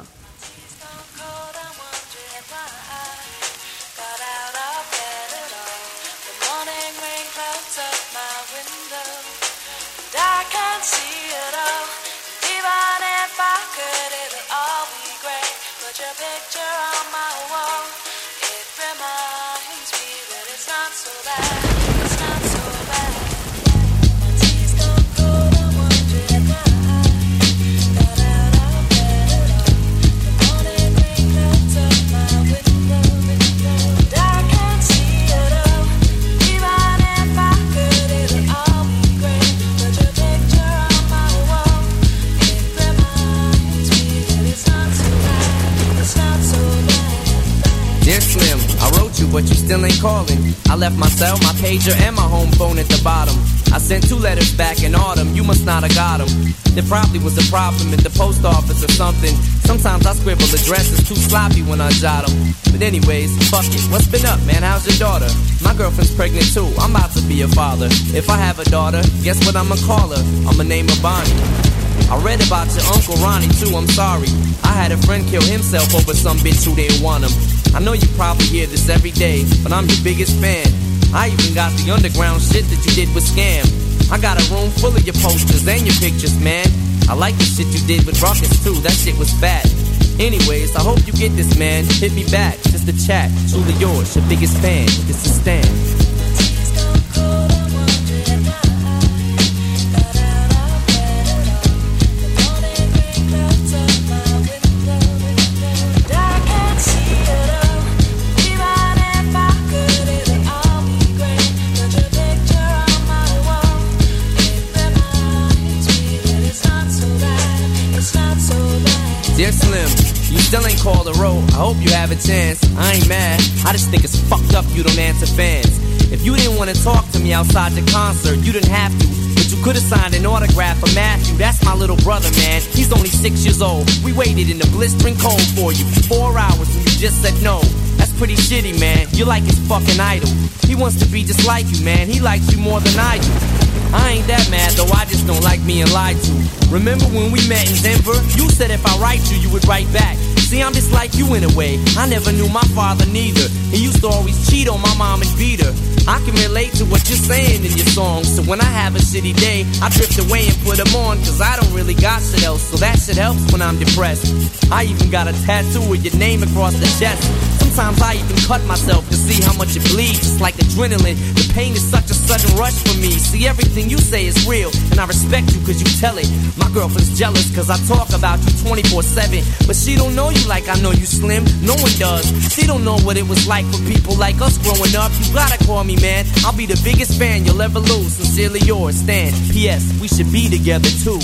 Dear Slim, I wrote you, but you still ain't calling. I left my cell, my pager, and my home phone at the bottom. I sent 2 letters back in autumn, you must not have got them. There probably was a problem at the post office or something. Sometimes I scribble addresses too sloppy when I jot them. But anyways, fuck it, what's been up, man? How's your daughter? My girlfriend's pregnant too, I'm about to be a father. If I have a daughter, guess what I'ma call her? I'ma name her Bonnie. I read about your Uncle Ronnie too, I'm sorry. I had a friend kill himself over some bitch who didn't want him. I know you probably hear this every day, but I'm your biggest fan. I even got the underground shit that you did with Scam. I got a room full of your posters and your pictures, man. I like the shit you did with Ruckus too, that shit was fat. Anyways, I hope you get this, man. Hit me back, just a chat. Truly yours, your biggest fan. This is Stan. Dear Slim, you still ain't called a road. I hope you have a chance. I ain't mad. I just think it's fucked up you don't answer fans. If you didn't want to talk to me outside the concert, you didn't have to. But you could have signed an autograph for Matthew. That's my little brother, man. He's only 6 years old. We waited in the blistering cold for you. 4 hours and you just said no. That's pretty shitty, man. You're like his fucking idol. He wants to be just like you, man. He likes you more than I do. I ain't that mad though, I just don't like being lied to. Remember when we met in Denver? You said if I write you would write back. See, I'm just like you in a way. I never knew my father neither. He used to always cheat on my mom and beat her. I can relate to what you're saying in your songs. So when I have a shitty day, I drift away and put them on. Cause I don't really got shit else. So that shit helps when I'm depressed. I even got a tattoo with your name across the chest. Sometimes I even cut myself to see how much it bleeds. It's like adrenaline. The pain is such a sudden rush for me. See, everything you say is real, and I respect you cause you tell it. My girlfriend's jealous cause I talk about you 24/7. But she don't know you like I know you, Slim. No one does. She don't know what it was like for people like us growing up. You gotta call me, man. I'll be the biggest fan you'll ever lose. Sincerely yours, Stan. P.S. We should be together too.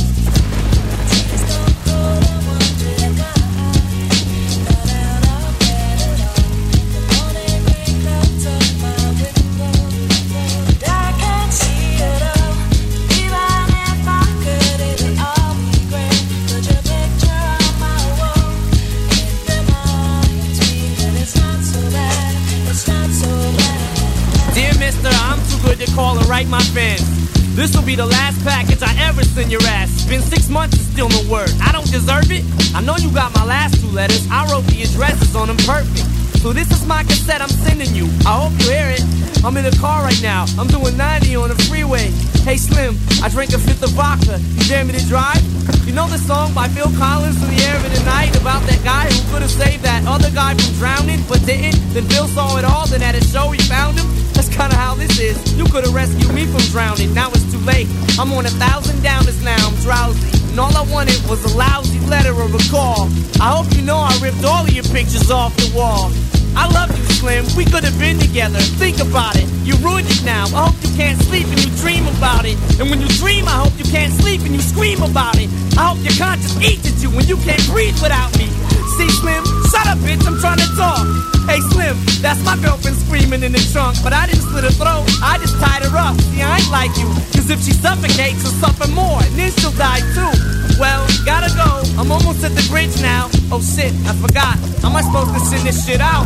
Call and write my fans. This'll be the last package I ever send your ass. It's been 6 months and still no word. I don't deserve it. I know you got my last 2 letters. I wrote the addresses on them perfect. So this is my cassette I'm sending you. I hope you hear it. I'm in a car right now. I'm doing 90 on the freeway. Hey Slim, I drank a 5th of vodka. You dare me to drive? You know the song by Phil Collins, In the Air of the Night, about that guy who could have saved that other guy from drowning but didn't? Then Phil saw it all, then at a show he found him. That's kinda how this is. You could've rescued me from drowning, now it's too late. I'm on 1,000 downers now, I'm drowsy. And all I wanted was a lousy letter or a call. I hope you know I ripped all of your pictures off the wall. I love you, Slim, we could've been together. Think about it, you ruined it now. I hope you can't sleep and you dream about it. And when you dream, I hope you can't sleep and you scream about it. I hope your conscience eats at you when you can't breathe without me. See, Slim, shut up, bitch, I'm trying to talk. Hey, Slim, that's my girlfriend screaming in the trunk. But I didn't slit her throat, I just tied her up. See, I ain't like you, cause if she suffocates, she'll suffer more, and then she'll die too. Well, gotta go, I'm almost at the bridge now. Oh shit, I forgot, how am I supposed to send this shit out?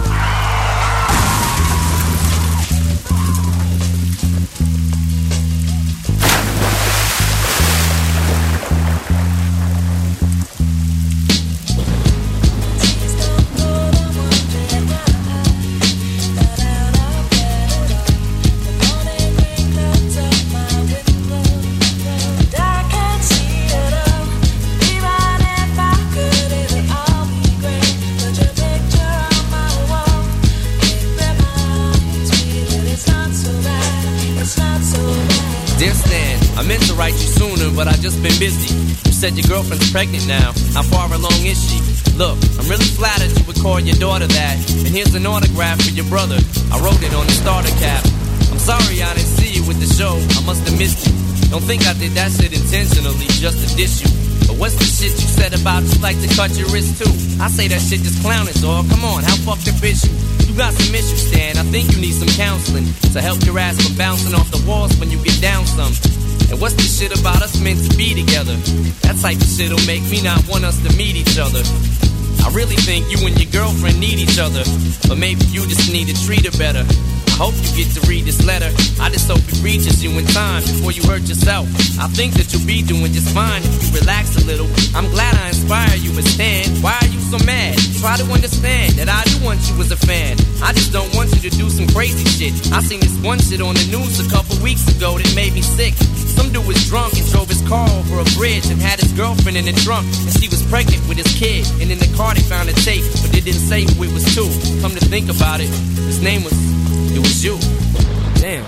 But I just been busy. You said your girlfriend's pregnant now. How far along is she? Look, I'm really flattered you would call your daughter that. And here's an autograph for your brother. I wrote it on the starter cap. I'm sorry I didn't see you with the show. I must have missed you. Don't think I did that shit intentionally just to diss you. But what's the shit you said about you like to cut your wrist too? I say that shit just clowning, dog. Come on, how fucked up is you? You got some issues, Stan. I think you need some counseling to help your ass from bouncing off the walls when you get down some. And what's this shit about us meant to be together? That type of shit'll make me not want us to meet each other. I really think you and your girlfriend need each other, but maybe you just need to treat her better. I hope you get to read this letter. I just hope it reaches you in time before you hurt yourself. I think that you'll be doing just fine if you relax a little. I'm glad I inspire you, but Stan, why are you so mad? Try to understand that I do want you as a fan. I just don't want you to do some crazy shit. I seen this one shit on the news a couple weeks ago that made me sick. Some dude was drunk and drove his car over a bridge and had his girlfriend in the trunk, and she was pregnant with his kid. And in the car they found a tape, but they didn't say who it was to. Come to think about it, his name was, it was you. Damn.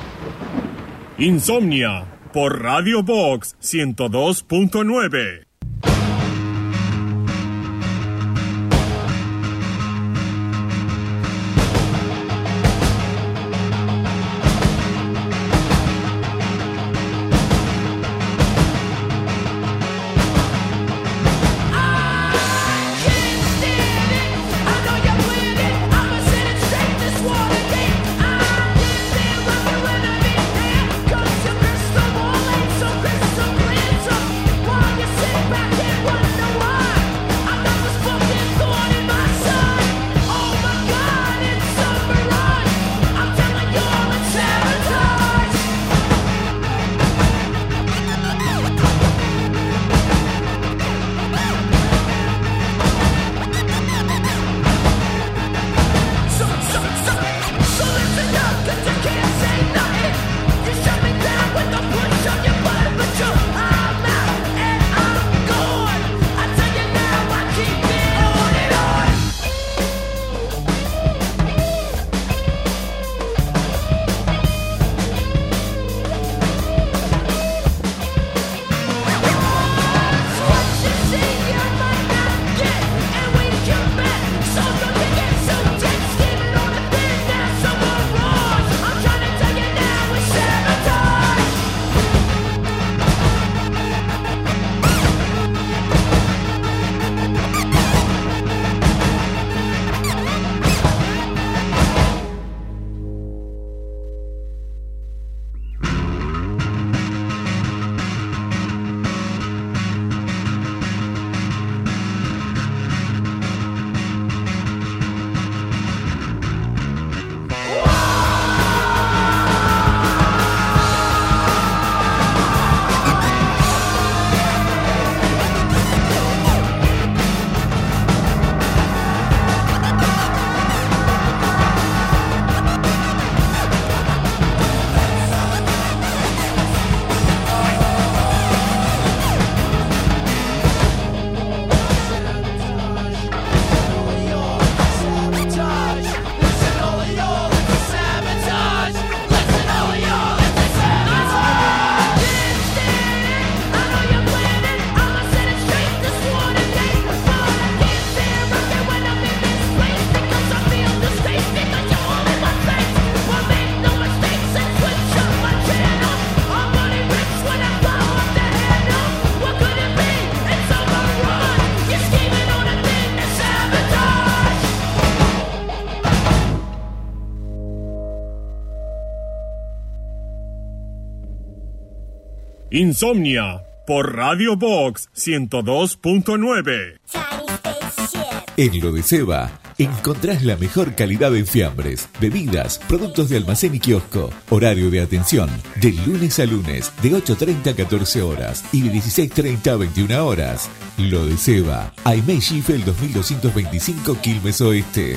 Insomnia por Radio Box 102.9. Cause your crystal ball ain't so crystal clear. So why you sit Insomnia por Radio Box 102.9. En Lo de Seba encontrás la mejor calidad en fiambres, bebidas, productos de almacén y kiosco. Horario de atención de lunes a lunes de 8:30 a 14 horas y de 16:30 a 21 horas. Lo de Seba, Aimé Schiffel 2225 Quilmes Oeste.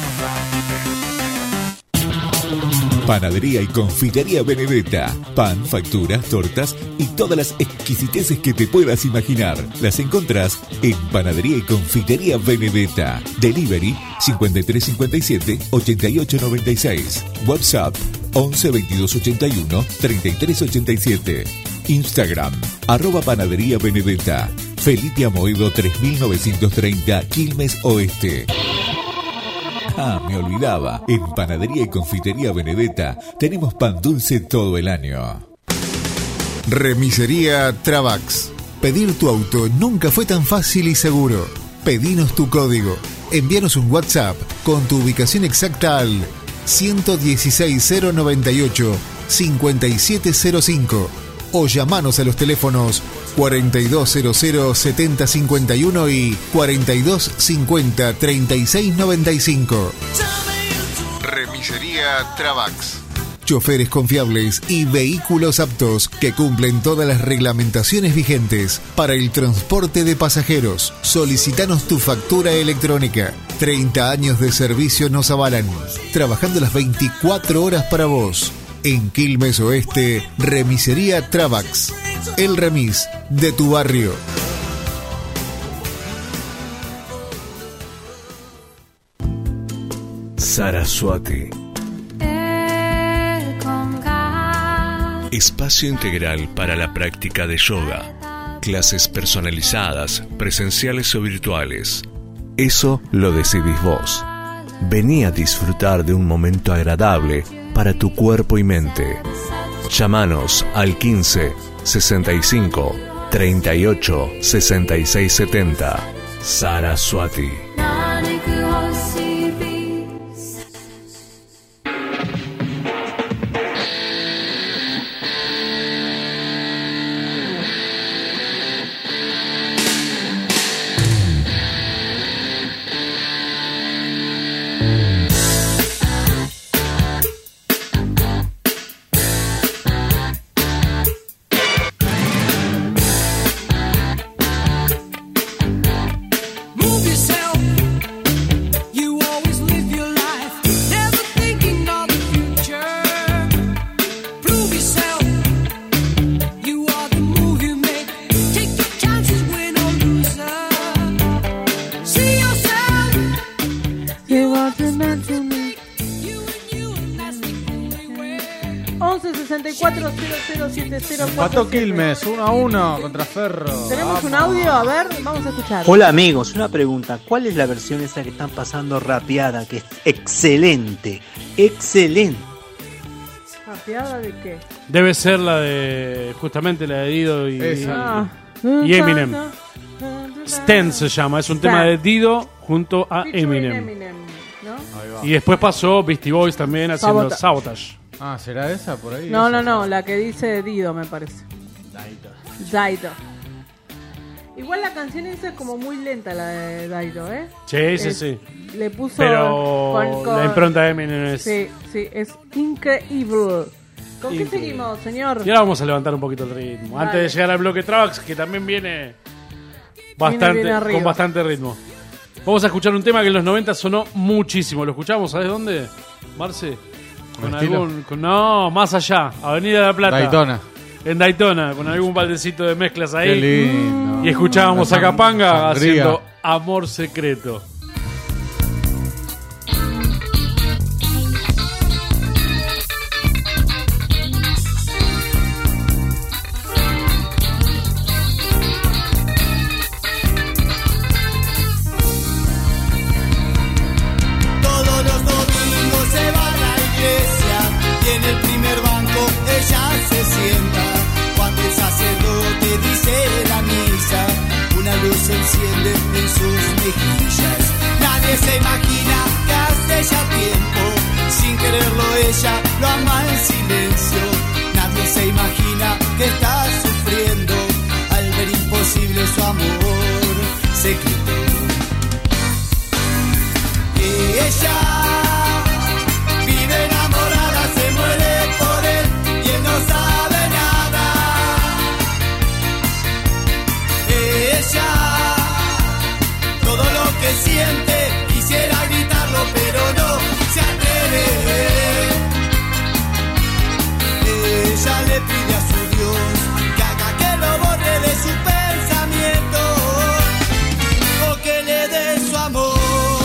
Panadería y Confitería Benedetta. Pan, facturas, tortas y todas las exquisiteces que te puedas imaginar. Las encontrás en Panadería y Confitería Benedetta. Delivery 5357-8896. WhatsApp 11 22 81 33 87. Instagram @Panadería Benedetta. Felipe Amoedo 3930 Quilmes Oeste. Ah, me olvidaba. En Panadería y Confitería Benedetta tenemos pan dulce todo el año. Remisería Travax. Pedir tu auto nunca fue tan fácil y seguro. Pedinos tu código. Envíanos un WhatsApp con tu ubicación exacta al 116098 5705 o llamanos a los teléfonos 4200-7051 y 4250-3695. Remisería Travax. Choferes confiables y vehículos aptos que cumplen todas las reglamentaciones vigentes para el transporte de pasajeros. Solicitanos tu factura electrónica. 30 años de servicio nos avalan. Trabajando las 24 horas para vos. En Quilmes Oeste, Remisería Travax. El remis de tu barrio. Saraswati. Espacio integral para la práctica de yoga. Clases personalizadas, presenciales o virtuales. Eso lo decidís vos. Vení a disfrutar de un momento agradable para tu cuerpo y mente. Llámanos al 15 65 38 66 70. Saraswati. Empató Quilmes 1-1 contra Ferro. Tenemos un audio, a ver, vamos a escuchar. Hola amigos, una pregunta. ¿Cuál es la versión esa que están pasando rapeada? Que es excelente, excelente. ¿Rapeada de qué? Debe ser la de, justamente la de Dido y Eminem. Stan se llama, es un tema de Dido junto a Eminem. ¿no? Y después pasó Beastie Boys también haciendo Sabotage. Ah, ¿será esa por ahí? No, la que dice Dido me parece. Daido. Igual la canción esa es como muy lenta, la de Daido, ¿eh? Sí. Le puso... Pero la impronta de Eminem es... Sí, es increíble. ¿Con qué seguimos, señor? Y ahora vamos a levantar un poquito el ritmo. Dale. Antes de llegar al bloque Travax, que también viene bastante con bastante ritmo. Vamos a escuchar un tema que en los 90 sonó muchísimo. ¿Lo escuchamos? ¿Sabes dónde, Marce? No, más allá, Avenida de la Plata. Daytona. En Daytona, con algún baldecito de mezclas ahí. Qué lindo. Y escuchábamos a Capanga sangría. haciendo Amor Secreto. Todos los domingos se va a la iglesia y en el primer banco ella se sienta. Cuando el sacerdote dice la misa, una luz se enciende en sus mejillas. imposible su amor secreto. Y ella vive enamorada, se muere por él y él no sabe nada. Ella, todo lo que siente, quisiera gritarlo pero no se atreve. Ella le pide a su Dios que haga que lo borre de su pensamiento o que le dé su amor.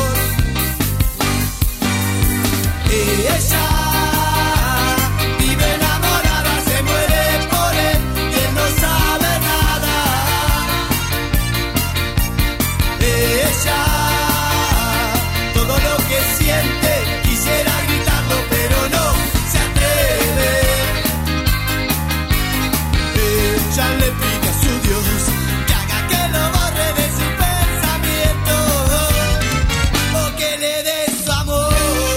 Ella vive enamorada, se muere por él y él no sabe nada. Ella, todo lo que siente, quisiera gritarlo pero no se atreve. Ella le pide a su Dios que haga que lo borre de su pensamiento o que le dé su amor.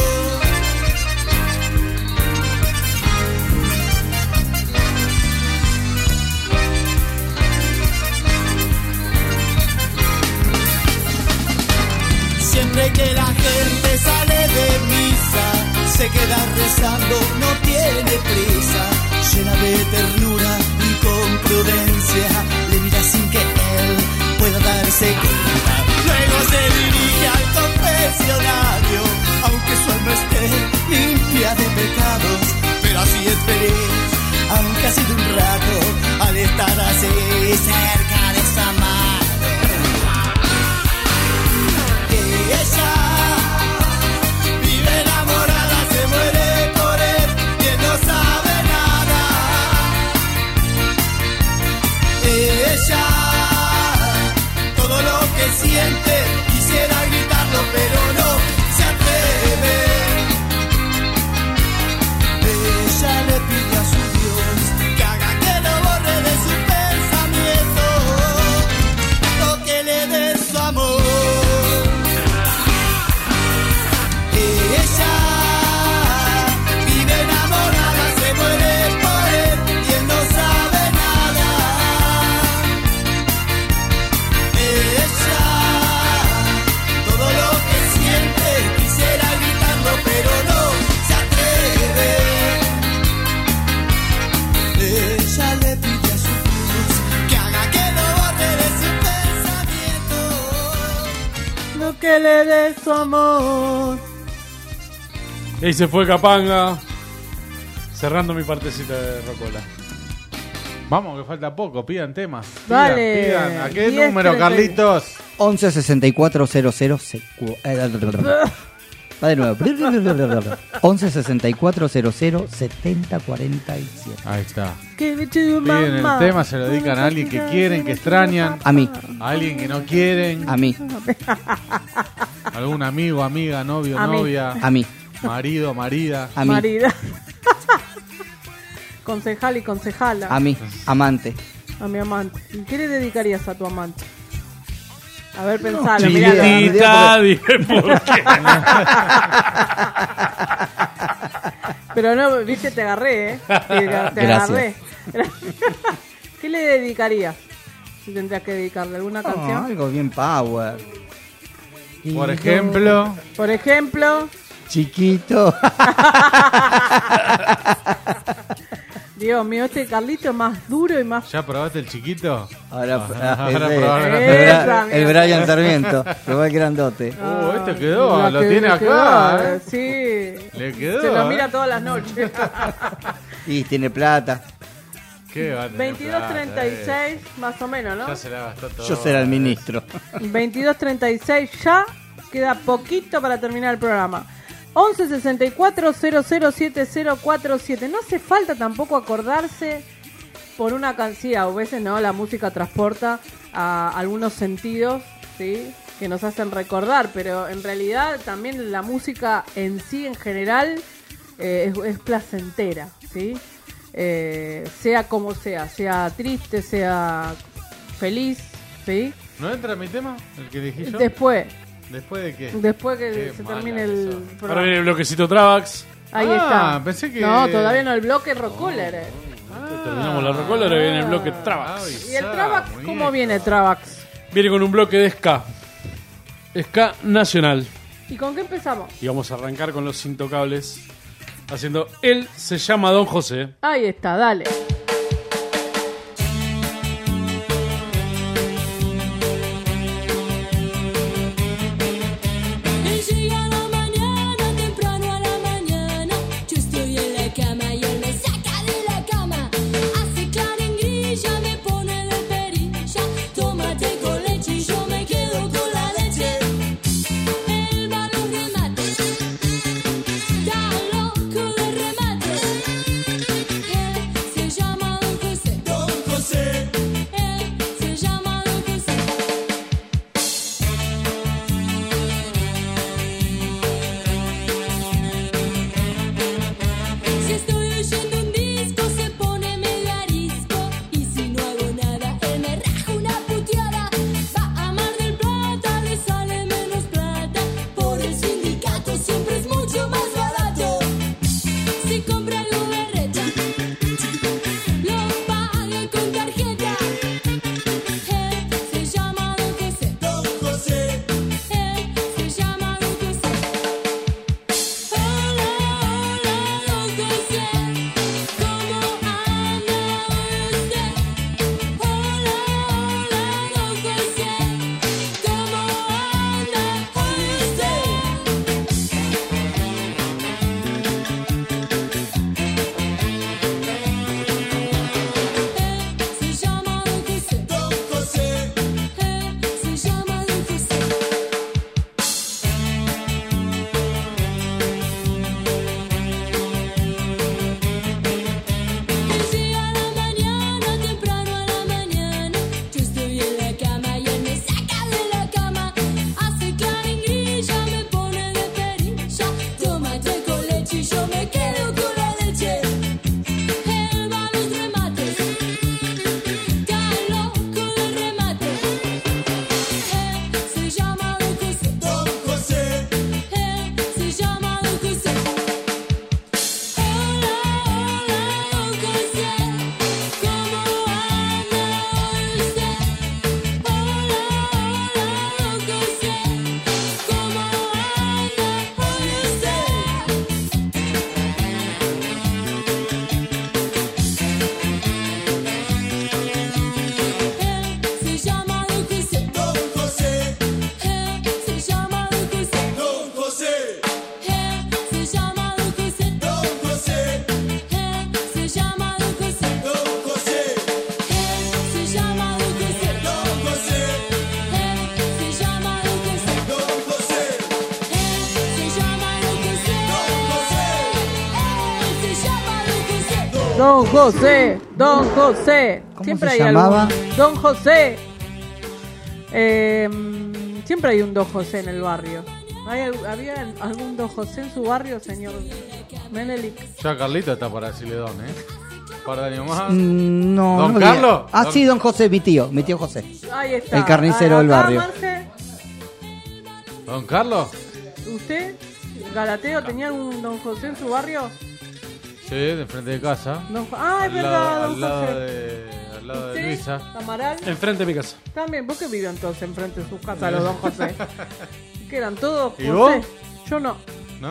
Siempre que la gente sale de misa, se queda rezando, no tiene prisa, llena de ternura y con prudencia, le mira sin que él pueda darse cuenta. Luego se dirige al confesionario, aunque su alma esté limpia de pecados, pero así es feliz, aunque ha sido un rato, al estar así cerca de su amado. Ella vive enamorada, se muere por él y él no sabe nada. Ella, todo lo que siente, quisiera gritarlo pero no se atreve. Ella le pide a su Dios que haga que lo borre de su pensamiento o que le dé su amor. Ella vive enamorada, se muere por él y él no sabe nada. Ella, todo lo que siente, quisiera gritarlo pero no se atreve. Ella le pide a su Dios que haga que lo borre de su pensamiento, Lo que le dé su amor. Y ahí se fue Capanga. Cerrando mi partecita de Rocola. Vamos, que falta poco. Pidan temas. Dale. Pidan. ¿A qué 10, número, 30. Carlitos? 11 64 00 Va de nuevo. 11 64 00 70 47. Ahí está. Give it to your Piden el mama. tema, se lo dedican a alguien que quieren, que extrañan. A mí. A alguien que no quieren. A mí. Algún amigo, amiga, novio, A mí. novia. A mí. Marido, marida. A mí. Marida. Concejal y concejala. A mí. Amante. A mi amante. ¿Y qué le dedicarías a tu amante? A ver, pensalo, mirá. Chiquitita, dije, ¿por qué? Pero no, viste, te agarré, ¿eh? Te agarré. ¿Qué le dedicarías? Si tendrías que dedicarle alguna canción. Algo bien power. Por ejemplo. Por ejemplo. Chiquito. Dios mío, este Carlito es más duro y más... ¿Ya probaste el chiquito? Ahora probaste el Brian Sarmiento. Probó el grandote. Este quedó, lo tiene acá. Sí. Le quedó. Se lo mira todas las noches. Y tiene plata. ¿Qué va a tener 22.36, más o menos, ¿no? Ya se la gastó todo. Yo seré el ministro. 22.36 ya. Queda poquito para terminar el programa. 11 64 0070447. No hace falta tampoco acordarse por una canción. A veces no, la música transporta a algunos sentidos, ¿sí? Que nos hacen recordar, pero en realidad también la música en sí, en general, es placentera, ¿sí? Sea como sea triste, sea feliz, ¿sí? ¿No entra mi tema? ¿El que elegí yo? Después. ¿Después de qué? Después que se termine el programa. Ahora viene el bloquecito Travax. Ahí está. Pensé que... No, todavía no, el bloque Rockcaller. Terminamos la rocola, ahora viene el bloque Trabax. ¿Y el Trabax? ¿Cómo viene Trabax? Viene con un bloque de ska. Ska nacional. ¿Y con qué empezamos? Y vamos a arrancar con los Intocables. Haciendo Él se llama Don José. Ahí está, dale. Llega la mañana, temprano a la mañana. Yo estoy en la cama y él me saca de la cama. Hace clara en grilla, me pone de perilla. Tómate con leche y yo me quedo con la leche. Él va a los remates, está loco de remates. Él se llama Don José. Don José. Él se llama Don José. Si estoy oyendo un disco se pone medio arisco. Y si no hago nada él me raja una puteada. Va a Mar del Plata, le sale menos plata. Por el sindicato siempre es mucho más barato. Si compra algo berreta, lo paga con tarjeta. Él se llama Don José. Don José. Él se llama Don José. Hola, hola, Don José, ¿cómo anda usted? Hola, hola, Don José, ¿cómo anda usted? Se llama Don José. Don José. Se llama Don José. Llega la mañana, temprano a la mañana. Yo estoy en la cama y él me saca de la cama. Hace clara en grilla, me pone de perilla. Tómate con leche y yo me quedo con la leche. Él va a los remates, está loco de remate. Él se llama Don José. Don José. Él se llama Don José. Hola, hola, Don José, ¿cómo anda usted? Hola, hola, Don José, ¿cómo anda usted? Se llama Don José. Don José. Se llama Don José. Don José. Se llama Don José. Don José. Se llama Don José. Don José. Se llama Don José. Don José. Se llama Don José. Don José. Se llama Don José. Don José. Don José. ¿Cómo Siempre se hay llamaba? alguno. Don José. Siempre hay un Don José en el barrio. ¿Había algún Don José en su barrio, señor Menelik? Ya Carlito está para decirle don, ¿eh? Un par de años más. No. ¿Don no Carlos? había. Ah, sí, Don José, mi tío José. Ahí está. El carnicero del Acá, barrio. Marce, ¿Don Carlos? ¿usted, Galateo, tenía algún Don José en su barrio? Sí, de frente de casa. Es verdad, Don Al lado José. al lado de ¿Usted, Luisa. Amaral? Enfrente de mi casa. También, ¿por qué viven todos enfrente de sus casas los Don José? ¿Que eran todos ¿Y José? vos? Yo no. ¿No?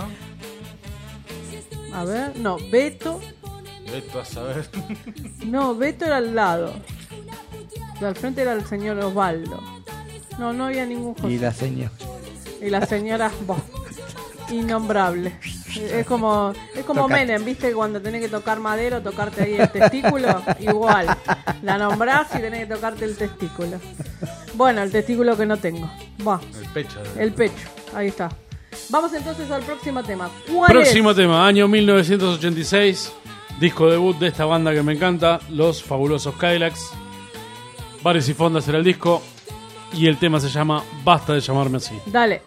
A ver, no, Beto. Esto a saber. No, Beto era al lado. Y al frente era el señor Osvaldo. No, no había ningún José. Y la señora. Y la señora, vos, innombrable. Es como Tocaste. Menem, ¿viste? Cuando tenés que tocar madera o tocarte ahí el testículo, igual. La nombrás y tenés que tocarte el testículo. Bueno, el testículo que no tengo. Va. El pecho. El pecho, ahí está. Vamos entonces al próximo tema. ¿Cuál Próximo es? tema, año 1986. Disco debut de esta banda que me encanta, Los Fabulosos Cadillacs. Bares y fondas era el disco. Y el tema se llama Basta de llamarme así. Dale.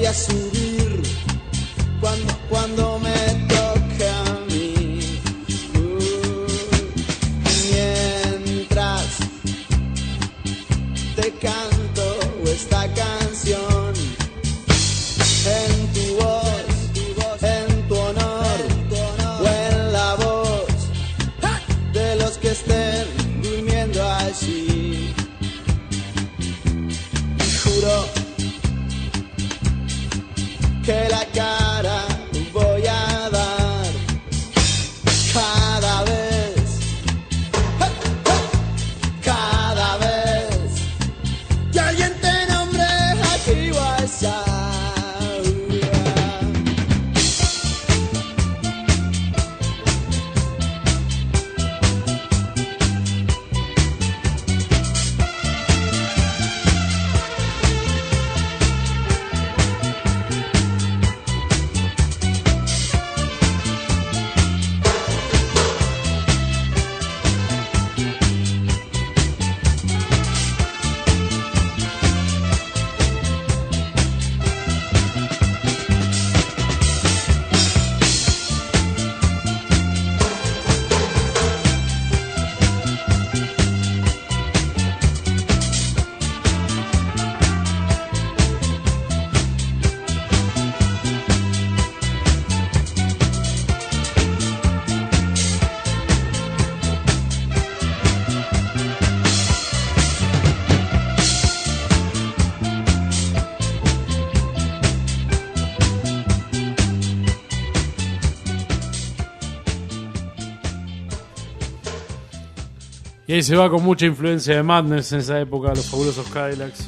voy a subir cuando me toque a mí. Mientras te canto esta canción en tu voz, en tu honor o en la voz de los que estén durmiendo allí. Y juro que la cara voy a dar cada vez que alguien te nombre aquí o allá. Y ahí se va con mucha influencia de Madness en esa época, los fabulosos Cadillacs,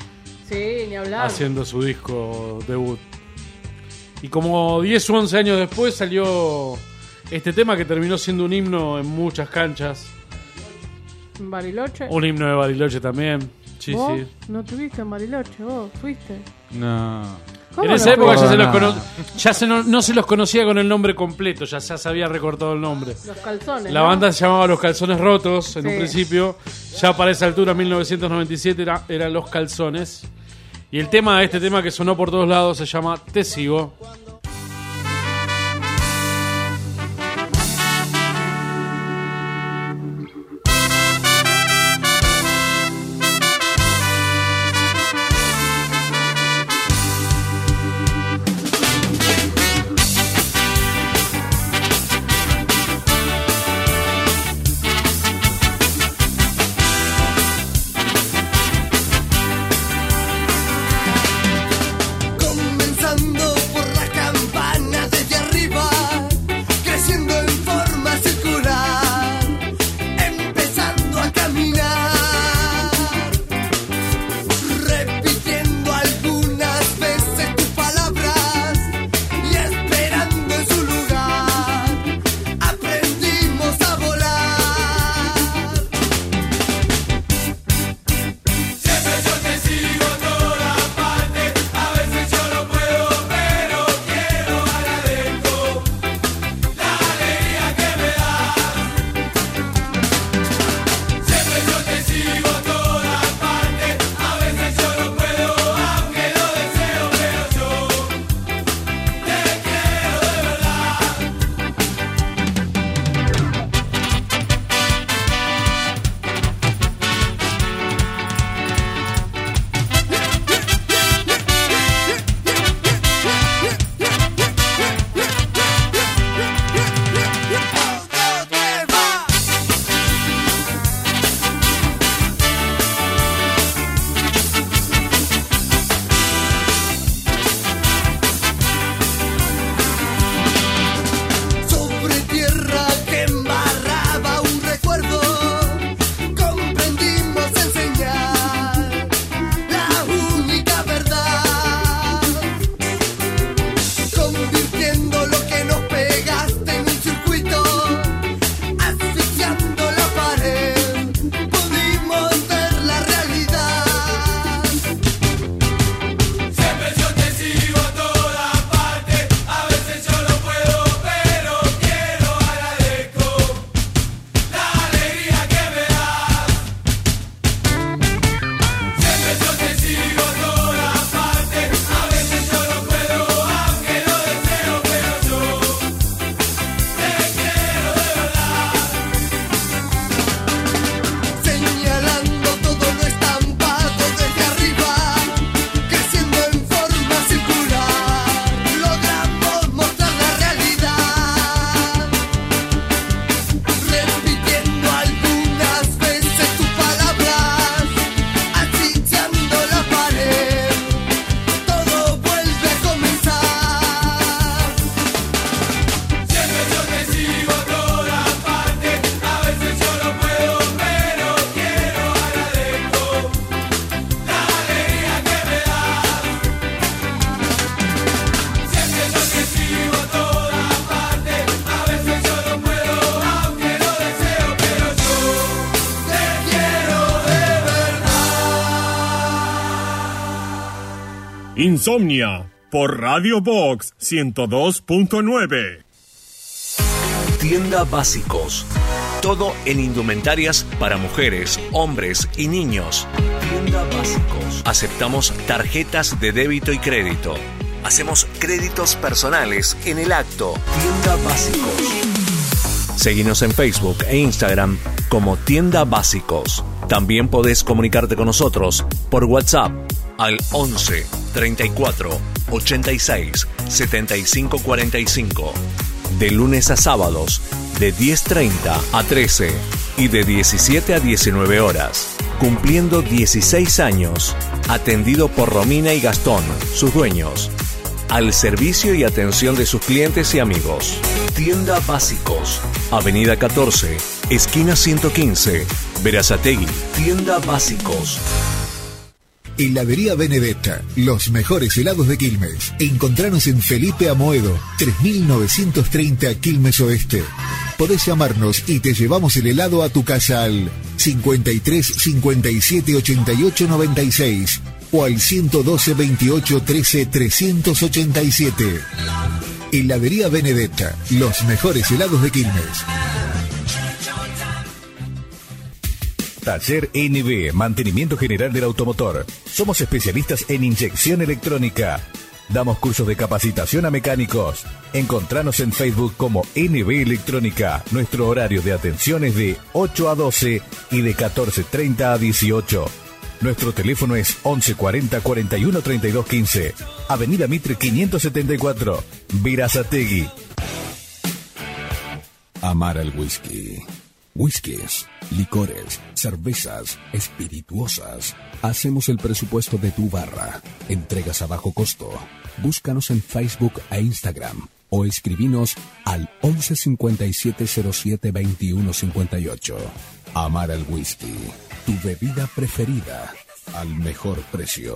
Sí, ni hablar. haciendo su disco debut. Y como 10 u 11 años después salió este tema que terminó siendo un himno en muchas canchas. ¿En Bariloche? Un himno de Bariloche también. Sí, ¿Vos? sí. ¿No tuviste en Bariloche? ¿Vos fuiste? No. ¿Cómo En esa no época ya, fuiste? no se los conocía con el nombre completo, ya se había recortado el nombre. Los calzones. La ¿no? banda se llamaba Los Calzones Rotos en Sí. un principio. Ya para esa altura, 1997, eran Los Calzones. Y el tema, este tema que sonó por todos lados, se llama Te Sigo. Comenzando por la cabeza. Insomnia por Radio Box 102.9. Tienda Básicos. Todo en indumentarias para mujeres, hombres y niños. Tienda Básicos. Aceptamos tarjetas de débito y crédito. Hacemos créditos personales en el acto. Tienda Básicos. Seguinos en Facebook e Instagram como Tienda Básicos. También podés comunicarte con nosotros por WhatsApp al 11 34 86 75 45. De lunes a sábados, de 10:30 a 13 y de 17 a 19 horas. Cumpliendo 16 años. Atendido por Romina y Gastón, sus dueños. Al servicio y atención de sus clientes y amigos. Tienda Básicos. Avenida 14, esquina 115, Berazategui. Tienda Básicos. Heladería Benedetta, los mejores helados de Quilmes. Encontranos en Felipe Amoedo, 3930 Quilmes Oeste. Podés llamarnos y te llevamos el helado a tu casa al 53 57 88 96 o al 112 28 13 387. Heladería Benedetta, los mejores helados de Quilmes. Taller NB, mantenimiento general del automotor. Somos especialistas en inyección electrónica. Damos cursos de capacitación a mecánicos. Encontranos en Facebook como NB Electrónica. Nuestro horario de atención es de 8 a 12 y de 14:30 a 18. Nuestro teléfono es 11 40 41 32 15. Avenida Mitre 574, Berazategui. Amar al whisky. Whiskies, licores, cervezas, espirituosas. Hacemos el presupuesto de tu barra. Entregas a bajo costo. Búscanos en Facebook e Instagram o escribinos al 11 57 07 21 58. Amar al whisky, tu bebida preferida al mejor precio.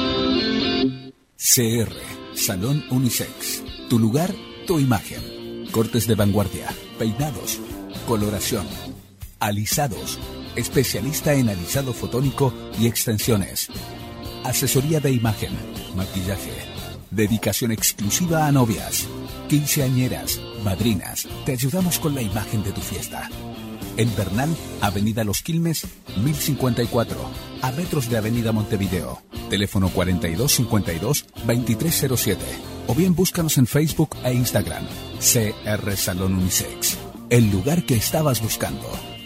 CR, Salón Unisex. Tu lugar, tu imagen. Cortes de vanguardia, peinados, coloración, alisados, especialista en alisado fotónico y extensiones, asesoría de imagen, maquillaje, dedicación exclusiva a novias, quinceañeras, madrinas. Te ayudamos con la imagen de tu fiesta. En Bernal, Avenida Los Quilmes, 1054, a metros de Avenida Montevideo. Teléfono 4252-2307. O bien búscanos en Facebook e Instagram. CR Salón Unisex. El lugar que estabas buscando.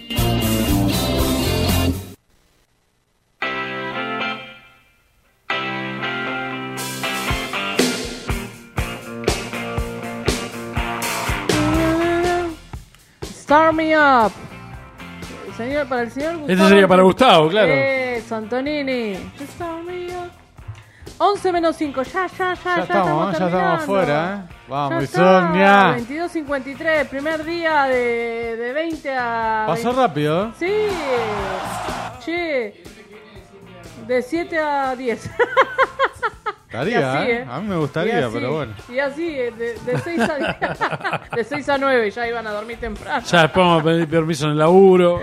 Start Me Up. Señor, para el señor Gustavo. Este sería para Gustavo, claro. Santonini. Start Me Up. 11 menos 5. Ya estamos afuera, Vamos, ya Insomnia. 22:53, primer día de 20 a... Pasó rápido, Sí. Che. De 7 a 10. Estaría, así, A mí me gustaría, pero bueno. Y así, de 6 a 10. De 6 a 9 ya iban a dormir temprano. Ya después vamos a pedir permiso en el laburo.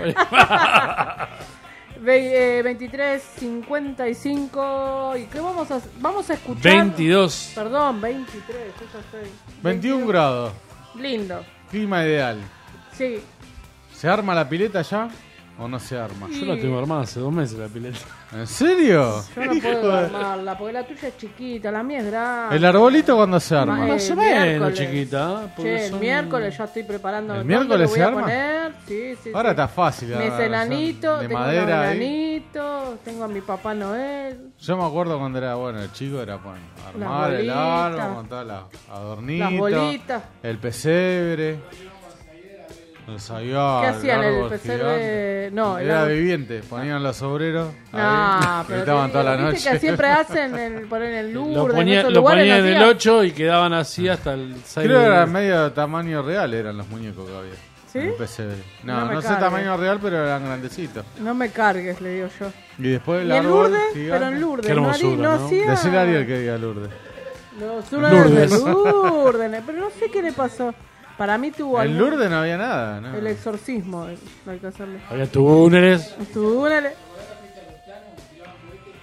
23:55. ¿Y qué vamos a escuchar? 22. Perdón, 23. Yo ya estoy. 21 grados. Lindo. Clima ideal. Sí. ¿Se arma la pileta ya? ¿O no se arma? Yo la tengo armada hace 2 meses la pileta. ¿En serio? Yo no puedo armarla porque la tuya es chiquita, la mía es grande. ¿El arbolito cuándo se arma? Más o menos chiquita. Che, el miércoles ya estoy preparando. ¿El miércoles voy se a arma? poner. Sí. Ahora está fácil. Mis enanitos, de tengo madera los ahí. enanitos, tengo a mi Papá Noel. Yo me acuerdo cuando era el chico era armar el bolitas. árbol, montar los adornitos, Las bolitas. el pesebre. ¿Qué hacían el pesebre? No, era viviente, ponían los obreros. No, pero estaban toda la viste noche. que siempre hacen ponen el Lourdes. Lo ponían ponían en el 8 y quedaban así hasta el 6. Creo que era medio tamaño real, eran los muñecos que había. ¿Sí? El pesebre. No me No sé cargues. tamaño real, pero eran grandecitos. No me cargues, le digo yo. Y después el Y en árbol Lourdes, gigante. pero en Lourdes. Qué hermosura, Mari, ¿no? hacía... Decirle a Ariel que diga Lourdes. Lourdes. Pero no sé qué le pasó. Para mí tuvo En algún- Lourdes no había nada, ¿no? el exorcismo. Hay que hacerle. Había túneles. Túneles.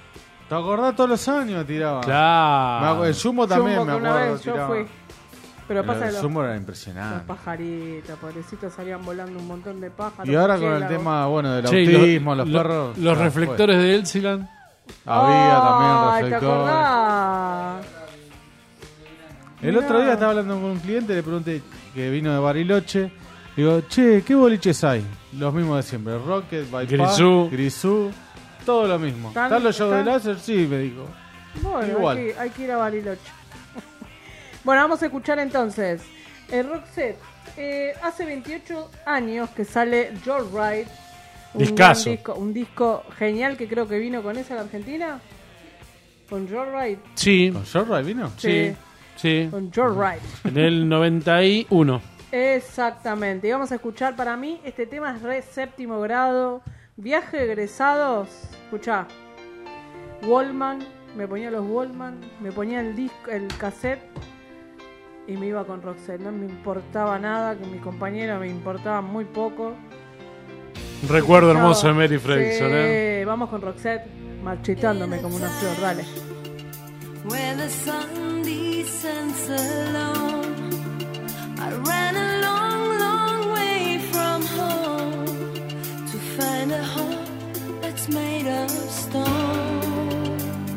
¿Te acordás? Todos los años tiraba. Claro. El Jumbo también Jumbo, me que una acuerdo. vez yo tiraba. fui. Pero pasa El que Jumbo era los impresionante. pajaritos, pobrecitos, salían volando un montón de pájaros. Y ahora con el murciélagos. tema, bueno, del Che, autismo, los perros. Los ya reflectores de Elsiland. Había también Ay, ¿te reflectores. acordás? El otro día estaba hablando con un cliente, le pregunté que vino de Bariloche. Digo, che, ¿qué boliches hay? Los mismos de siempre. Rocket, Bypass, Grisú, todo lo mismo. ¿Están los shows de láser? Sí, me dijo. Bueno, Igual. hay que ir a Bariloche. Bueno, vamos a escuchar entonces. Roxette, hace 28 años que sale Joyride. Discazo. Un disco genial que creo que vino con esa en Argentina. ¿Con Joyride? Sí. ¿Con Joyride vino? Sí. Sí. Con Joyride. En el 91. Exactamente. Y vamos a escuchar, para mí, este tema es re séptimo grado. Viaje de egresados. Escuchá. Wallman. Me ponía los Wallman. Me ponía el disco, el cassette. Y me iba con Roxette. No me importaba nada. Que mi compañero me importaba muy poco. Un recuerdo Escuchaba. hermoso de Mary Fredrickson, Sí, vamos con Roxette. Marchitándome como una flor. Dale. Where the sun descends alone, I ran a long, long way from home to find a home that's made of stone.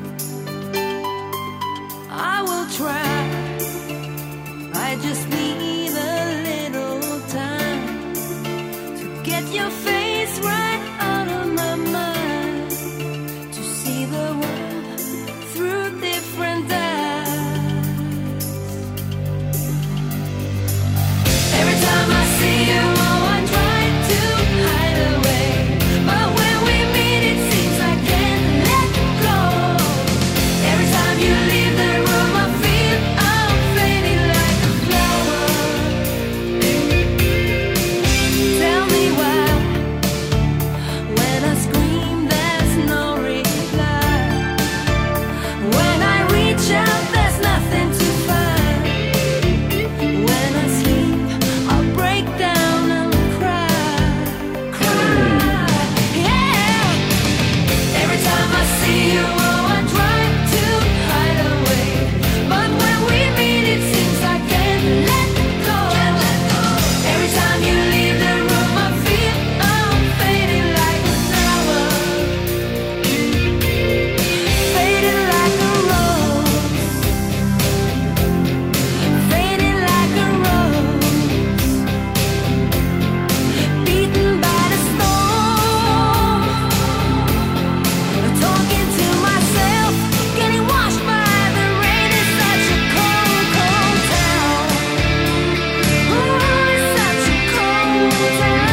I will try, I just need a little time to get your face right out of my mind, to see the world through different eyes. Every time I see you, oh, I try to hide away, but when we meet, it seems I can't let go. Every time you leave the room, I feel I'm fading like a flower. Tell me why, when I scream, there's no reply. When I reach out, there's nothing to find. When I sleep, I'll break down and cry, cry, yeah. Every time I see you, oh, I try to hide away, but when we meet, it seems I can't let go. Every time you leave the room, I feel I'm fading like a flower, fading like a rose, fading like a rose, beaten by the storm, talking to myself, getting washed by the rain. It's such a cold, cold town. Oh, it's such a cold town.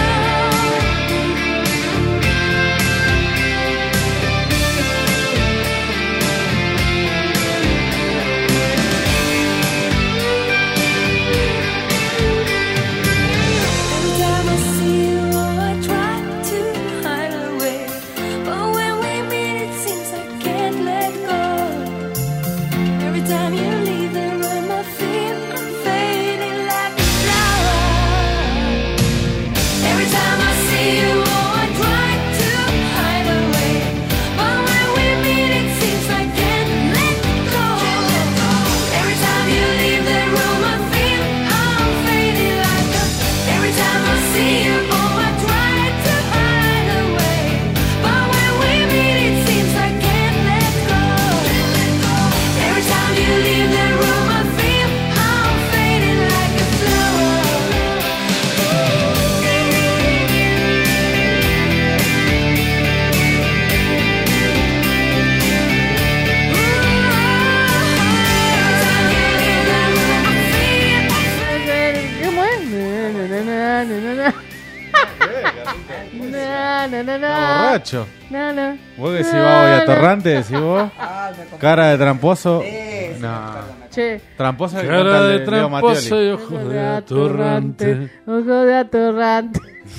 Every time I see you, oh, I try to hide away, but when we meet, it seems I can't let go. Every time you leave the room, I feel I'm fading like a flower. Every time I see you, oh, I try to hide away, but when we meet, it seems I can't let go. Every time you leave the room, I feel I'm fading like a. Every time I see you, oh, I try to hide away, but when we meet, it seems I can't let go. Every time you leave the room, I feel I'm fading like a flower. ¿Cómo es? Na, na, na, na. Está borracho. Na, na. Vos que si vas hoy a Torrante, decís vos. Cara de tramposo. No. Che. Tramposa que Cara canta de Leo tramposo Mattioli. y ojo de atorrante. Ojo de atorrante.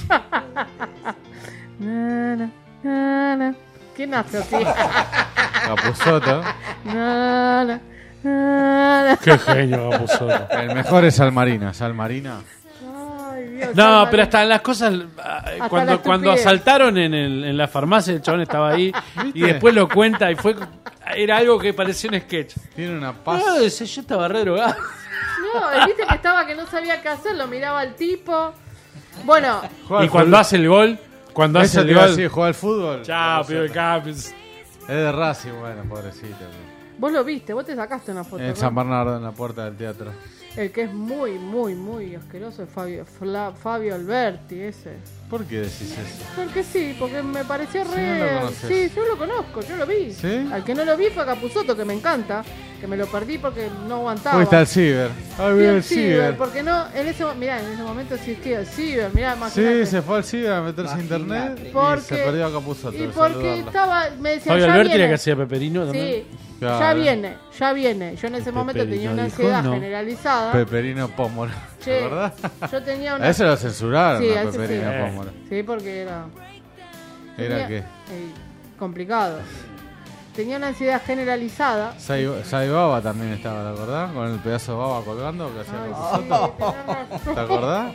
Na, na, na, na. ¿Quién hace así? Capusotto. Na, na, na, na. Qué genio, Capusotto. El mejor es Salmarina. Salmarina. Ay, Dios, No, Salma. pero hasta las cosas. Cuando la estupidez. asaltaron en la farmacia, el chabón estaba ahí. Y ¿Viste? después lo cuenta y fue. Era algo que parecía un sketch. Tiene una paz. No, ese yo estaba re drogado. No, viste que estaba que no sabía qué hacer, lo miraba al tipo. Bueno. Y cuando hace el gol, Eso te iba a decir, juega al fútbol. Chao, pido el Campos. Es de Racing, bueno, pobrecito. Vos lo viste, vos te sacaste una foto. En ¿no? San Bernardo, en la puerta del teatro. El que es muy, muy, muy asqueroso es Fabio Alberti, ese. ¿Por qué decís eso? Porque sí, porque me pareció Sí, no re... lo conoces. Sí, yo lo conozco, yo lo vi. ¿Sí? Al que no lo vi fue a Capusotto, que me encanta, que me lo perdí porque no aguantaba. Fuiste al ciber. Ay, Fui vi al el ciber. porque no, en ese momento existía el ciber, mirá, más Sí, se fue al ciber a meterse a internet y se perdió a Capusotto. Y de porque saludarlo. estaba, me decía, Fabio ya Alberti viene. era que hacía Peperino también. Sí, Claro. ya viene. Yo en ese momento tenía una dijo, ansiedad no. generalizada. Peperino Pómoro. Che, ¿Verdad? yo tenía una... A ese lo censuraron, Sí, a a ese Peperino sí. Pómoro. Sí, porque era... ¿Era tenía- qué? complicado. Tenía una ansiedad generalizada. Sai Baba también estaba, ¿te acordás? Con el pedazo de baba colgando que hacía Capusotto. ¿Te acordás?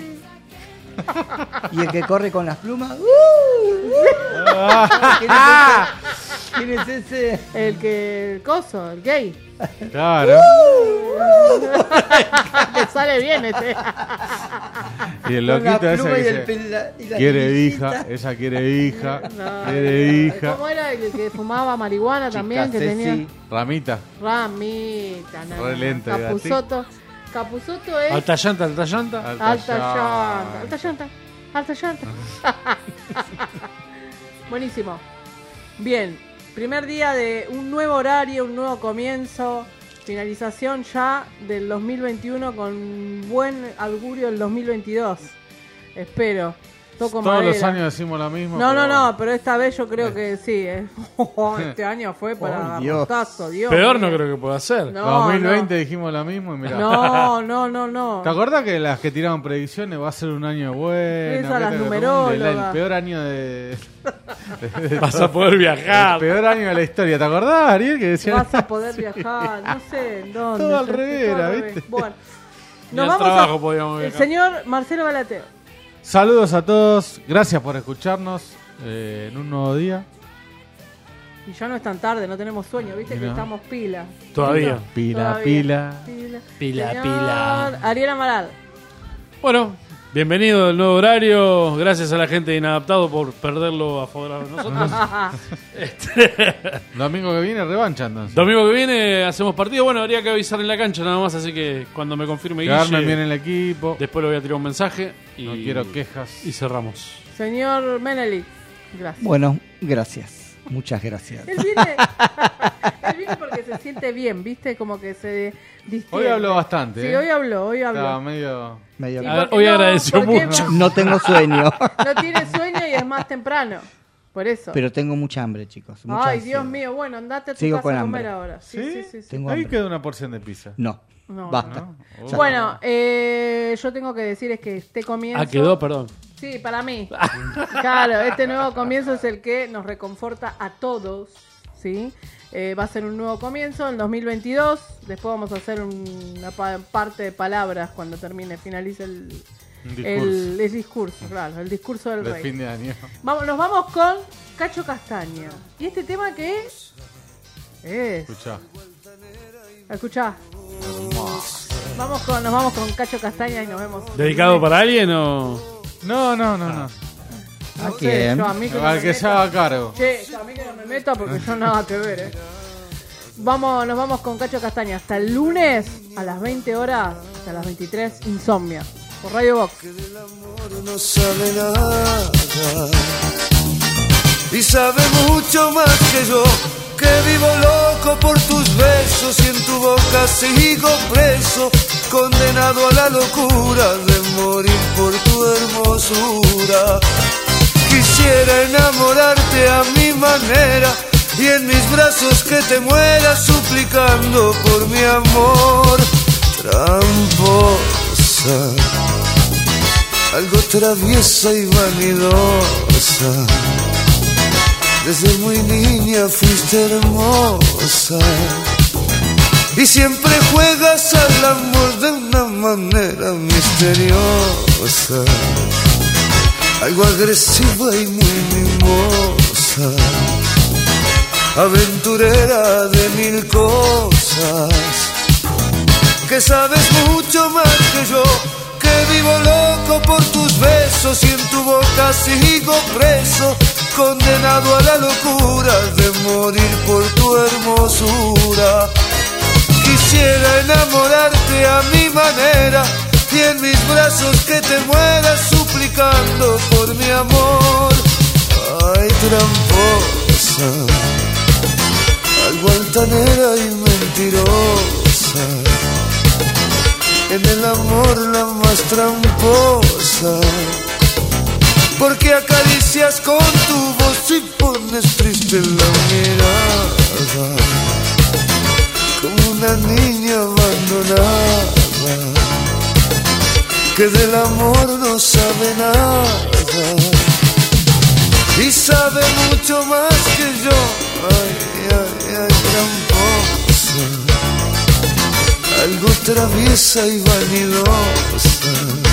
Y el que corre con las plumas. ¿Quién es ese? El coso, el gay. Claro. Que sale bien ese. Y el Con la loquito ese pluma que y el dice, y la quiere navicita. hija, ella quiere hija, No. quiere hija. ¿Cómo era el que fumaba marihuana también? Que tenía Ramita. ramita, no, Re lento, Capusotto. Capusotto es Alta llanta, alta llanta. alta llanta. Buenísimo. Bien, primer día de un nuevo horario, un nuevo comienzo, finalización ya del 2021 con buen augurio el 2022. Espero. Toco Todos los madera. años decimos lo mismo. No, pero esta vez yo creo que sí. Este año fue para garrotazo, Dios. Peor mío. no creo que pueda ser. No, 2020 dijimos lo mismo y mirá. No. ¿Te acordás que las que tiraban predicciones va a ser un año bueno? Esas, las ¿Viste? numerólogas. El peor año de Vas a poder viajar. El peor año de la historia. ¿Te acordás, Ariel? Que decían Vas a poder viajar, no sé en dónde. Todo al todo revés, al era, revés. ¿viste? Bueno, Ni nos al vamos trabajo a... podíamos El viajar. señor Marcelo Galateo. Saludos a todos. Gracias por escucharnos en un nuevo día. Y ya no es tan tarde, no tenemos sueño, viste Y que no. estamos pila. Todavía. Pila. Pila, Señor pila. Ariel Amaral. Bueno, bienvenido al nuevo horario. Gracias a la gente de Inadaptado por perderlo a favor de nosotros. Domingo que viene, revancha entonces. Domingo que viene hacemos partido. Bueno, habría que avisar en la cancha nada más, así que cuando me confirme Que armen Guille, bien el equipo. después le voy a tirar un mensaje y No quiero quejas. y cerramos. Señor Menelik, gracias. Bueno, gracias. Muchas gracias. Él viene porque se siente bien, viste, como que se distiende. Hoy habló bastante. Sí, ¿eh? hoy habló. Estaba medio... Sí, A ver, porque hoy no, agradeció porque mucho. No tengo sueño. No tiene sueño y es más temprano. Por eso. Pero tengo mucha hambre, chicos. mucha Ay, ansiedad. Dios mío, bueno, andate a tu Sigo casa con a comer hambre. ahora. Sí. Tengo Ahí hambre. queda una porción de pizza. No. No, Basta. ¿no? Ya Bueno, yo tengo que decir es que este comienzo... Ah, quedó, perdón. Sí, para mí. Claro, este nuevo comienzo es el que nos reconforta a todos, ¿sí? Va a ser un nuevo comienzo en 2022. Después vamos a hacer una parte de palabras cuando finalice el discurso, claro, el discurso del De rey. fin de año. Nos vamos con Cacho Castaña. ¿Y este tema qué es? Escuchá. Escuchá. Nos vamos con Cacho Castaña y nos vemos. ¿Dedicado para alguien o...? No. No sé, quién? yo a mí que no Al me que se meta. haga cargo. Che, yo a mí que no me meta porque yo nada que ver, Nos vamos con Cacho Castaña hasta el lunes a las 20 horas, hasta las 23, Insomnia, por Radio Box. No sabe nada y sabe mucho más que yo, que vivo loco por tus besos y en tu boca sigo preso, condenado a la locura de morir por tu hermosura. Quisiera enamorarte a mi manera y en mis brazos que te mueras suplicando por mi amor. Tramposa, algo traviesa y vanidosa, desde muy niña fuiste hermosa y siempre juegas al amor de una manera misteriosa, algo agresiva y muy mimosa. aventurera de mil cosas, que sabes mucho más que yo, que vivo loco por tus besos y en tu boca sigo preso, condenado a la locura de morir por tu hermosura. Quisiera enamorarte a mi manera y en mis brazos que te mueras suplicando por mi amor. Ay, tramposa, algo altanera y mentirosa, en el amor la más tramposa, porque acaricias con tu voz y pones triste la mirada, como una niña abandonada, que del amor no sabe nada, y sabe mucho más que yo. Ay, ay, ay, tramposa, algo traviesa y vanidosa,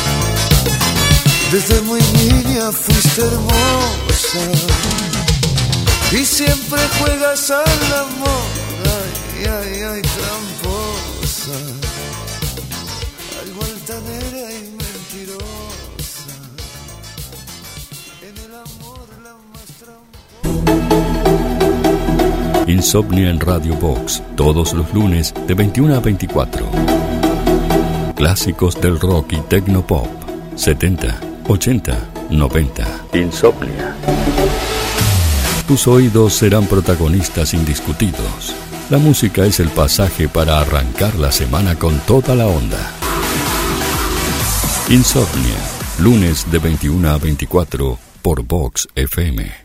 desde muy niña fuiste hermosa, y siempre juegas al amor. Ay, ay, ay, tramposa, algo altanera y mentirosa, en el amor la más tramposa. Insomnia en Radio Box, todos los lunes de 21 a 24. Clásicos del rock y tecnopop, 70, 80, 90. Insomnia. Tus oídos serán protagonistas indiscutidos. La música es el pasaje para arrancar la semana con toda la onda. Insomnia, lunes de 21 a 24 por Vox FM.